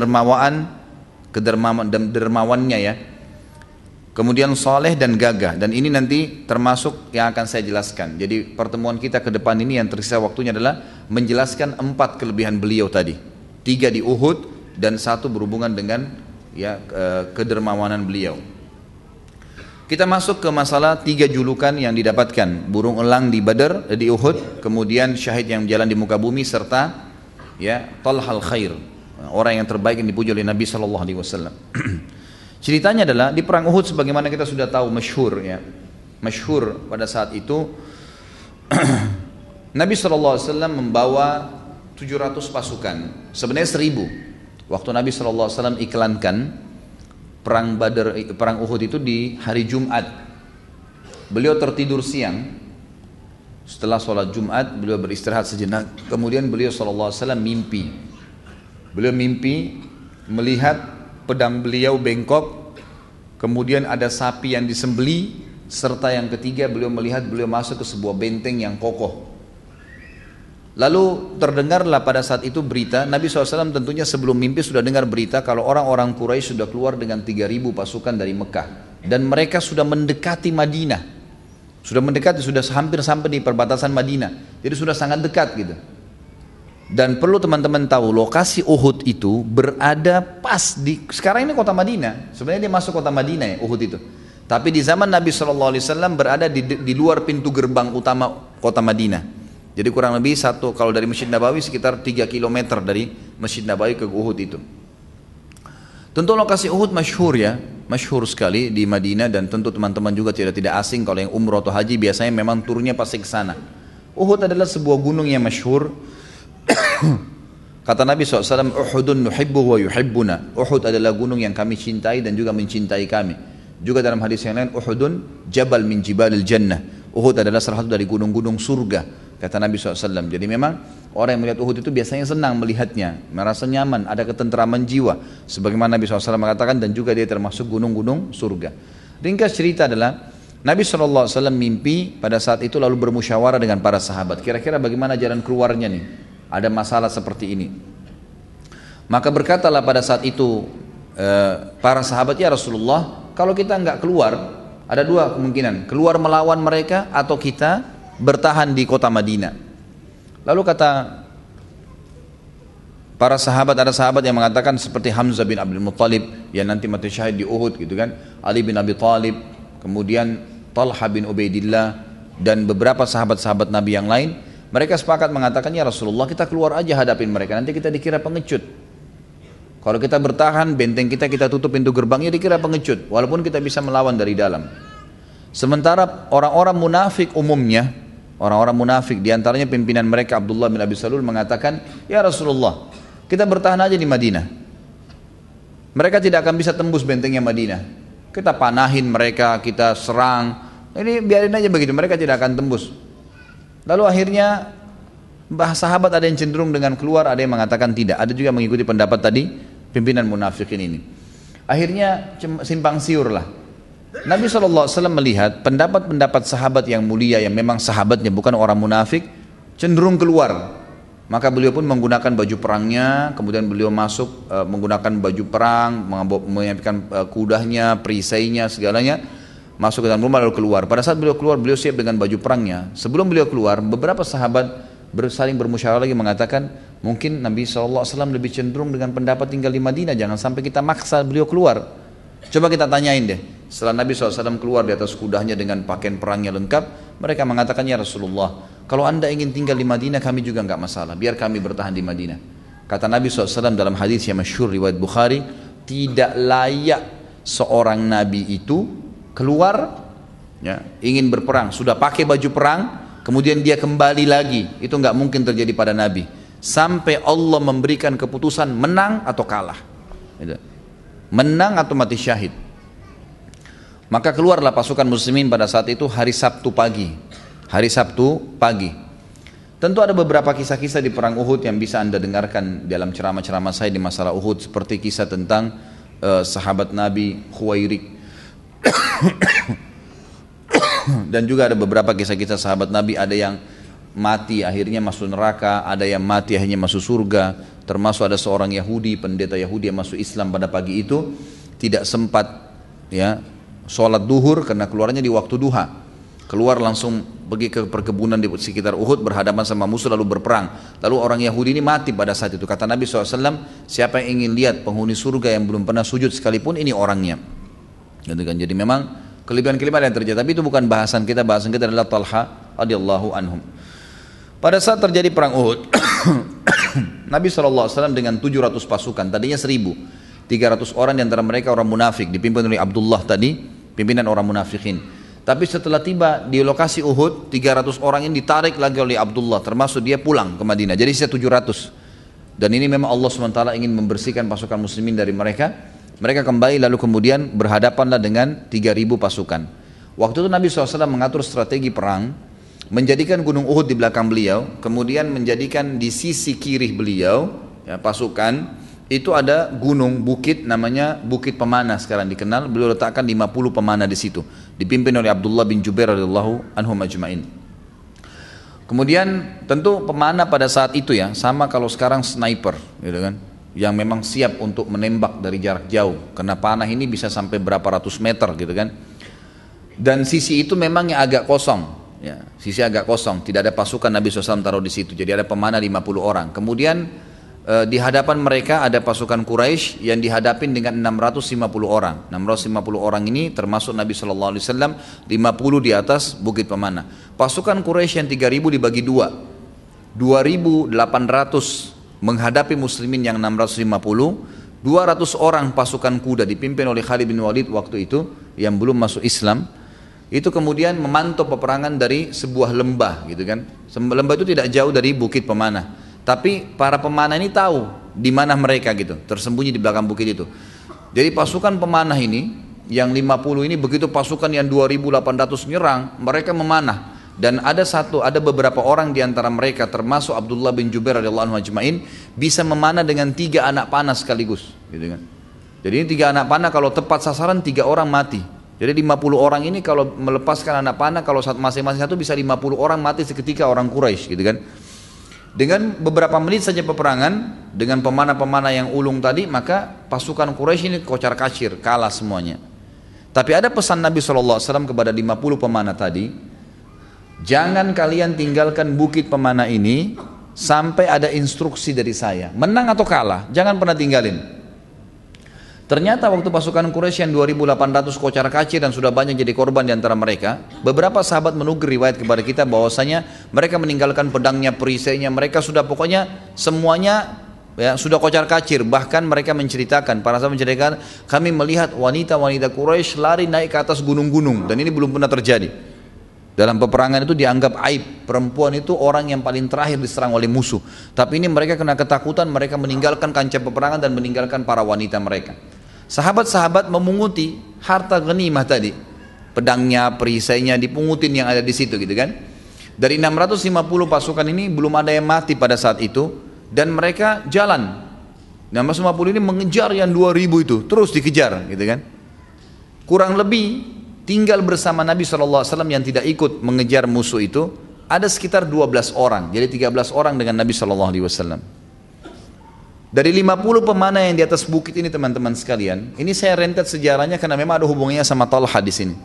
dermawannya ya. Kemudian soleh dan gagah. Dan ini nanti termasuk yang akan saya jelaskan. Jadi pertemuan kita ke depan ini yang tersisa waktunya adalah menjelaskan 4 kelebihan beliau tadi. 3 di Uhud dan 1 berhubungan dengan ya kedermawanan beliau. Kita masuk ke masalah 3 julukan yang didapatkan. Burung elang di Badr, di Uhud, kemudian syahid yang jalan di muka bumi, serta ya Talha al-Khair, orang yang terbaik yang dipuji oleh Nabi SAW. Ceritanya adalah di perang Uhud, sebagaimana kita sudah tahu, masyhur ya, masyhur pada saat itu Nabi SAW membawa 700 pasukan, sebenarnya 1000. Waktu Nabi SAW iklankan perang Uhud itu di hari Jumat, beliau tertidur siang. Setelah sholat Jumat beliau beristirahat sejenak. Kemudian beliau SAW mimpi. Beliau mimpi melihat pedang beliau bengkok, kemudian ada sapi yang disembeli, serta yang ketiga beliau melihat beliau masuk ke sebuah benteng yang kokoh. Lalu terdengarlah pada saat itu berita, Nabi SAW tentunya sebelum mimpi sudah dengar berita kalau orang-orang Quraisy sudah keluar dengan 3.000 pasukan dari Mekah. Dan mereka sudah mendekati Madinah. Sudah mendekati, sudah hampir sampai di perbatasan Madinah. Jadi sudah sangat dekat gitu. Dan perlu teman-teman tahu, lokasi Uhud itu berada pas di, sekarang ini kota Madinah. Sebenarnya dia masuk kota Madinah ya, Uhud itu. Tapi di zaman Nabi SAW berada di luar pintu gerbang utama kota Madinah. Jadi kurang lebih kalau dari Masjid Nabawi sekitar 3 km dari Masjid Nabawi ke Uhud itu. Tentu lokasi Uhud masyhur ya, masyhur sekali di Madinah, dan tentu teman-teman juga tidak asing kalau yang umroh atau haji biasanya memang turunnya pasti ke sana. Uhud adalah sebuah gunung yang masyhur. Kata Nabi SAW, Uhudun nuhibbu wa yuhibbuna. Uhud adalah gunung yang kami cintai dan juga mencintai kami. Juga dalam hadis yang lain, Uhudun jabal min jibalil jannah. Uhud adalah salah satu dari gunung-gunung surga, kata Nabi SAW. Jadi memang orang yang melihat Uhud itu biasanya senang melihatnya, merasa nyaman, ada ketenteraman jiwa, sebagaimana Nabi SAW mengatakan, dan juga dia termasuk gunung-gunung surga. Ringkas cerita adalah Nabi SAW mimpi pada saat itu, lalu bermusyawarah dengan para sahabat, kira-kira bagaimana jalan keluarnya nih, ada masalah seperti ini. Maka berkatalah pada saat itu para sahabat, ya Rasulullah, kalau kita enggak keluar, ada 2 kemungkinan, keluar melawan mereka atau kita bertahan di kota Madinah. Lalu kata para sahabat, ada sahabat yang mengatakan seperti Hamzah bin Abdul Muttalib yang nanti mati syahid di Uhud gitu kan, Ali bin Abi Thalib, kemudian Talha bin Ubaidillah, dan beberapa sahabat-sahabat Nabi yang lain. Mereka sepakat mengatakan, ya Rasulullah, kita keluar aja hadapin mereka, nanti kita dikira pengecut. Kalau kita bertahan, benteng kita tutup pintu gerbangnya, dikira pengecut, walaupun kita bisa melawan dari dalam. Sementara orang-orang munafik umumnya, orang-orang munafik diantaranya pimpinan mereka Abdullah bin Abi Salul mengatakan, ya Rasulullah, kita bertahan aja di Madinah. Mereka tidak akan bisa tembus bentengnya Madinah. Kita panahin mereka, kita serang, ini biarin aja begitu, mereka tidak akan tembus. Lalu akhirnya sahabat ada yang cenderung dengan keluar, ada yang mengatakan tidak. Ada juga mengikuti pendapat tadi pimpinan munafikin ini. Akhirnya simpang siur lah. Nabi SAW melihat pendapat-pendapat sahabat yang mulia, yang memang sahabatnya bukan orang munafik, cenderung keluar. Maka beliau pun menggunakan baju perangnya, kemudian beliau masuk menggunakan baju perang, menyiapkan kudanya, perisainya, segalanya, masuk ke dalam rumah lalu keluar. Pada saat beliau keluar, beliau siap dengan baju perangnya. Sebelum beliau keluar, beberapa sahabat saling bermusyawarah lagi mengatakan, mungkin Nabi SAW lebih cenderung dengan pendapat tinggal di Madinah, jangan sampai kita maksa beliau keluar. Coba kita tanyain deh, setelah Nabi SAW keluar di atas kudanya dengan pakaian perangnya lengkap, mereka mengatakan, ya Rasulullah, kalau anda ingin tinggal di Madinah, kami juga enggak masalah, biar kami bertahan di Madinah. Kata Nabi SAW dalam hadis yang masyhur riwayat Bukhari, tidak layak seorang Nabi itu keluar, ya, ingin berperang, sudah pakai baju perang, kemudian dia kembali lagi, itu enggak mungkin terjadi pada Nabi, sampai Allah memberikan keputusan menang atau kalah, menang atau mati syahid. Maka keluarlah pasukan muslimin pada saat itu hari Sabtu pagi. Hari Sabtu pagi. Tentu ada beberapa kisah-kisah di perang Uhud yang bisa anda dengarkan dalam ceramah-ceramah saya di masalah Uhud, seperti kisah tentang sahabat Nabi Khuwairik. Dan juga ada beberapa kisah-kisah sahabat Nabi, ada yang mati akhirnya masuk neraka, ada yang mati akhirnya masuk surga. Termasuk ada seorang Yahudi, pendeta Yahudi yang masuk Islam pada pagi itu, tidak sempat ya sholat duhur karena keluarnya di waktu duha. Keluar langsung pergi ke perkebunan di sekitar Uhud, berhadapan sama musuh lalu berperang. Lalu orang Yahudi ini mati pada saat itu. Kata Nabi SAW, siapa yang ingin lihat penghuni surga yang belum pernah sujud sekalipun, ini orangnya. Gitu kan? Jadi memang kelebihan-kelebihan yang terjadi, tapi itu bukan bahasan kita adalah Talha radhiyallahu anhum. Pada saat terjadi perang Uhud, Nabi SAW dengan 700 pasukan, tadinya 1.000, 300 orang di antara mereka orang munafik, dipimpin oleh Abdullah tadi, pimpinan orang munafikin. Tapi setelah tiba di lokasi Uhud, 300 orang ini ditarik lagi oleh Abdullah, termasuk dia pulang ke Madinah, jadi sisa 700. Dan ini memang Allah SWT ingin membersihkan pasukan muslimin dari mereka. Mereka kembali lalu kemudian berhadapanlah dengan 3.000 pasukan. Waktu itu Nabi SAW mengatur strategi perang, menjadikan gunung Uhud di belakang beliau, kemudian menjadikan di sisi kiri beliau, ya, pasukan, itu ada gunung, bukit, namanya Bukit Pemanah sekarang dikenal, beliau letakkan 50 pemanah di situ, dipimpin oleh Abdullah bin Jubair radhiyallahu anhum ajma'in. Kemudian tentu pemanah pada saat itu ya, sama kalau sekarang sniper, gitu kan, yang memang siap untuk menembak dari jarak jauh, karena panah ini bisa sampai berapa ratus meter gitu kan. Dan sisi itu memang yang agak kosong, ya, sisi agak kosong, tidak ada pasukan Nabi SAW taruh di situ, jadi ada pemanah 50 orang. Kemudian di hadapan mereka ada pasukan Quraisy yang dihadapin dengan 650 orang. 650 orang ini termasuk Nabi SAW, 50 di atas Bukit Pemanah. Pasukan Quraisy yang 3.000 dibagi dua, 2.800 menghadapi muslimin yang 650, 200 orang pasukan kuda dipimpin oleh Khalid bin Walid waktu itu yang belum masuk Islam. Itu kemudian memantau peperangan dari sebuah lembah gitu kan. Lembah itu tidak jauh dari Bukit Pemanah. Tapi para pemanah ini tahu di mana mereka gitu, tersembunyi di belakang bukit itu. Jadi pasukan pemanah ini yang 50 ini begitu pasukan yang 2.800 nyerang, mereka memanah. Dan ada beberapa orang di antara mereka termasuk Abdullah bin Jubair radhiyallahu anhu ajma'in bisa memanah dengan 3 anak panah sekaligus, gitu kan. Jadi ini 3 anak panah kalau tepat sasaran 3 orang mati. Jadi 50 orang ini kalau melepaskan anak panah, kalau masing-masing satu bisa 50 orang mati seketika orang Quraisy, gitu kan. Dengan beberapa menit saja peperangan dengan pemanah-pemanah yang ulung tadi, maka pasukan Quraisy ini kocar kacir, kalah semuanya. Tapi ada pesan Nabi SAW kepada 50 pemanah tadi, jangan kalian tinggalkan bukit pemanah ini sampai ada instruksi dari saya, menang atau kalah, jangan pernah tinggalin. Ternyata waktu pasukan Quraisy yang 2.800 kocar kacir dan sudah banyak jadi korban di antara mereka, beberapa sahabat menukir riwayat kepada kita bahwasanya mereka meninggalkan pedangnya, perisainya, mereka sudah pokoknya semuanya ya sudah kocar kacir. Bahkan mereka menceritakan, para sahabat menceritakan, kami melihat wanita-wanita Quraisy lari naik ke atas gunung-gunung, dan ini belum pernah terjadi. Dalam peperangan itu dianggap aib, perempuan itu orang yang paling terakhir diserang oleh musuh. Tapi ini mereka kena ketakutan, mereka meninggalkan kancah peperangan dan meninggalkan para wanita mereka. Sahabat-sahabat memunguti harta ghanimah tadi, pedangnya, perisainya dipungutin yang ada di situ gitu kan. Dari 650 pasukan ini belum ada yang mati pada saat itu, dan mereka jalan. 650 ini mengejar yang 2000 itu, terus dikejar gitu kan. Kurang lebih tinggal bersama Nabi SAW yang tidak ikut mengejar musuh itu ada sekitar 12 orang. Jadi 13 orang dengan Nabi SAW. Dari 50 pemanah yang di atas bukit ini teman-teman sekalian, ini saya rentet sejarahnya karena memang ada hubungannya sama Talha di sini.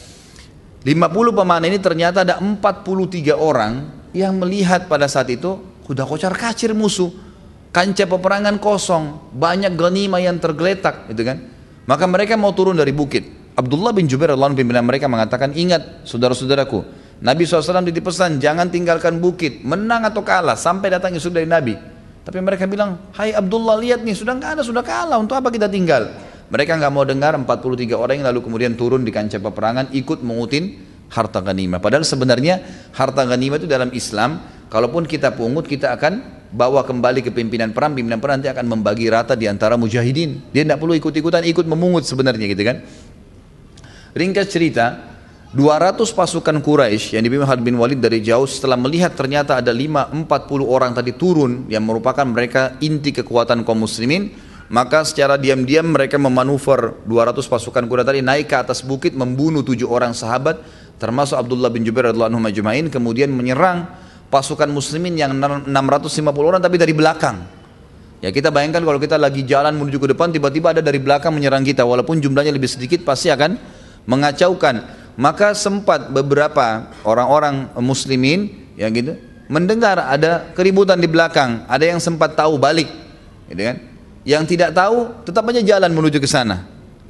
50 pemanah ini ternyata ada 43 orang yang melihat pada saat itu sudah kocar-kacir musuh, kancah peperangan kosong, banyak ghanimah yang tergeletak gitu kan. Maka mereka mau turun dari bukit. Abdullah bin Jubair radhiyallahu anhu pimpinan mereka mengatakan, ingat saudara-saudaraku, Nabi SAW dipesan jangan tinggalkan bukit, menang atau kalah sampai datang isu dari Nabi. Tapi mereka bilang, hai Abdullah, lihat nih sudah nggak ada, sudah kalah, untuk apa kita tinggal? Mereka nggak mau dengar. 43 orang yang lalu kemudian turun di kancah peperangan ikut mengutin harta ghanimah. Padahal sebenarnya harta ghanimah itu dalam Islam, kalaupun kita pungut, kita akan bawa kembali ke pimpinan perang nanti akan membagi rata di antara mujahidin. Dia tidak perlu ikut-ikutan, ikut memungut sebenarnya gitu kan. Ringkas cerita, 200 pasukan Quraisy yang dipimpin Khalid bin Walid dari jauh setelah melihat ternyata ada 40 orang tadi turun yang merupakan mereka inti kekuatan kaum muslimin, maka secara diam-diam mereka memanuver 200 pasukan kuda tadi naik ke atas bukit, membunuh 7 orang sahabat termasuk Abdullah bin Jubair radhiyallahu anhu majma'in, kemudian menyerang pasukan muslimin yang 650 orang tapi dari belakang. Ya kita bayangkan kalau kita lagi jalan menuju ke depan, tiba-tiba ada dari belakang menyerang kita, walaupun jumlahnya lebih sedikit pasti akan mengacaukan. Maka sempat beberapa orang-orang muslimin ya gitu mendengar ada keributan di belakang, ada yang sempat tahu balik gitu kan. Yang tidak tahu tetap aja jalan menuju ke sana.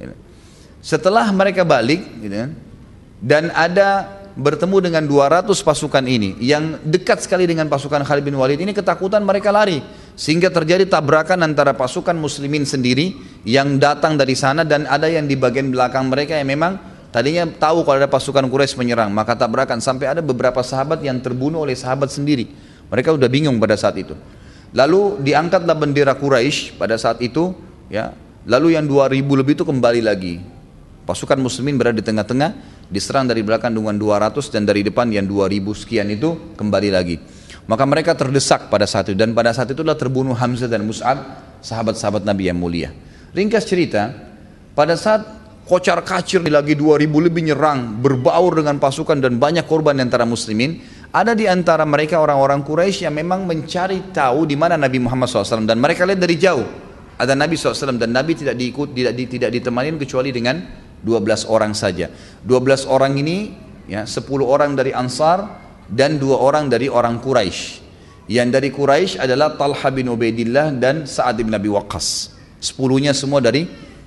Setelah mereka balik gitu kan, dan ada bertemu dengan 200 pasukan ini yang dekat sekali dengan pasukan Khalid bin Walid ini, ketakutan mereka lari sehingga terjadi tabrakan antara pasukan muslimin sendiri yang datang dari sana dan ada yang di bagian belakang mereka yang memang tadinya tahu kalau ada pasukan Quraisy menyerang, maka tabrakan sampai ada beberapa sahabat yang terbunuh oleh sahabat sendiri. Mereka udah bingung pada saat itu. Lalu diangkatlah bendera Quraisy pada saat itu ya. Lalu yang 2000 lebih itu kembali lagi. Pasukan muslimin berada di tengah-tengah, diserang dari belakang dengan 200, dan dari depan yang 2000 sekian itu kembali lagi. Maka mereka terdesak pada saat itu, dan pada saat itulah terbunuh Hamzah dan Mus'ab, sahabat-sahabat Nabi yang mulia. Ringkas cerita, pada saat kocar-kacir lagi 2000 lebih nyerang, berbaur dengan pasukan dan banyak korban di antara muslimin, ada di antara mereka orang-orang Quraisy yang memang mencari tahu di mana Nabi Muhammad SAW, dan mereka lihat dari jauh ada Nabi SAW, dan Nabi tidak tidak ditemani kecuali dengan 12 orang saja. 12 orang ini ya, 10 orang dari Ansar dan 2 orang dari orang Quraisy. Yang dari Quraisy adalah Talha bin Ubaidillah dan Sa'ad bin Abi Waqqas. 10-nya semua dari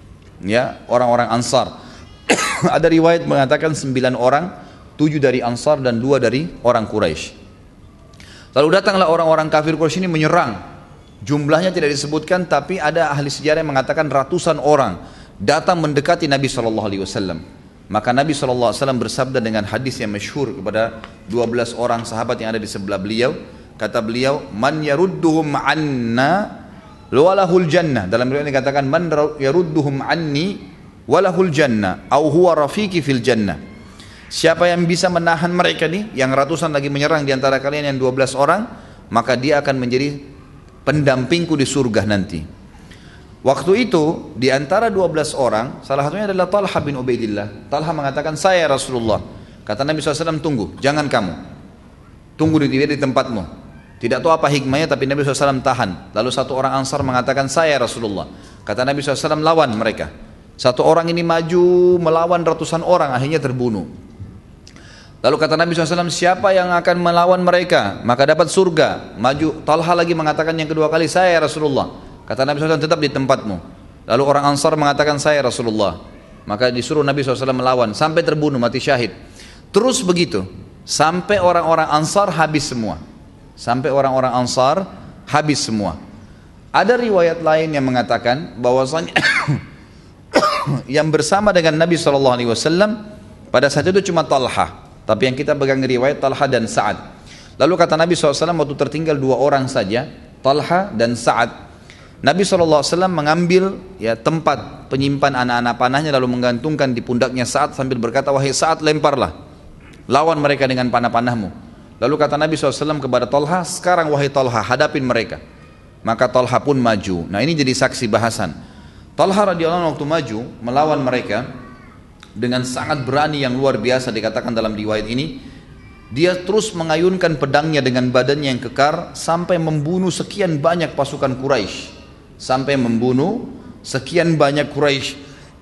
ya orang-orang Ansar. Ada riwayat mengatakan 9 orang, 7 dari Ansar dan 2 dari orang Quraisy. Lalu datanglah orang-orang kafir Quraisy ini menyerang. Jumlahnya tidak disebutkan, tapi ada ahli sejarah yang mengatakan ratusan orang datang mendekati Nabi SAW. Maka Nabi SAW bersabda dengan hadis yang masyhur kepada 12 orang sahabat yang ada di sebelah beliau. Kata beliau, man yarudduhum anna walahul jannah. Dalam riwayat dikatakan man yarudduhum anni walahul jannah au huwa rafiqi fil jannah. Siapa yang bisa menahan mereka nih, yang ratusan lagi menyerang di antara kalian yang 12 orang, maka dia akan menjadi pendampingku di surga nanti. Waktu itu di antara 12 orang, salah satunya adalah Talha bin Ubaidillah. Talha mengatakan, saya Rasulullah. Kata Nabi SAW, tunggu, jangan kamu. Tunggu di tempatmu. Tidak tahu apa hikmahnya, tapi Nabi SAW tahan. Lalu satu orang Ansar mengatakan, saya Rasulullah. Kata Nabi SAW, lawan mereka. Satu orang ini maju melawan ratusan orang, akhirnya terbunuh. Lalu kata Nabi SAW, siapa yang akan melawan mereka maka dapat surga. Maju. Talha lagi mengatakan yang kedua kali, saya Rasulullah. Kata Nabi SAW, tetap di tempatmu. Lalu orang Ansar mengatakan, saya Rasulullah. Maka disuruh Nabi SAW melawan sampai terbunuh, mati syahid. Terus begitu sampai orang-orang Ansar habis semua. Sampai orang-orang Ansar habis semua. Ada riwayat lain yang mengatakan bahwasanya yang bersama dengan Nabi SAW pada saat itu cuma Talha. Tapi yang kita pegang riwayat Talha dan Sa'ad. Lalu kata Nabi SAW, waktu tertinggal 2 orang saja, Talha dan Sa'ad, Nabi SAW mengambil ya, tempat penyimpan anak-anak panahnya, lalu menggantungkan di pundaknya Sa'ad sambil berkata, wahai Sa'ad, lemparlah, lawan mereka dengan panah-panahmu. Lalu kata Nabi SAW kepada Talha, sekarang wahai Talha, hadapin mereka. Maka Talha pun maju. Nah ini jadi saksi bahasan. Talha radhiyallahu anhu waktu maju melawan mereka dengan sangat berani yang luar biasa, dikatakan dalam riwayat ini, dia terus mengayunkan pedangnya dengan badannya yang kekar sampai membunuh sekian banyak pasukan Quraisy. Sampai membunuh sekian banyak Quraisy.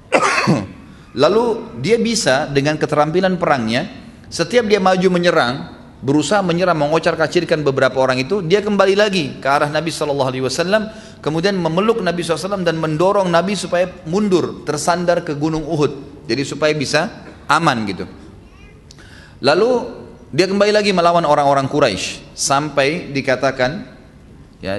Lalu dia bisa dengan keterampilan perangnya, setiap dia maju menyerang, berusaha menyerang, mengocar-kacirkan beberapa orang itu, dia kembali lagi ke arah Nabi SAW, kemudian memeluk Nabi SAW dan mendorong Nabi supaya mundur, tersandar ke gunung Uhud, jadi supaya bisa aman gitu. Lalu dia kembali lagi melawan orang-orang Quraisy sampai dikatakan, ya,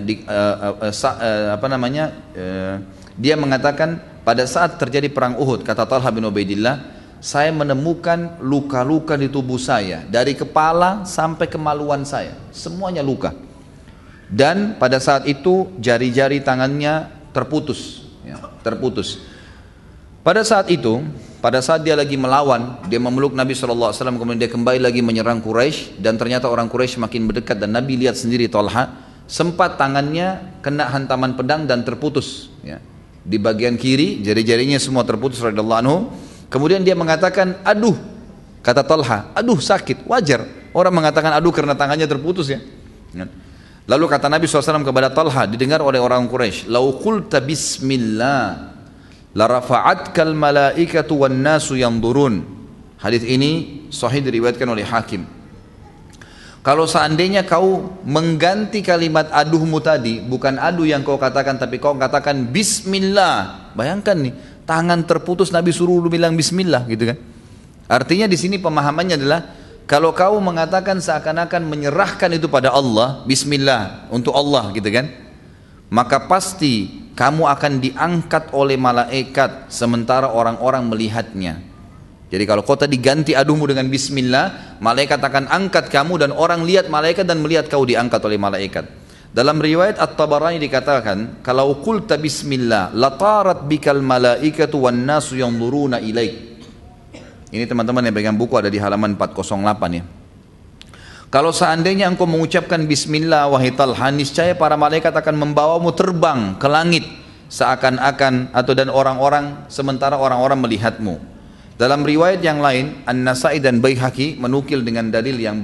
dia mengatakan pada saat terjadi perang Uhud, kata Talha bin Ubaidillah, saya menemukan luka-luka di tubuh saya dari kepala sampai kemaluan saya, semuanya luka. Dan pada saat itu jari-jari tangannya terputus, ya, terputus. Pada saat itu, pada saat dia lagi melawan, dia memeluk Nabi SAW, kemudian dia kembali lagi menyerang Quraisy, dan ternyata orang Quraisy makin mendekat, dan Nabi lihat sendiri Talha, sempat tangannya kena hantaman pedang dan terputus, ya. Di bagian kiri jari-jarinya semua terputus radhiyallahu anhu. Kemudian dia mengatakan, aduh, kata Talha, aduh sakit, wajar orang mengatakan aduh karena tangannya terputus, ya. Lalu kata Nabi SAW kepada Talha, didengar oleh orang Quraisy, lau qulta bismillah la rafa'atkal malaikatu wan nasu yanzurun. Hadis ini sahih diriwayatkan oleh Hakim. Kalau seandainya kau mengganti kalimat aduhmu tadi, bukan aduh yang kau katakan, tapi kau katakan bismillah. Bayangkan nih, tangan terputus Nabi suruh lu bilang bismillah gitu kan. Artinya di sini pemahamannya adalah kalau kau mengatakan seakan-akan menyerahkan itu pada Allah, bismillah untuk Allah gitu kan, maka pasti kamu akan diangkat oleh malaikat sementara orang-orang melihatnya. Jadi kalau kau tadi ganti aduhmu dengan bismillah, malaikat akan angkat kamu dan orang lihat malaikat dan melihat kau diangkat oleh malaikat. Dalam riwayat At-Tabarani dikatakan, kalau qulta bismillah latarat bikal malaikatu wan nasu yanzuruna ilaik. Ini teman-teman yang pegang buku ada di halaman 408 ya. Kalau seandainya engkau mengucapkan bismillah wahai Talha, niscaya para malaikat akan membawamu terbang ke langit seakan-akan, atau dan orang-orang sementara orang-orang melihatmu. Dalam riwayat yang lain, An-Nasai dan Baihaqi menukil dengan dalil yang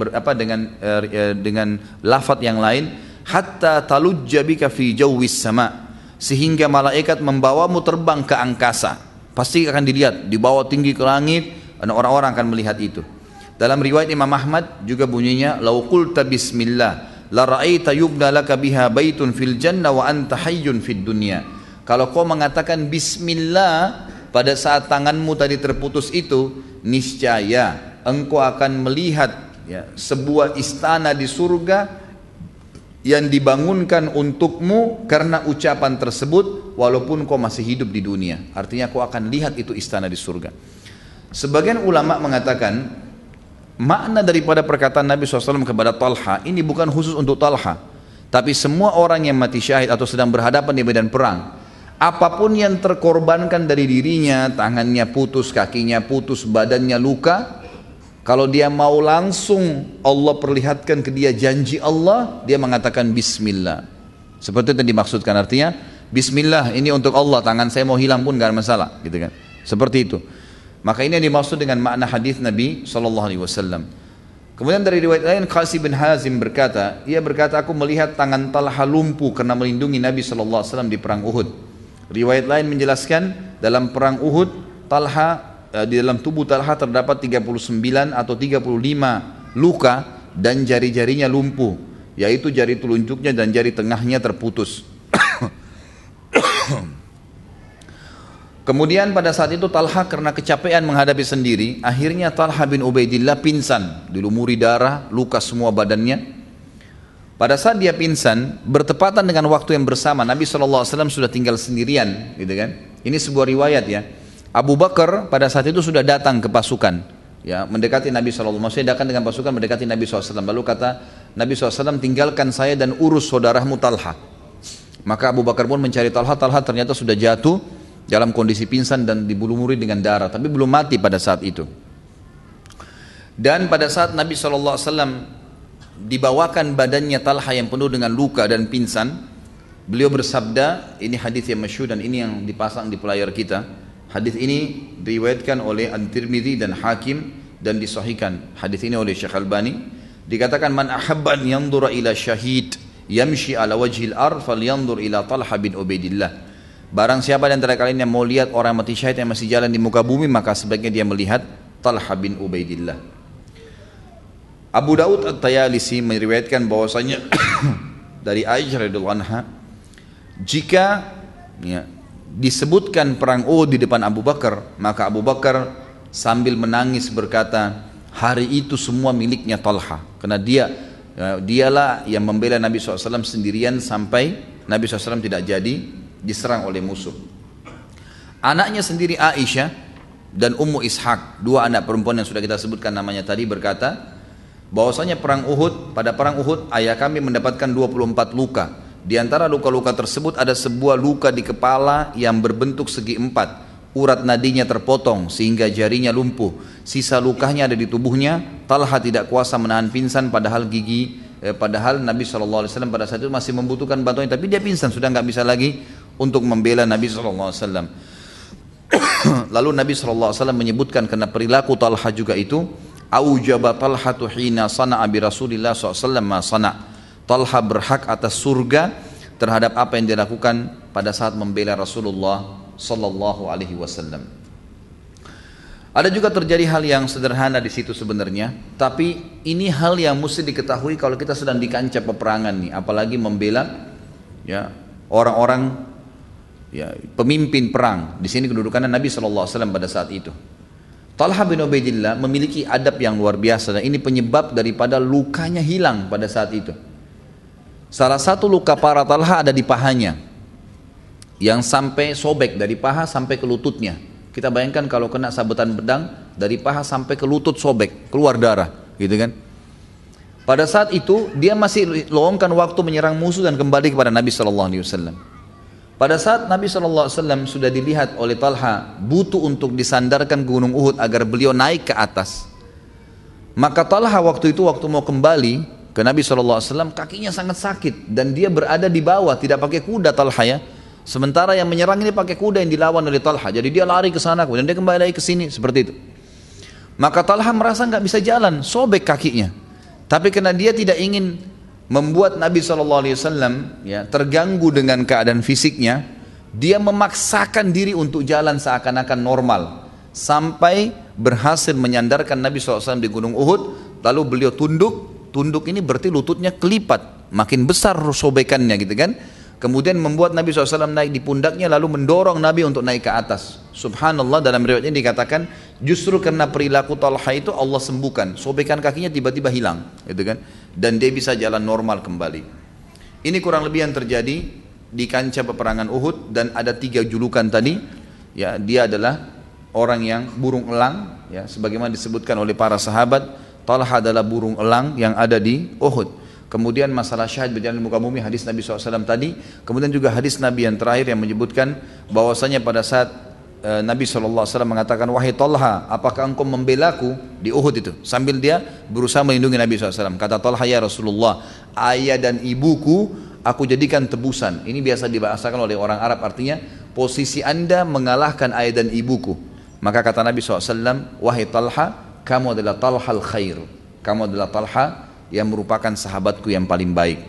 dengan lafaz yang lain, hatta talujja bika fi jawwis sama, sehingga malaikat membawamu terbang ke angkasa. Pasti akan dilihat, dibawa tinggi ke langit dan orang-orang akan melihat itu. Dalam riwayat Imam Ahmad juga bunyinya, lau qulta bismillah la ra'aita yubna laka biha baitun fil jannah wa anta hayyun fid dunya. Kalau kau mengatakan bismillah pada saat tanganmu tadi terputus itu, niscaya engkau akan melihat, ya, sebuah istana di surga yang dibangunkan untukmu karena ucapan tersebut walaupun kau masih hidup di dunia. Artinya kau akan lihat itu istana di surga. Sebagian ulama mengatakan makna daripada perkataan Nabi SAW kepada Talha ini bukan khusus untuk Talha, tapi semua orang yang mati syahid atau sedang berhadapan di medan perang. Apapun yang terkorbankan dari dirinya, tangannya putus, kakinya putus, badannya luka, kalau dia mau langsung Allah perlihatkan ke dia janji Allah, dia mengatakan bismillah. Seperti itu yang dimaksudkan, artinya bismillah ini untuk Allah, tangan saya mau hilang pun gak ada masalah gitu kan. Seperti itu. Maka ini yang dimaksud dengan makna hadis Nabi SAW. Kemudian dari riwayat lain, Qasim bin Hazim berkata, ia berkata, aku melihat tangan Talha lumpuh karena melindungi Nabi SAW di perang Uhud. Riwayat lain menjelaskan dalam perang Uhud, Talha, di dalam tubuh Talha terdapat 39 atau 35 luka dan jari-jarinya lumpuh, yaitu jari telunjuknya dan jari tengahnya terputus. Kemudian pada saat itu Talha karena kecapean menghadapi sendiri, akhirnya Talha bin Ubaidillah pingsan, dilumuri darah, luka semua badannya. Pada saat dia pingsan, bertepatan dengan waktu yang bersama, Nabi SAW sudah tinggal sendirian, gitu kan? Ini sebuah riwayat ya. Abu Bakar pada saat itu sudah datang ke pasukan, ya, mendekati Nabi SAW. Maksudnya datang dengan pasukan mendekati Nabi SAW. Lalu kata Nabi SAW, tinggalkan saya dan urus saudaramu Talha. Maka Abu Bakar pun mencari Talha. Talha ternyata sudah jatuh dalam kondisi pingsan dan dilumuri dengan darah, tapi belum mati pada saat itu. Dan pada saat Nabi SAW dibawakan badannya Talha yang penuh dengan luka dan pingsan, beliau bersabda, ini hadis yang masyhur dan ini yang dipasang di pelayar kita. Hadis ini diriwayatkan oleh At-Tirmidzi dan Hakim dan disahihkan hadis ini oleh Syekh Albani. Dikatakan, man ahabba an yanzura ila syahid yamshi ala wajhil ard falyanzur ila Talha bin Ubaidillah. Barang siapa di antara kalian yang mau lihat orang mati syahid yang masih jalan di muka bumi, maka sebaiknya dia melihat Talha bin Ubaidillah. Abu Daud At-Tayalisi meriwayatkan bahwasanya dari Aisyah radhiyallahu anha, jika disebutkan perang Uhud di depan Abu Bakar, maka Abu Bakar sambil menangis berkata, hari itu semua miliknya Talha, karena dialah yang membela Nabi SAW sendirian sampai Nabi SAW tidak jadi diserang oleh musuh. Anaknya sendiri Aisyah dan Ummu Ishaq, dua anak perempuan yang sudah kita sebutkan namanya tadi, berkata bahwasanya pada perang Uhud ayah kami mendapatkan 24 luka. Di antara luka-luka tersebut ada sebuah luka di kepala yang berbentuk segi empat. Urat nadinya terpotong sehingga jarinya lumpuh. Sisa lukanya ada di tubuhnya. Talha tidak kuasa menahan pingsan padahal Nabi SAW pada saat itu masih membutuhkan bantuan, tapi dia pingsan, sudah nggak bisa lagi untuk membela Nabi SAW. Lalu Nabi SAW menyebutkan karena perilaku Talha juga itu, aujaba Talhatu hina sana'a bi Rasulillah SAW ma sana'. Talha berhak atas surga terhadap apa yang dilakukan pada saat membela Rasulullah sallallahu alaihi wasallam. Ada juga terjadi hal yang sederhana di situ sebenarnya, tapi ini hal yang mesti diketahui kalau kita sedang di kancah peperangan nih, apalagi membela orang-orang pemimpin perang. Di sini kedudukannya Nabi sallallahu alaihi wasallam pada saat itu. Talha bin Ubaidillah memiliki adab yang luar biasa dan ini penyebab daripada lukanya hilang pada saat itu. Salah satu luka parah Talha ada di pahanya, yang sampai sobek dari paha sampai ke lututnya. Kita bayangkan kalau kena sabetan pedang dari paha sampai ke lutut sobek, keluar darah, gitu kan. Pada saat itu dia masih luangkan waktu menyerang musuh dan kembali kepada Nabi SAW. Pada saat Nabi SAW sudah dilihat oleh Talha butuh untuk disandarkan gunung Uhud agar beliau naik ke atas, maka Talha waktu mau kembali ke Nabi SAW, kakinya sangat sakit dan dia berada di bawah, tidak pakai kuda Talha ya. Sementara yang menyerang ini pakai kuda yang dilawan oleh Talha, jadi dia lari ke sana kemudian dia kembali lagi ke sini seperti itu. Maka Talha merasa nggak bisa jalan, sobek kakinya. Tapi karena dia tidak ingin membuat Nabi SAW terganggu dengan keadaan fisiknya, dia memaksakan diri untuk jalan seakan-akan normal sampai berhasil menyandarkan Nabi SAW di gunung Uhud. Lalu beliau tunduk ini berarti lututnya kelipat, makin besar sobekannya gitu kan. Kemudian membuat Nabi SAW naik di pundaknya lalu mendorong Nabi untuk naik ke atas. Subhanallah, dalam riwayat ini dikatakan justru karena perilaku Talha itu Allah sembuhkan, sobekan kakinya tiba-tiba hilang gitu kan, dan dia bisa jalan normal kembali. Ini kurang lebih yang terjadi di kancah peperangan Uhud. Dan ada 3 julukan tadi ya, dia adalah orang yang burung elang ya, sebagaimana disebutkan oleh para sahabat. Talha adalah burung elang yang ada di Uhud. Kemudian masalah syahid berjalan di muka bumi, hadis Nabi SAW tadi. Kemudian juga hadis Nabi yang terakhir yang menyebutkan bahwasanya pada saat Nabi SAW mengatakan, wahai Talha, apakah engkau membelaku di Uhud itu? Sambil dia berusaha melindungi Nabi SAW. Kata Talha, ya Rasulullah, ayah dan ibuku aku jadikan tebusan. Ini biasa dibahasakan oleh orang Arab, artinya posisi anda mengalahkan ayah dan ibuku. Maka kata Nabi SAW, wahai Talha, kamu adalah Talhal khair. Kamu adalah Talha yang merupakan sahabatku yang paling baik.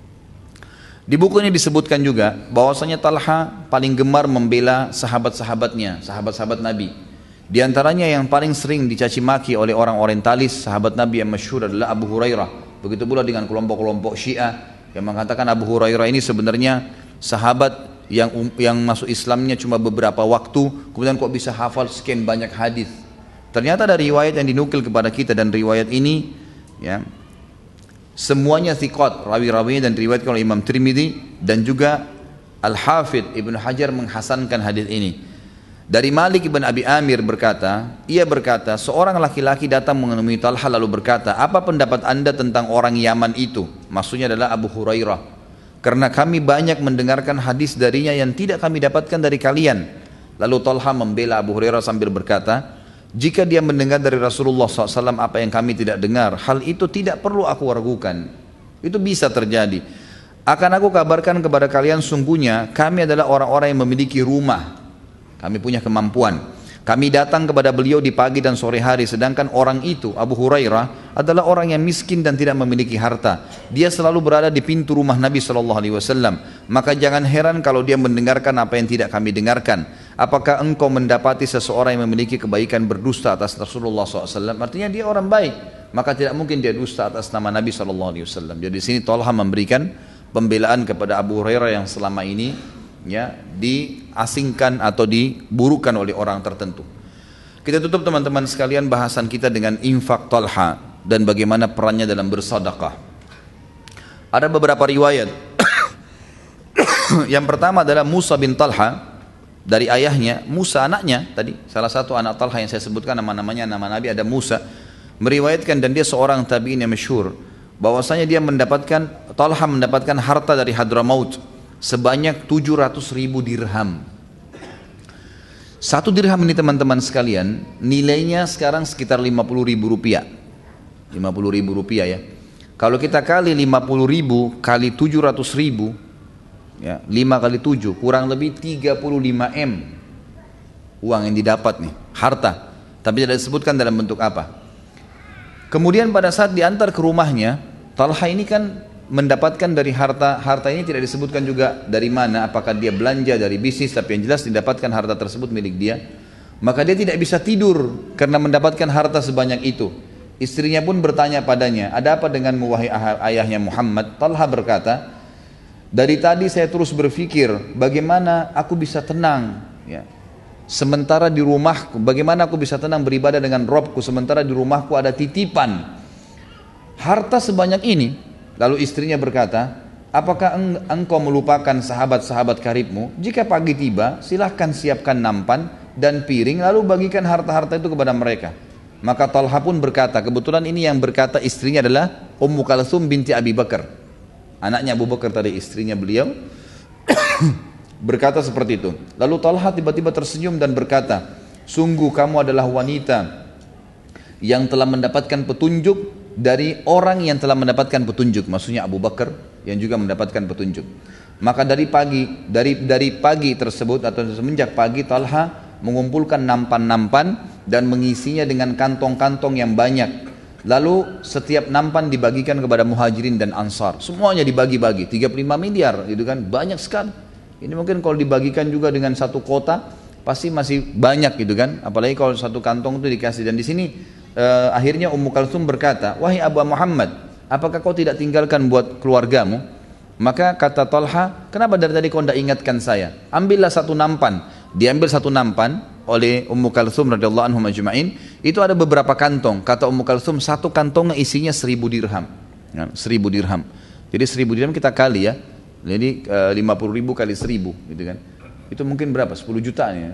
Di buku ini disebutkan juga bahwasanya Talha paling gemar membela sahabat-sahabatnya, sahabat-sahabat Nabi. Di antaranya yang paling sering dicaci maki oleh orang orientalis, sahabat Nabi yang masyhur adalah Abu Hurairah. Begitu pula dengan kelompok-kelompok Syiah yang mengatakan Abu Hurairah ini sebenarnya sahabat yang masuk Islamnya cuma beberapa waktu, kemudian kok bisa hafal sekian banyak hadis. Ternyata dari riwayat yang dinukil kepada kita, dan riwayat ini ya semuanya thiqat, rawi-rawinya, dan diriwayatkan oleh Imam Tirmidzi dan juga Al-Hafidh Ibnu Hajar menghasankan hadis ini. Dari Malik ibn Abi Amir ia berkata, seorang laki-laki datang menemui Talha lalu berkata, apa pendapat anda tentang orang Yaman itu? Maksudnya adalah Abu Hurairah. Karena kami banyak mendengarkan hadis darinya yang tidak kami dapatkan dari kalian. Lalu Talha membela Abu Hurairah sambil berkata, Jika dia mendengar dari Rasulullah SAW apa yang kami tidak dengar, hal itu tidak perlu aku ragukan. Itu bisa terjadi. Akan aku kabarkan kepada kalian, sungguhnya kami adalah orang-orang yang memiliki rumah. Kami punya kemampuan. Kami datang kepada beliau di pagi dan sore hari, sedangkan orang itu, Abu Hurairah, adalah orang yang miskin dan tidak memiliki harta. Dia selalu berada di pintu rumah Nabi SAW. Maka jangan heran kalau dia mendengarkan apa yang tidak kami dengarkan. Apakah engkau mendapati seseorang yang memiliki kebaikan berdusta atas Rasulullah SAW? Artinya dia orang baik, maka tidak mungkin dia dusta atas nama Nabi SAW. Jadi di sini Talha memberikan pembelaan kepada Abu Hurairah yang selama ini ya diasingkan atau diburukan oleh orang tertentu. Kita tutup teman-teman sekalian bahasan kita dengan infak Talha dan bagaimana perannya dalam bersedekah. Ada beberapa riwayat. Yang pertama adalah Musa bin Talha, dari ayahnya Musa, anaknya tadi, salah satu anak Talha yang saya sebutkan nama-namanya, nama Nabi ada Musa, meriwayatkan, dan dia seorang tabi'in yang masyhur, bahwasanya dia mendapatkan, Talha mendapatkan harta dari Hadramaut sebanyak 700.000 dirham. Satu dirham ini teman-teman sekalian, nilainya sekarang sekitar 50.000 rupiah. 50.000 rupiah ya. Kalau kita kali 50.000 kali 700.000, ya, 5 kali 7 kurang lebih 35 M uang yang didapat nih, harta, tapi tidak disebutkan dalam bentuk apa. Kemudian pada saat diantar ke rumahnya, Talha ini kan mendapatkan dari harta ini tidak disebutkan juga dari mana, apakah dia belanja dari bisnis, tapi yang jelas didapatkan harta tersebut milik dia. Maka dia tidak bisa tidur karena mendapatkan harta sebanyak itu. Istrinya pun bertanya padanya, ada apa denganmu wahai ayahnya Muhammad? Talha berkata, dari tadi saya terus berpikir bagaimana aku bisa tenang ya. Sementara di rumahku, bagaimana aku bisa tenang beribadah dengan Robku sementara di rumahku ada titipan harta sebanyak ini. Lalu istrinya berkata, apakah engkau melupakan sahabat-sahabat karibmu? Jika pagi tiba, silahkan siapkan nampan dan piring lalu bagikan harta-harta itu kepada mereka. Maka Talha pun berkata, kebetulan ini yang berkata istrinya adalah Ummu Kalsum binti Abi Bakar, anaknya Abu Bakar tadi, istrinya beliau berkata seperti itu. Lalu Talha tiba-tiba tersenyum dan berkata, sungguh kamu adalah wanita yang telah mendapatkan petunjuk dari orang yang telah mendapatkan petunjuk, maksudnya Abu Bakar yang juga mendapatkan petunjuk. Maka dari pagi tersebut atau semenjak pagi, Talha mengumpulkan nampan-nampan dan mengisinya dengan kantong-kantong yang banyak. Lalu setiap nampan dibagikan kepada muhajirin dan ansar, semuanya dibagi-bagi, 35 miliar gitu kan, banyak sekali. Ini mungkin kalau dibagikan juga dengan satu kota pasti masih banyak gitu kan, apalagi kalau satu kantong itu dikasih. Dan di sini akhirnya Ummu Kalsum berkata, wahai Abu Muhammad, apakah kau tidak tinggalkan buat keluargamu? Maka kata Talha, kenapa dari tadi kau tidak ingatkan saya? Ambillah satu nampan. Diambil satu nampan oleh Ummu Kalsum radhiyallahu anhum ajma'in. Itu ada beberapa kantong. Kata Ummu Kalsum, satu kantongnya isinya 1.000 dirham. 1.000 dirham. Jadi 1.000 dirham kita kali ya. Jadi 50.000 kali 1.000 gitu kan. Itu mungkin berapa? 10 juta ya.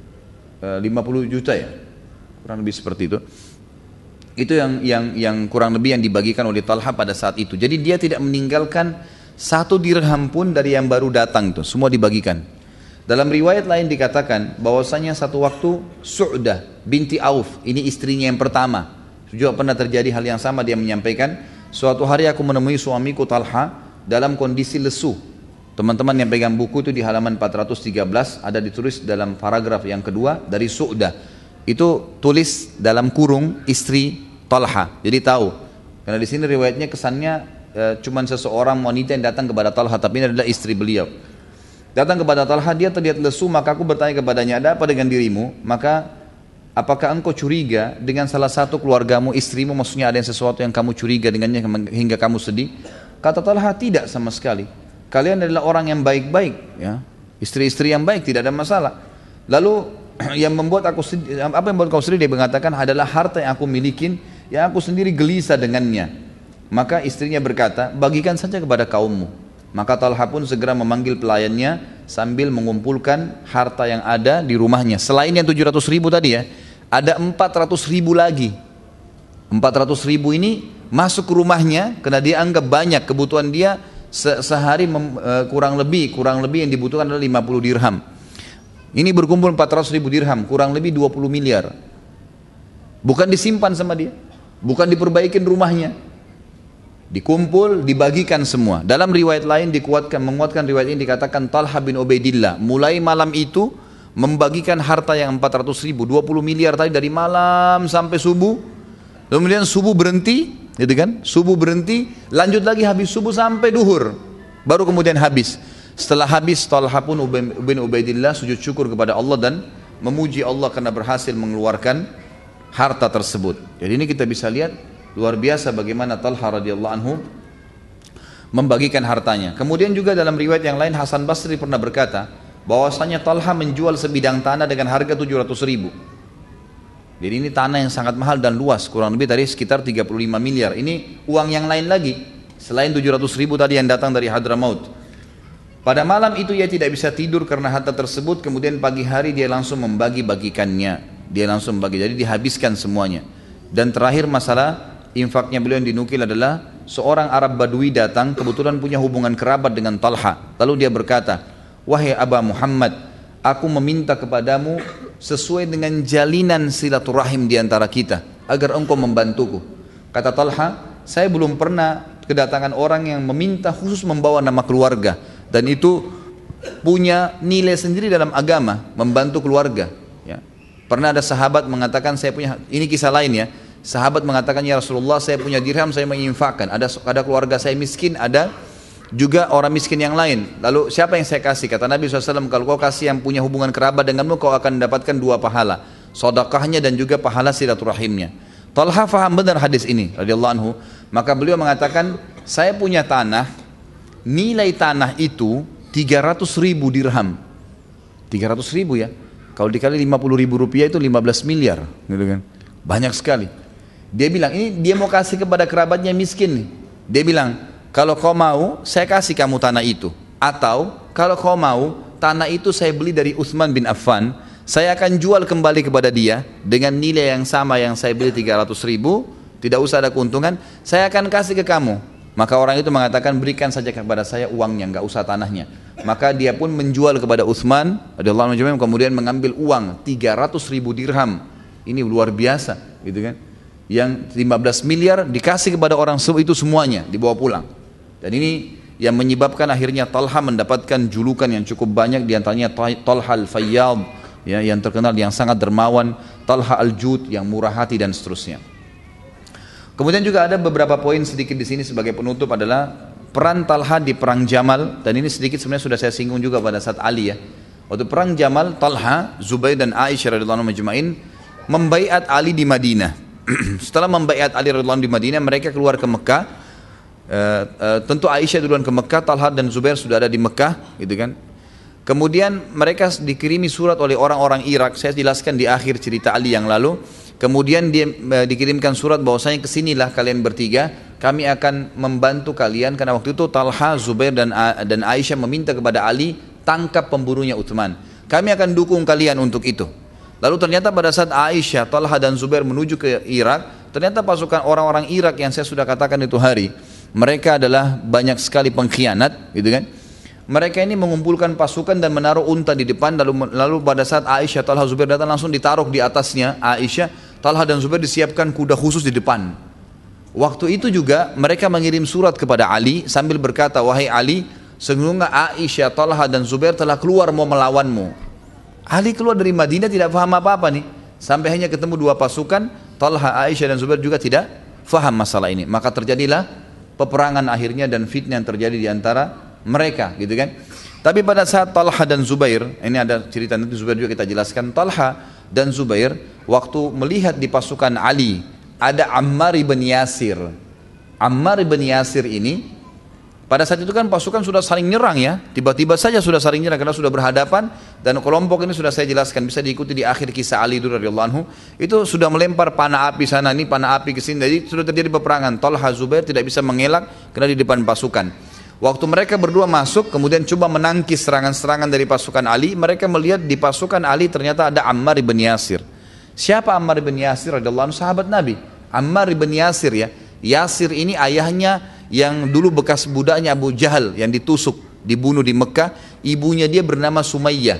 50 juta ya. Kurang lebih seperti itu. Itu yang kurang lebih yang dibagikan oleh Talha pada saat itu. Jadi dia tidak meninggalkan satu dirham pun dari yang baru datang itu, semua dibagikan. Dalam riwayat lain dikatakan bahwasanya satu waktu Su'dah binti Auf, ini istrinya yang pertama, juga pernah terjadi hal yang sama. Dia menyampaikan, suatu hari aku menemui suamiku Talha dalam kondisi lesu. Teman-teman yang pegang buku itu di halaman 413 ada ditulis dalam paragraf yang kedua dari Su'dah. Itu tulis dalam kurung istri Talha. Jadi tahu. Karena di sini riwayatnya kesannya cuman seseorang wanita yang datang kepada Talha, tapi ini adalah istri beliau. Datang kepada Talha, dia terlihat lesu, maka aku bertanya kepadanya, ada apa dengan dirimu? Maka apakah engkau curiga dengan salah satu keluargamu, istrimu, maksudnya ada yang sesuatu yang kamu curiga dengannya hingga kamu sedih? Kata Talha, tidak sama sekali. Kalian adalah orang yang baik-baik, ya, istri-istri yang baik, tidak ada masalah. Lalu yang membuat aku sedih, apa yang membuat kau sedih? Dia mengatakan adalah harta yang aku milikin, yang aku sendiri gelisah dengannya. Maka istrinya berkata, bagikan saja kepada kaummu. Maka Talha pun segera memanggil pelayannya sambil mengumpulkan harta yang ada di rumahnya. Selain yang 700.000 tadi ya, ada 400.000 lagi. 400.000 ini masuk ke rumahnya karena dia anggap banyak kebutuhan dia sehari, kurang lebih yang dibutuhkan adalah 50 dirham. Ini berkumpul 400.000 dirham, kurang lebih 20 miliar. Bukan disimpan sama dia, bukan diperbaikin rumahnya. Dikumpul, dibagikan semua. Dalam riwayat lain menguatkan riwayat ini dikatakan Talha bin Ubaidillah mulai malam itu membagikan harta yang 400 ribu, 20 miliar tadi dari malam sampai subuh. Kemudian subuh berhenti, gitu kan? Subuh berhenti, lanjut lagi habis subuh sampai duhur. Baru kemudian habis. Setelah habis Talha pun bin Ubaidillah sujud syukur kepada Allah dan memuji Allah karena berhasil mengeluarkan harta tersebut. Jadi ini kita bisa lihat luar biasa bagaimana Talha radhiyallahu anhu membagikan hartanya. Kemudian juga dalam riwayat yang lain Hasan Basri pernah berkata bahwasanya Talha menjual sebidang tanah dengan harga 700 ribu. Jadi ini tanah yang sangat mahal dan luas, kurang lebih tadi sekitar 35 miliar. Ini uang yang lain lagi selain 700 ribu tadi yang datang dari Hadramaut. Pada malam itu ia tidak bisa tidur karena harta tersebut. Kemudian pagi hari dia langsung membagi-bagikannya. Dia langsung membagi, jadi dihabiskan semuanya. Dan terakhir masalah infaknya beliau yang dinukil adalah seorang Arab Badui datang kebetulan punya hubungan kerabat dengan Talha. Lalu dia berkata, wahai Aba Muhammad, aku meminta kepadamu sesuai dengan jalinan silaturahim di antara kita agar engkau membantuku. Kata Talha, saya belum pernah kedatangan orang yang meminta khusus membawa nama keluarga, dan itu punya nilai sendiri dalam agama, membantu keluarga ya. Pernah ada sahabat mengatakan, saya punya, ini kisah lain ya, sahabat mengatakan, ya Rasulullah saya punya dirham, saya menginfakkan, ada keluarga saya miskin, ada juga orang miskin yang lain. Lalu siapa yang saya kasih? Kata Nabi SAW, kalau kau kasih yang punya hubungan kerabat denganmu, kau akan mendapatkan 2 pahala, sedekahnya dan juga pahala silaturahimnya. Talha faham benar hadis ini radhiyallahu anhu. Maka beliau mengatakan, saya punya tanah, nilai tanah itu 300 ribu dirham. 300 ribu ya, kalau dikali 50 ribu rupiah itu 15 miliar gitu kan. Banyak sekali. Dia bilang, ini dia mau kasih kepada kerabatnya miskin nih. Dia bilang, kalau kau mau, saya kasih kamu tanah itu. Atau, kalau kau mau, tanah itu saya beli dari Utsman bin Affan, saya akan jual kembali kepada dia dengan nilai yang sama yang saya beli 300 ribu, tidak usah ada keuntungan, saya akan kasih ke kamu. Maka orang itu mengatakan, berikan saja kepada saya uangnya, enggak usah tanahnya. Maka dia pun menjual kepada Utsman radhiyallahu anhu, kemudian mengambil uang 300 ribu dirham. Ini luar biasa, gitu kan? Yang 15 miliar dikasih kepada orang itu semuanya, dibawa pulang. Dan ini yang menyebabkan akhirnya Talha mendapatkan julukan yang cukup banyak, diantaranya Talha al-Fayyad ya, yang terkenal, yang sangat dermawan, Talha al-Jud yang murah hati dan seterusnya. Kemudian juga ada beberapa poin sedikit di sini sebagai penutup adalah peran Talha di perang Jamal, dan ini sedikit sebenarnya sudah saya singgung juga pada saat Ali ya. Waktu perang Jamal, Talha, Zubair dan Aisyah radhiyallahu anhum majma'in membaiat Ali di Madinah. Setelah membaiat Ali radhiyallahu anhu di Madinah, mereka keluar ke Mekah. Tentu Aisyah duluan ke Mekah, Talha dan Zubair sudah ada di Mekah, gitu kan. Kemudian mereka dikirimi surat oleh orang-orang Irak. Saya jelaskan di akhir cerita Ali yang lalu. Kemudian dia dikirimkan surat bahwasanya kesinilah kalian bertiga, kami akan membantu kalian, karena waktu itu Talha, Zubair dan Aisyah meminta kepada Ali, tangkap pemburunya Utsman. Kami akan dukung kalian untuk itu. Lalu ternyata pada saat Aisyah, Talha dan Zubair menuju ke Irak, ternyata pasukan orang-orang Irak yang saya sudah katakan itu hari, mereka adalah banyak sekali pengkhianat, gitu kan. Mereka ini mengumpulkan pasukan dan menaruh unta di depan, lalu pada saat Aisyah, Talha, Zubair datang, langsung ditaruh di atasnya Aisyah, Talha dan Zubair disiapkan kuda khusus di depan. Waktu itu juga mereka mengirim surat kepada Ali sambil berkata, wahai Ali, sesungguhnya Aisyah, Talha dan Zubair telah keluar mau melawanmu. Ali keluar dari Madinah tidak paham apa-apa nih, sampai hanya ketemu 2 pasukan, Talha, Aisyah dan Zubair juga tidak faham masalah ini. Maka terjadilah peperangan akhirnya dan fitnah yang terjadi di antara mereka, gitu kan. Tapi pada saat Talha dan Zubair, ini ada cerita nanti Zubair juga kita jelaskan. Talha dan Zubair waktu melihat di pasukan Ali ada Ammar ibn Yasir. Ammar ibn Yasir ini pada saat itu kan pasukan sudah saling nyerang ya, tiba-tiba saja sudah saling nyerang karena sudah berhadapan, dan kelompok ini sudah saya jelaskan, bisa diikuti di akhir kisah Ali radhiyallahu anhu, itu sudah melempar panah api sana, ini panah api ke sini, jadi sudah terjadi peperangan. Talha, Zubair tidak bisa mengelak karena di depan pasukan. Waktu mereka berdua masuk, kemudian coba menangkis serangan-serangan dari pasukan Ali, mereka melihat di pasukan Ali ternyata ada Ammar ibn Yasir. Siapa Ammar ibn Yasir radhiyallahu anhu? Sahabat Nabi. Ammar ibn Yasir ya. Yasir ini ayahnya yang dulu bekas budaknya Abu Jahal yang ditusuk, dibunuh di Mekah. Ibunya dia bernama Sumayyah.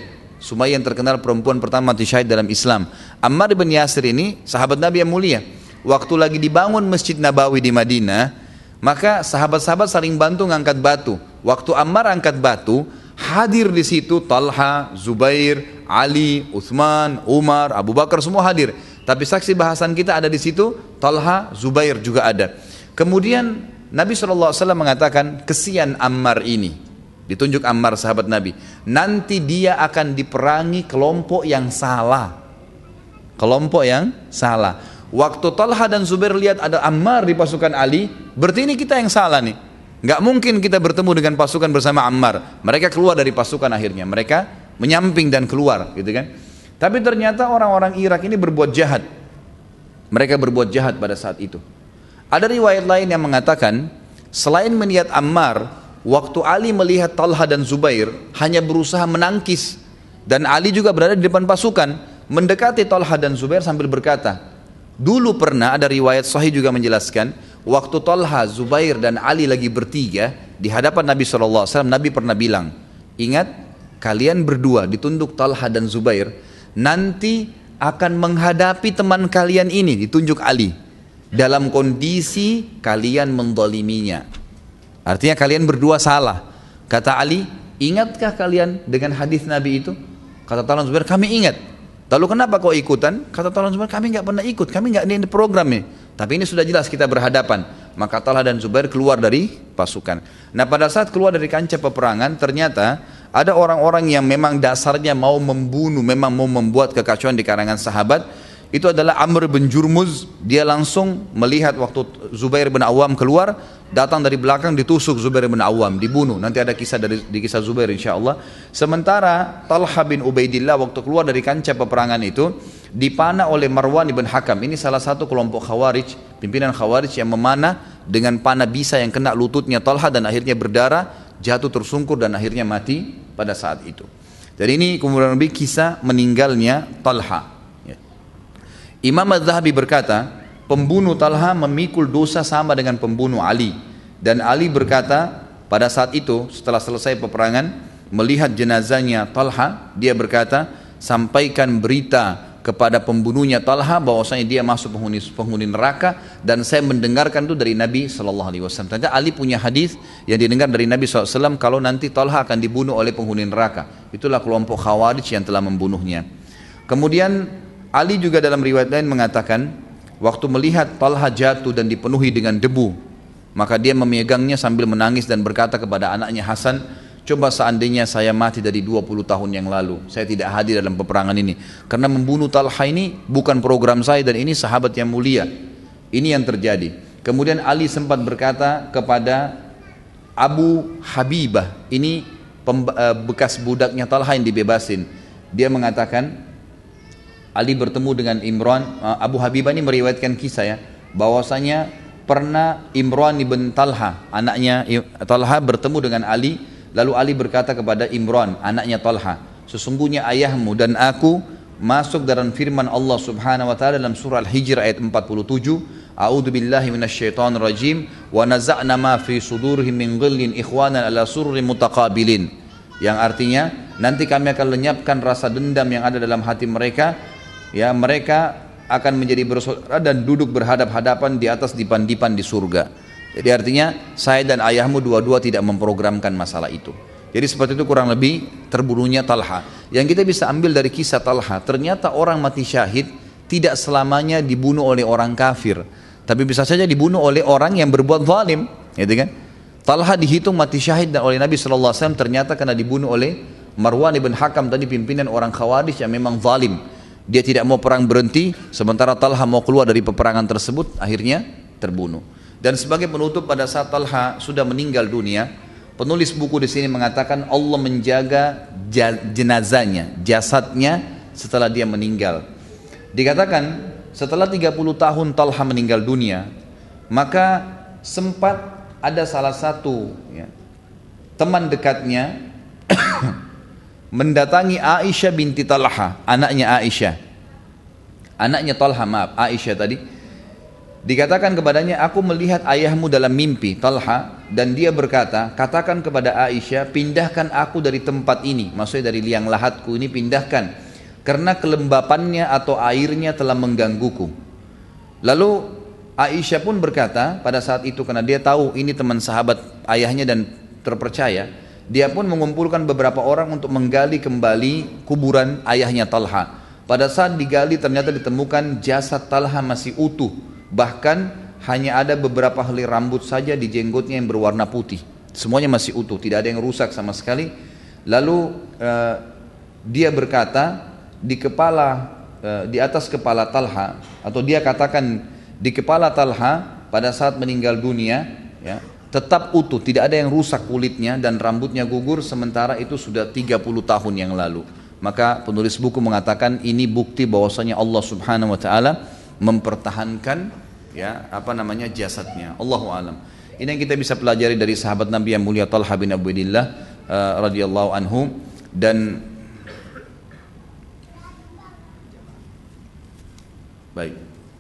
Sumayyah yang terkenal perempuan pertama mati syahid dalam Islam. Ammar bin Yasir ini sahabat Nabi yang mulia. Waktu lagi dibangun Masjid Nabawi di Madinah, maka sahabat-sahabat saling bantu ngangkat batu. Waktu Ammar angkat batu, hadir di situ Talha, Zubair, Ali, Uthman, Umar, Abu Bakar, semua hadir. Tapi saksi bahasan kita ada di situ, Talha, Zubair juga ada. Kemudian Nabi SAW mengatakan, kesian Ammar ini. Ditunjuk Ammar sahabat Nabi. Nanti dia akan diperangi kelompok yang salah. Kelompok yang salah. Waktu Talha dan Zubair lihat ada Ammar di pasukan Ali, berarti ini kita yang salah nih. Nggak mungkin kita bertemu dengan pasukan bersama Ammar. Mereka keluar dari pasukan akhirnya. Mereka menyamping dan keluar, gitu kan. Tapi ternyata orang-orang Irak ini berbuat jahat. Mereka berbuat jahat pada saat itu. Ada riwayat lain yang mengatakan, selain melihat Ammar, waktu Ali melihat Talha dan Zubair, hanya berusaha menangkis. Dan Ali juga berada di depan pasukan, mendekati Talha dan Zubair sambil berkata, dulu pernah ada riwayat sahih juga menjelaskan, waktu Talha, Zubair dan Ali lagi bertiga di hadapan Nabi SAW, Nabi pernah bilang, ingat kalian berdua ditunduk Talha dan Zubair, nanti akan menghadapi teman kalian ini, ditunjuk Ali, dalam kondisi kalian mendoliminya. Artinya kalian berdua salah. Kata Ali, ingatkah kalian dengan hadis Nabi itu? Kata Talha dan Zubair, kami ingat. Lalu kenapa kau ikutan? Kata Talha dan Zubair, kami nggak pernah ikut, kami nggak di program ini. Tapi ini sudah jelas kita berhadapan. Maka Talha dan Zubair keluar dari pasukan. Nah pada saat keluar dari kancah peperangan, ternyata ada orang-orang yang memang dasarnya mau membunuh, memang mau membuat kekacauan di kalangan sahabat. Itu adalah Amr bin Jurmuz. Dia langsung melihat waktu Zubair bin Awam keluar, datang dari belakang ditusuk Zubair bin Awam, dibunuh. Nanti ada kisah di kisah Zubair insyaAllah. Sementara Talha bin Ubaidillah waktu keluar dari kancah peperangan itu dipanah oleh Marwan ibn Hakam. Ini salah satu kelompok Khawarij, pimpinan Khawarij yang memanah dengan panah bisa yang kena lututnya Talha dan akhirnya berdarah, jatuh tersungkur dan akhirnya mati pada saat itu. Jadi ini kemudian lebih kisah meninggalnya Talha. Imam Az-Zahabi berkata, pembunuh Talha memikul dosa sama dengan pembunuh Ali. Dan Ali berkata, pada saat itu setelah selesai peperangan, melihat jenazahnya Talha, dia berkata, sampaikan berita kepada pembunuhnya Talha bahwasanya dia masuk penghuni neraka, dan saya mendengarkan itu dari Nabi SAW. Ternyata Ali punya hadis yang didengar dari Nabi SAW kalau nanti Talha akan dibunuh oleh penghuni neraka. Itulah kelompok Khawarij yang telah membunuhnya. Kemudian Ali juga dalam riwayat lain mengatakan, waktu melihat Talha jatuh dan dipenuhi dengan debu, maka dia memegangnya sambil menangis dan berkata kepada anaknya Hasan, coba seandainya saya mati dari 20 tahun yang lalu, saya tidak hadir dalam peperangan ini. Karena membunuh Talha ini bukan program saya dan ini sahabat yang mulia. Ini yang terjadi. Kemudian Ali sempat berkata kepada Abu Habibah, ini bekas budaknya Talha yang dibebasin. Dia mengatakan, Ali bertemu dengan Imran. Abu Habibah ini meriwayatkan kisah ya, bahwasanya pernah Imran ibn Talha, anaknya Talha bertemu dengan Ali. Lalu Ali berkata kepada Imran, anaknya Talha, sesungguhnya ayahmu dan aku masuk dalam firman Allah Subhanahu wa taala dalam surah Al-Hijr ayat 47, A'udzu billahi minasyaitonir rajim wa naza'na ma fi sudurihim min ghillin ikhwanan ala surrin mutaqabilin. Yang artinya nanti kami akan lenyapkan rasa dendam yang ada dalam hati mereka. Ya, mereka akan menjadi bersaudara dan duduk berhadap-hadapan di atas dipan-dipan di surga. Jadi artinya saya dan ayahmu dua-dua tidak memprogramkan masalah itu. Jadi seperti itu kurang lebih terbunuhnya Talha. Yang kita bisa ambil dari kisah Talha, ternyata orang mati syahid tidak selamanya dibunuh oleh orang kafir, tapi bisa saja dibunuh oleh orang yang berbuat zalim, gitu kan? Talha dihitung mati syahid dan oleh Nabi SAW ternyata karena dibunuh oleh Marwan ibn Hakam tadi, pimpinan orang Khawarij yang memang zalim. Dia tidak mau perang berhenti, sementara Talha mau keluar dari peperangan tersebut, akhirnya terbunuh. Dan sebagai penutup, pada saat Talha sudah meninggal dunia, penulis buku di sini mengatakan Allah menjaga jenazahnya, jasadnya setelah dia meninggal. Dikatakan setelah 30 tahun Talha meninggal dunia, maka sempat ada salah satu teman dekatnya mendatangi Aisyah binti Talha, anaknya Aisyah, anaknya Talha, maaf, Aisyah tadi. Dikatakan kepadanya, aku melihat ayahmu dalam mimpi, Talha, dan dia berkata, katakan kepada Aisyah, pindahkan aku dari tempat ini, maksudnya dari liang lahatku ini pindahkan, karena kelembapannya atau airnya telah menggangguku. Lalu Aisyah pun berkata pada saat itu, karena dia tahu ini teman sahabat ayahnya dan terpercaya, dia pun mengumpulkan beberapa orang untuk menggali kembali kuburan ayahnya Talha. Pada saat digali ternyata ditemukan jasad Talha masih utuh. Bahkan hanya ada beberapa helai rambut saja di jenggotnya yang berwarna putih. Semuanya masih utuh, tidak ada yang rusak sama sekali. Lalu dia berkata di atas kepala Talha, atau dia katakan di kepala Talha pada saat meninggal dunia, ya, tetap utuh, tidak ada yang rusak kulitnya dan rambutnya gugur, sementara itu sudah 30 tahun yang lalu. Maka penulis buku mengatakan ini bukti bahwasanya Allah Subhanahu wa taala mempertahankan jasadnya. Allahu alam. Ini yang kita bisa pelajari dari sahabat Nabi yang mulia Talha bin Ubaidillah radhiyallahu anhu. Dan baik.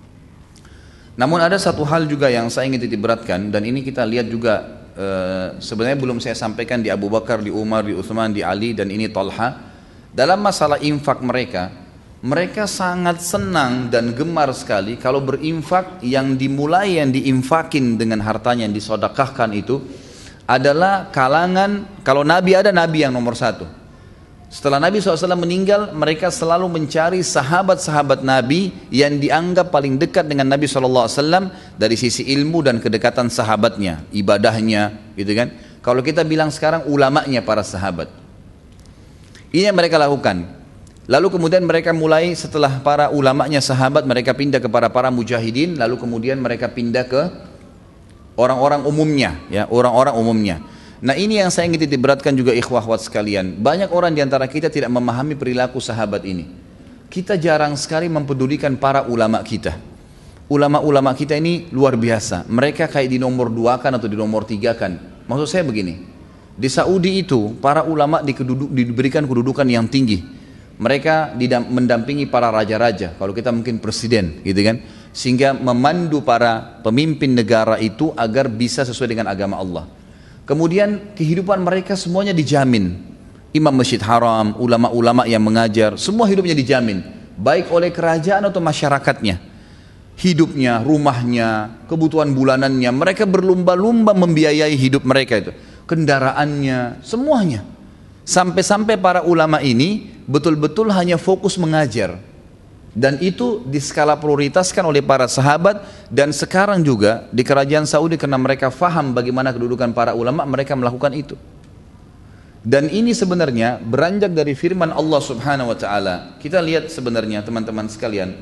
Namun ada satu hal juga yang saya ingin titik beratkan, dan ini kita lihat juga sebenarnya belum saya sampaikan di Abu Bakar, di Umar, di Utsman, di Ali, dan ini Talha. Dalam masalah infak mereka sangat senang dan gemar sekali kalau berinfak. Yang dimulai, yang diinfakin dengan hartanya yang disodakahkan itu adalah kalangan, kalau Nabi ada, Nabi yang nomor satu. Setelah Nabi SAW meninggal, mereka selalu mencari sahabat-sahabat Nabi yang dianggap paling dekat dengan Nabi SAW dari sisi ilmu dan kedekatan sahabatnya, ibadahnya, gitu kan. Kalau kita bilang sekarang ulamanya para sahabat. Ini yang mereka lakukan. Lalu kemudian mereka mulai, setelah para ulamanya sahabat, mereka pindah kepada para mujahidin, lalu kemudian mereka pindah ke orang-orang umumnya, ya, orang-orang umumnya. Nah, ini yang saya ingin titik beratkan juga ikhwah akhwat sekalian. Banyak orang diantara kita tidak memahami perilaku sahabat ini. Kita jarang sekali mempedulikan para ulama kita. Ulama-ulama kita ini luar biasa. Mereka kayak di nomor 2 kan atau di nomor 3 kan. Maksud saya begini, di Saudi itu para ulama diberikan kedudukan yang tinggi. Mereka mendampingi para raja-raja, kalau kita mungkin presiden, gitu kan, sehingga memandu para pemimpin negara itu agar bisa sesuai dengan agama Allah. Kemudian kehidupan mereka semuanya dijamin. Imam Masjid Haram, ulama-ulama yang mengajar, semua hidupnya dijamin, baik oleh kerajaan atau masyarakatnya. Hidupnya, rumahnya, kebutuhan bulanannya, mereka berlumba-lumba membiayai hidup mereka itu. Kendaraannya, semuanya. Sampai-sampai para ulama ini betul-betul hanya fokus mengajar. Dan itu diskala prioritaskan oleh para sahabat. Dan sekarang juga di kerajaan Saudi, karena mereka faham bagaimana kedudukan para ulama, mereka melakukan itu. Dan ini sebenarnya beranjak dari firman Allah Subhanahu wa taala. Kita lihat sebenarnya teman-teman sekalian,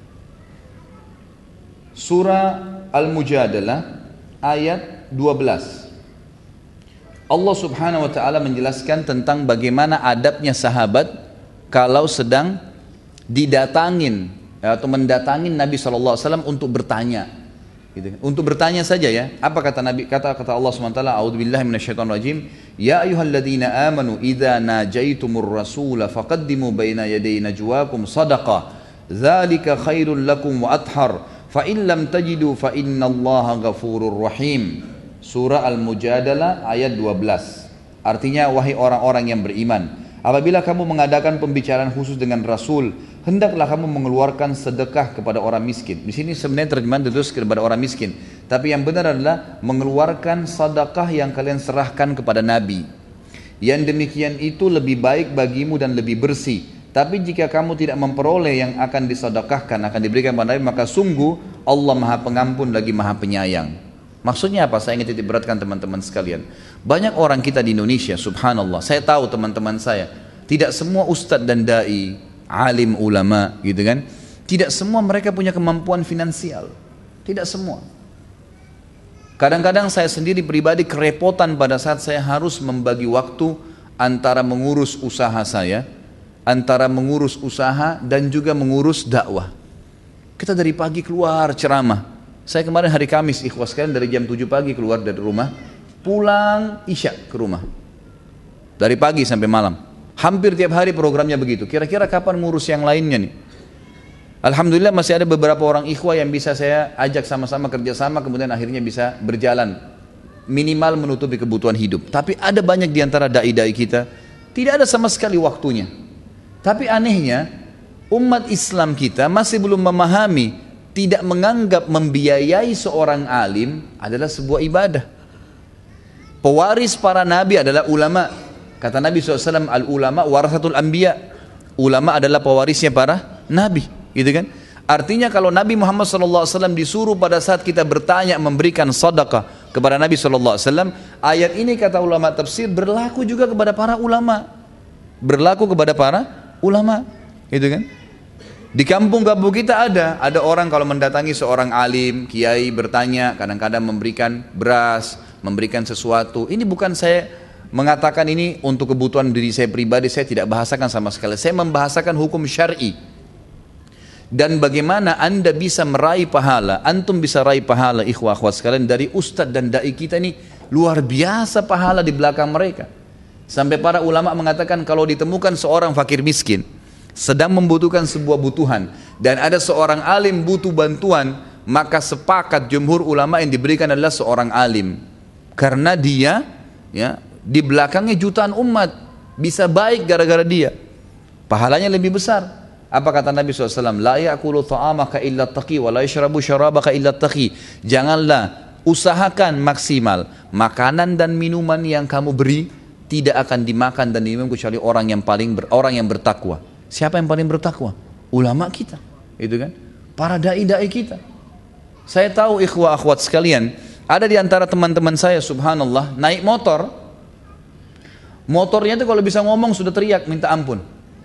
surah Al-Mujadalah ayat 12. Allah Subhanahu wa taala menjelaskan tentang bagaimana adabnya sahabat kalau sedang didatangin atau mendatangin Nabi SAW untuk bertanya, gitu. Untuk bertanya saja, ya. Apa kata Nabi? Kata Allah SWT, a'udzubillahi minasyaitonirrajim, ya ayyuhalladzina amanu idza najaitumur rasula faqaddimu baina yaday najwakum sadaqah dzalika khairul lakum wa athhar fa in lam tajidu fa innallaha ghafurur rahim. Surah Al-Mujadalah ayat 12. Artinya, wahai orang-orang yang beriman, apabila kamu mengadakan pembicaraan khusus dengan Rasul, hendaklah kamu mengeluarkan sedekah kepada orang miskin. Di sini sebenarnya terjemahan terus kepada orang miskin, tapi yang benar adalah mengeluarkan sedekah yang kalian serahkan kepada Nabi. Yang demikian itu lebih baik bagimu dan lebih bersih. Tapi jika kamu tidak memperoleh yang akan disedekahkan, akan diberikan kepada Nabi, maka sungguh Allah Maha Pengampun lagi Maha Penyayang. Maksudnya apa? Saya ingin titik beratkan teman-teman sekalian. Banyak orang kita di Indonesia, subhanallah, saya tahu teman-teman saya, tidak semua ustadz dan da'i, alim ulama, gitu kan, tidak semua mereka punya kemampuan finansial. Tidak semua. Kadang-kadang saya sendiri pribadi kerepotan pada saat saya harus membagi waktu antara mengurus usaha saya, antara mengurus usaha dan juga mengurus dakwah. Kita dari pagi keluar ceramah. Saya kemarin hari Kamis, ikhwas sekalian, dari jam 7 pagi keluar dari rumah, pulang Isya ke rumah. Dari pagi sampai malam. Hampir tiap hari programnya begitu. Kira-kira kapan ngurus yang lainnya nih? Alhamdulillah masih ada beberapa orang ikhwah yang bisa saya ajak sama-sama kerjasama, kemudian akhirnya bisa berjalan, minimal menutupi kebutuhan hidup. Tapi ada banyak di antara dai-dai kita, tidak ada sama sekali waktunya. Tapi anehnya, umat Islam kita masih belum memahami, tidak menganggap membiayai seorang alim adalah sebuah ibadah. Pewaris para nabi adalah ulama. Kata Nabi SAW, al-ulama warasatul anbiya. Ulama adalah pewarisnya para nabi, gitu kan? Artinya kalau Nabi Muhammad SAW disuruh pada saat kita bertanya memberikan sedekah kepada Nabi SAW, ayat ini kata ulama tafsir berlaku juga kepada para ulama. Berlaku kepada para ulama, gitu kan? Di kampung-kampung kita ada orang kalau mendatangi seorang alim, kiai bertanya, kadang-kadang memberikan beras, memberikan sesuatu. Ini bukan saya mengatakan ini untuk kebutuhan diri saya pribadi, saya tidak bahasakan sama sekali. Saya membahasakan hukum syar'i. Dan bagaimana anda bisa meraih pahala, antum bisa raih pahala ikhwah akhwat sekalian dari ustadz dan dai kita ini luar biasa pahala di belakang mereka. Sampai para ulama mengatakan kalau ditemukan seorang fakir miskin sedang membutuhkan sebuah butuhan dan ada seorang alim butuh bantuan, maka sepakat jumhur ulama yang diberikan adalah seorang alim. Karena dia di belakangnya jutaan umat bisa baik gara-gara dia, pahalanya lebih besar. Apa kata Nabi SAW? La ya'kulu ta'amaka illa taqi wa la yashrabu syarabaka illa taqi. Janganlah, usahakan maksimal makanan dan minuman yang kamu beri tidak akan dimakan dan diminum kecuali orang yang bertakwa. Siapa yang paling bertakwa? Ulama kita, itu kan? Para dai-dai kita. Saya tahu ikhwah akhwat sekalian, ada di antara teman-teman saya subhanallah naik motor. Motornya itu kalau bisa ngomong sudah teriak minta ampun.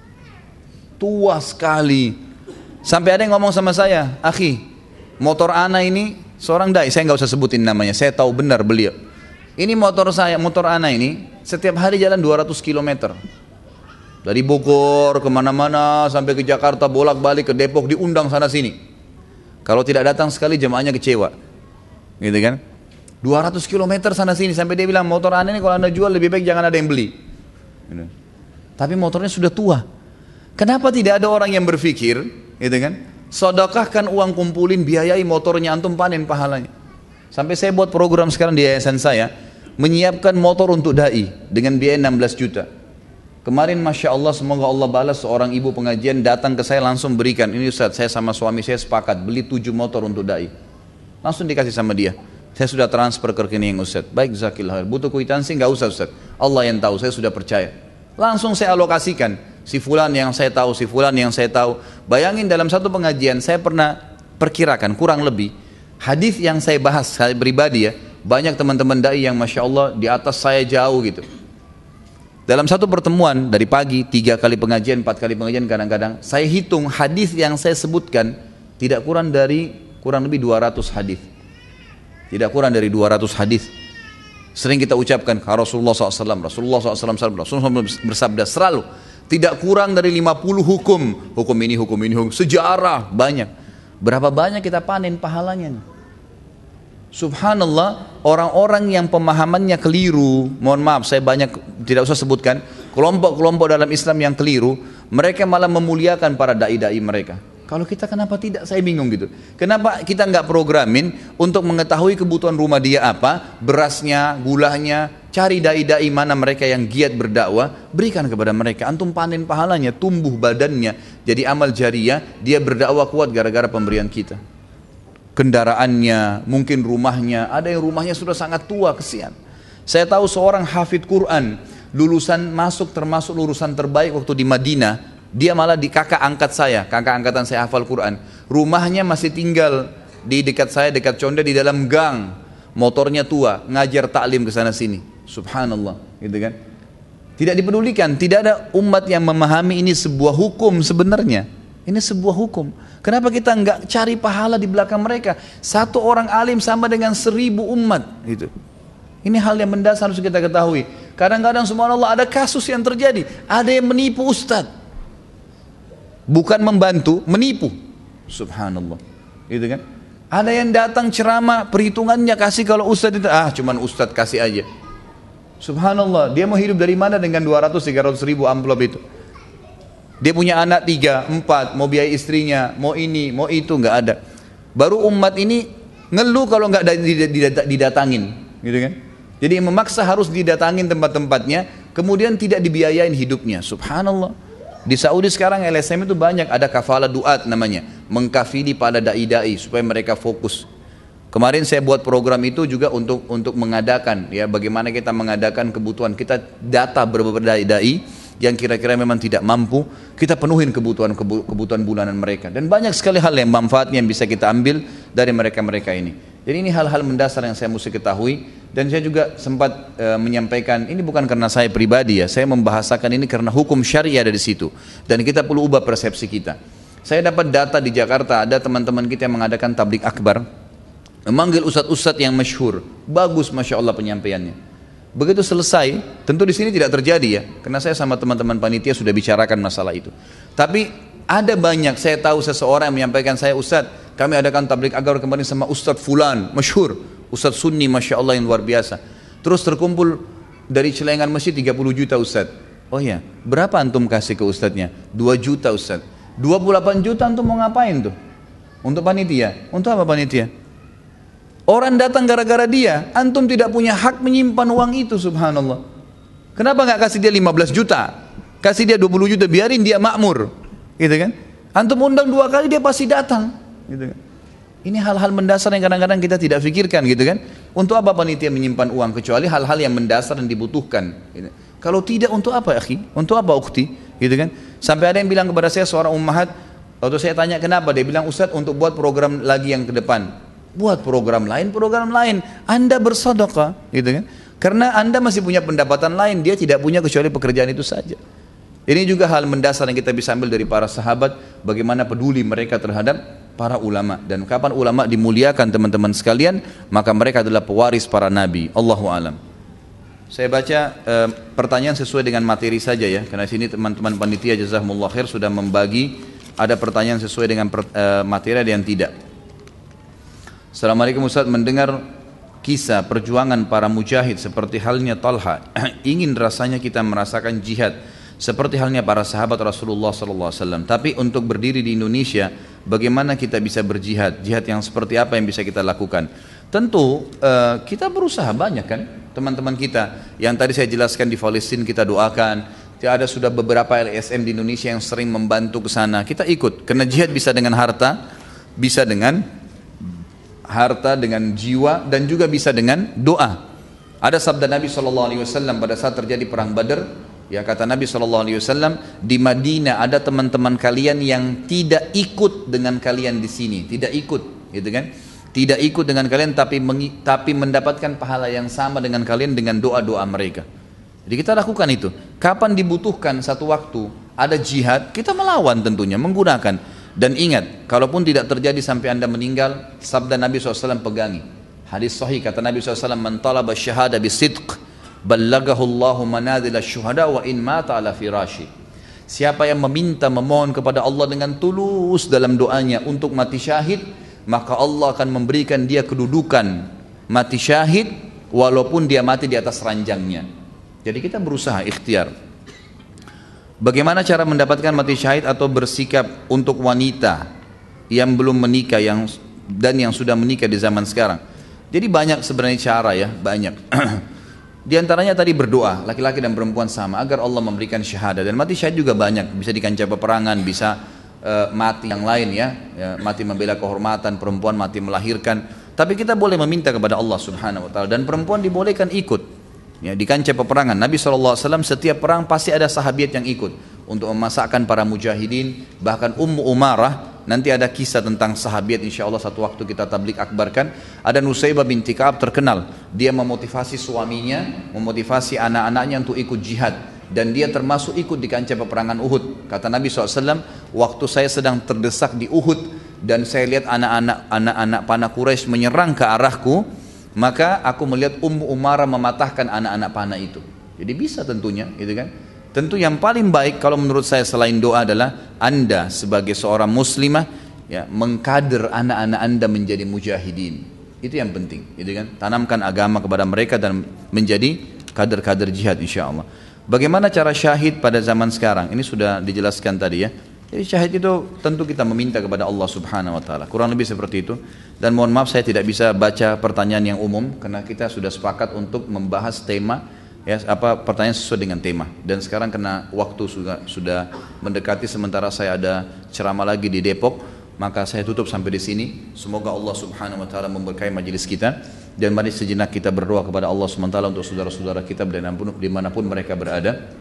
Tua sekali. Sampai ada yang ngomong sama saya, akhi, motor ana ini seorang dai, saya nggak usah sebutin namanya, saya tahu benar beliau. Ini motor ana ini setiap hari jalan 200 km. Dari Bogor kemana-mana sampai ke Jakarta, bolak-balik ke Depok, diundang sana sini. Kalau tidak datang sekali jemaahnya kecewa, gitu kan? 200 km sana sini sampai dia bilang motor ana ini kalau anda jual lebih baik jangan ada yang beli. Gitu. Tapi motornya sudah tua. Kenapa tidak ada orang yang berpikir, gitu kan? Sedekahkan uang, kumpulin, biayai motornya, antum panen pahalanya. Sampai saya buat program sekarang di yayasan saya, menyiapkan motor untuk dai dengan biaya 16 juta. Kemarin Masya Allah, semoga Allah balas, seorang ibu pengajian datang ke saya langsung berikan, ini Ustaz, saya sama suami saya sepakat beli 7 motor untuk dai. Langsung dikasih sama dia. Saya sudah transfer ke rekening Ustaz. Baik, zakillah. Butuh kwitansi nggak usah Ustaz. Allah yang tahu, saya sudah percaya. Langsung saya alokasikan. Si fulan yang saya tahu, si fulan yang saya tahu. Bayangin dalam satu pengajian saya pernah perkirakan kurang lebih hadis yang saya bahas saya pribadi ya. Banyak teman-teman dai yang Masya Allah di atas saya jauh gitu. Dalam satu pertemuan dari pagi 3 kali pengajian, 4 kali pengajian kadang-kadang saya hitung hadis yang saya sebutkan tidak kurang lebih 200 hadis. Tidak kurang dari 200 hadis. Sering kita ucapkan Rasulullah SAW, Rasulullah SAW bersabda selalu. Tidak kurang dari 50 hukum. Hukum ini, sejarah banyak. Berapa banyak kita panen pahalanya. Subhanallah, orang-orang yang pemahamannya keliru, mohon maaf saya banyak tidak usah sebutkan, kelompok-kelompok dalam Islam yang keliru, mereka malah memuliakan para dai-dai mereka. Kalau kita kenapa tidak? Saya bingung gitu. Kenapa kita nggak programin untuk mengetahui kebutuhan rumah dia apa, berasnya, gulanya, cari dai-dai mana mereka yang giat berdakwah, berikan kepada mereka. Antum panen pahalanya, tumbuh badannya, jadi amal jariah, dia berdakwah kuat gara-gara pemberian kita. Kendaraannya, mungkin rumahnya, ada yang rumahnya sudah sangat tua, kesian. Saya tahu seorang hafidh Quran, lulusan masuk termasuk lulusan terbaik waktu di Madinah. Dia malah di kakak angkatan saya hafal Quran. Rumahnya masih tinggal di dekat saya, dekat Condet di dalam gang. Motornya tua, ngajar taklim ke sana sini. Subhanallah, gitu kan? Tidak dipedulikan, tidak ada umat yang memahami ini sebuah hukum sebenarnya. Ini sebuah hukum. Kenapa kita enggak cari pahala di belakang mereka? Satu orang alim sama dengan 1000 umat, gitu. Ini hal yang mendasar harus kita ketahui. Kadang-kadang subhanallah ada kasus yang terjadi, ada yang menipu ustadz. Bukan membantu, menipu. Subhanallah, gitu kan? Ada yang datang ceramah, perhitungannya kasih kalau ustadz itu, cuman ustadz kasih aja. Subhanallah, dia mau hidup dari mana dengan 200-300 ribu amplop itu? Dia punya anak 3, 4, mau biaya istrinya, mau ini, mau itu, nggak ada. Baru umat ini ngeluh kalau nggak didatangin, gitu kan? Jadi memaksa harus didatangin tempat-tempatnya, kemudian tidak dibiayain hidupnya. Subhanallah. Di Saudi sekarang LSM itu banyak, ada kafala duat namanya, mengkafili pada dai-dai supaya mereka fokus. Kemarin saya buat program itu juga untuk mengadakan, ya, bagaimana kita mengadakan kebutuhan kita, data beberapa dai-dai yang kira-kira memang tidak mampu, kita penuhin kebutuhan bulanan mereka. Dan banyak sekali hal yang manfaatnya yang bisa kita ambil dari mereka-mereka ini. Jadi ini hal-hal mendasar yang saya mesti ketahui. Dan saya juga sempat menyampaikan, ini bukan karena saya pribadi ya, saya membahasakan ini karena hukum syariah ada di situ. Dan kita perlu ubah persepsi kita. Saya dapat data di Jakarta, ada teman-teman kita yang mengadakan tablik akbar, memanggil ustadz-ustadz yang masyhur, bagus Masya Allah penyampaiannya. Begitu selesai, tentu di sini tidak terjadi ya, karena saya sama teman-teman panitia sudah bicarakan masalah itu. Tapi ada banyak, saya tahu seseorang yang menyampaikan, saya Ustadz, kami adakan tablik akbar kemarin sama Ustadz Fulan, masyhur, Ustadz Sunni Masya Allah yang luar biasa. Terus terkumpul dari celengan masjid 30 juta Ustadz. Oh ya, berapa antum kasih ke Ustadznya? 2 juta Ustadz. 28 juta antum mau ngapain tuh? Untuk panitia. Untuk apa panitia? Orang datang gara-gara dia, antum tidak punya hak menyimpan uang itu, subhanallah. Kenapa nggak kasih dia 15 juta? Kasih dia 20 juta, biarin dia makmur, gitu kan? Antum undang 2 kali dia pasti datang, gitu kan? Ini hal-hal mendasar yang kadang-kadang kita tidak pikirkan, gitu kan? Untuk apa panitia menyimpan uang kecuali hal-hal yang mendasar dan dibutuhkan? Gitu. Kalau tidak, untuk apa, akhi? Untuk apa, ukhti? Gitu kan? Sampai ada yang bilang kepada saya, seorang ummahat, waktu saya tanya kenapa, dia bilang, Ustadz, untuk buat program lagi yang ke depan. Buat program lain. Anda bersedekah, gitu kan? Karena Anda masih punya pendapatan lain, dia tidak punya kecuali pekerjaan itu saja. Ini juga hal mendasar yang kita bisa ambil dari para sahabat, bagaimana peduli mereka terhadap para ulama. Dan kapan ulama dimuliakan teman-teman sekalian, maka mereka adalah pewaris para nabi. Allahu alam. Saya baca pertanyaan sesuai dengan materi saja ya, karena sini teman-teman panitia jazakumullah khair sudah membagi, ada pertanyaan sesuai dengan materi, ada yang tidak. Assalamualaikum Ustaz, mendengar kisah perjuangan para mujahid seperti halnya Talha, ingin rasanya kita merasakan jihad seperti halnya para sahabat Rasulullah SAW. Tapi untuk berdiri di Indonesia, bagaimana kita bisa berjihad? Jihad yang seperti apa yang bisa kita lakukan? Tentu kita berusaha banyak kan, teman-teman kita yang tadi saya jelaskan di Palestina kita doakan. Ada sudah beberapa LSM di Indonesia yang sering membantu ke sana. Kita ikut, karena jihad bisa dengan harta, bisa dengan jiwa, dan juga bisa dengan doa. Ada sabda Nabi SAW pada saat terjadi perang Badar, ya, kata Nabi SAW, di Madinah ada teman-teman kalian yang tidak ikut dengan kalian di sini, tidak ikut, gitu kan? Tidak ikut dengan kalian, tapi mendapatkan pahala yang sama dengan kalian dengan doa-doa mereka. Jadi kita lakukan itu. Kapan dibutuhkan satu waktu ada jihad, kita melawan tentunya menggunakan. Dan ingat, kalaupun tidak terjadi sampai anda meninggal, sabda Nabi SAW pegangi. Hadis sahih kata Nabi SAW, man talaba syahada bisidq ballagahu Allahu manazil asy-syuhada wa in mata ala firashi. Siapa yang memohon kepada Allah dengan tulus dalam doanya untuk mati syahid, maka Allah akan memberikan dia kedudukan mati syahid walaupun dia mati di atas ranjangnya. Jadi kita berusaha ikhtiar. Bagaimana cara mendapatkan mati syahid atau bersikap untuk wanita yang belum menikah dan yang sudah menikah di zaman sekarang? Jadi banyak sebenarnya cara ya, banyak. Di antaranya tadi berdoa, laki-laki dan perempuan sama, agar Allah memberikan syahadah. Dan mati syahid juga banyak, bisa di kancah peperangan, bisa mati yang lain ya, mati membela kehormatan, perempuan mati melahirkan. Tapi kita boleh meminta kepada Allah Subhanahu Wa Taala, dan perempuan dibolehkan ikut. Ya, di kancah peperangan Nabi SAW setiap perang pasti ada sahabiat yang ikut untuk memasakkan para mujahidin. Bahkan Ummu Umarah, nanti ada kisah tentang sahabiat, insya Allah satu waktu kita tablik akbarkan. Ada Nusaybah binti Ka'ab terkenal, dia memotivasi suaminya, memotivasi anak-anaknya untuk ikut jihad, dan dia termasuk ikut di kancah peperangan Uhud. Kata Nabi SAW, waktu saya sedang terdesak di Uhud dan saya lihat anak-anak panah Quraisy menyerang ke arahku, maka aku melihat Ummu Umarah mematahkan anak-anak panah itu. Jadi bisa tentunya, gitu kan? Tentu yang paling baik kalau menurut saya selain doa adalah anda sebagai seorang muslimah ya, mengkader anak-anak anda menjadi mujahidin. Itu yang penting, gitu kan? Tanamkan agama kepada mereka dan menjadi kader-kader jihad insya Allah. Bagaimana cara syahid pada zaman sekarang? Ini sudah dijelaskan tadi ya. Jadi syahid itu tentu kita meminta kepada Allah Subhanahu wa taala. Kurang lebih seperti itu. Dan mohon maaf saya tidak bisa baca pertanyaan yang umum karena kita sudah sepakat untuk membahas tema ya, pertanyaan sesuai dengan tema. Dan sekarang karena waktu sudah mendekati, sementara saya ada ceramah lagi di Depok, maka saya tutup sampai di sini. Semoga Allah Subhanahu wa taala memberkahi majelis kita, dan mari sejenak kita berdoa kepada Allah Subhanahu wa taala untuk saudara-saudara kita dimanapun mereka berada.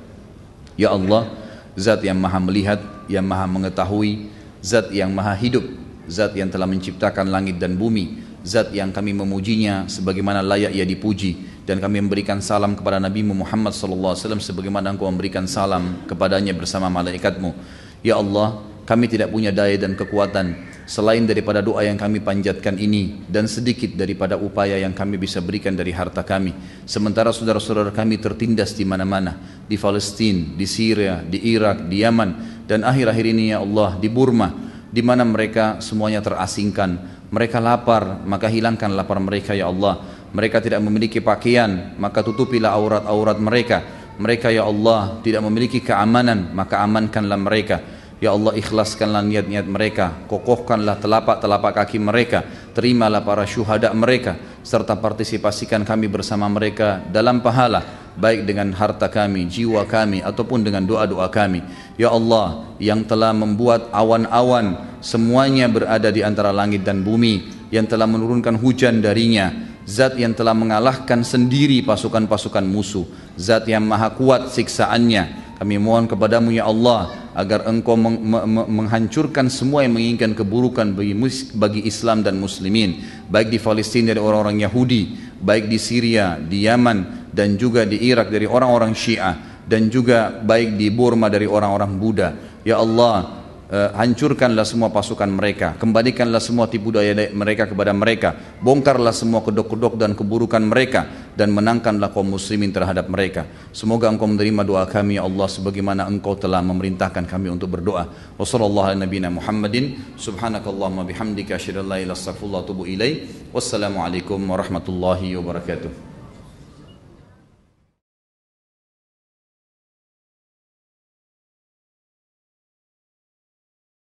Ya Allah, Zat yang maha melihat, yang maha mengetahui, Zat yang maha hidup, Zat yang telah menciptakan langit dan bumi, Zat yang kami memujinya sebagaimana layak ia dipuji, dan kami memberikan salam kepada Nabi Muhammad SAW sebagaimana Engkau memberikan salam kepadanya bersama malaikatmu. Ya Allah, kami tidak punya daya dan kekuatan selain daripada doa yang kami panjatkan ini, dan sedikit daripada upaya yang kami bisa berikan dari harta kami. Sementara saudara-saudara kami tertindas di mana-mana, di Palestina, di Syria, di Irak, di Yaman, dan akhir-akhir ini ya Allah di Burma, di mana mereka semuanya terasingkan. Mereka lapar, maka hilangkan lapar mereka ya Allah. Mereka tidak memiliki pakaian, maka tutupilah aurat-aurat mereka. Mereka ya Allah tidak memiliki keamanan, maka amankanlah mereka. Ya Allah, ikhlaskanlah niat-niat mereka, kokohkanlah telapak-telapak kaki mereka, terimalah para syuhada mereka, serta partisipasikan kami bersama mereka dalam pahala, baik dengan harta kami, jiwa kami, ataupun dengan doa-doa kami. Ya Allah, yang telah membuat awan-awan semuanya berada di antara langit dan bumi, yang telah menurunkan hujan darinya, Zat yang telah mengalahkan sendiri pasukan-pasukan musuh, Zat yang maha kuat siksaannya. Kami mohon kepadamu ya Allah, agar Engkau menghancurkan semua yang menginginkan keburukan bagi Islam dan Muslimin, baik di Palestina dari orang-orang Yahudi, baik di Syria, di Yaman, dan juga di Irak dari orang-orang Syiah, dan juga baik di Burma dari orang-orang Buddha. Ya Allah, hancurkanlah semua pasukan mereka, kembalikanlah semua tipu daya mereka kepada mereka, bongkarlah semua kedok-kedok dan keburukan mereka, dan menangkanlah kaum muslimin terhadap mereka. Semoga Engkau menerima doa kami ya Allah, sebagaimana Engkau telah memerintahkan kami untuk berdoa. Wa sallallahu ala nabiyina Muhammadin, subhanakallahumma bihamdika asyhadu an la ilaha illa anta astaghfiruka wa atubu ilaik. Wassalamu alaikum warahmatullahi wabarakatuh.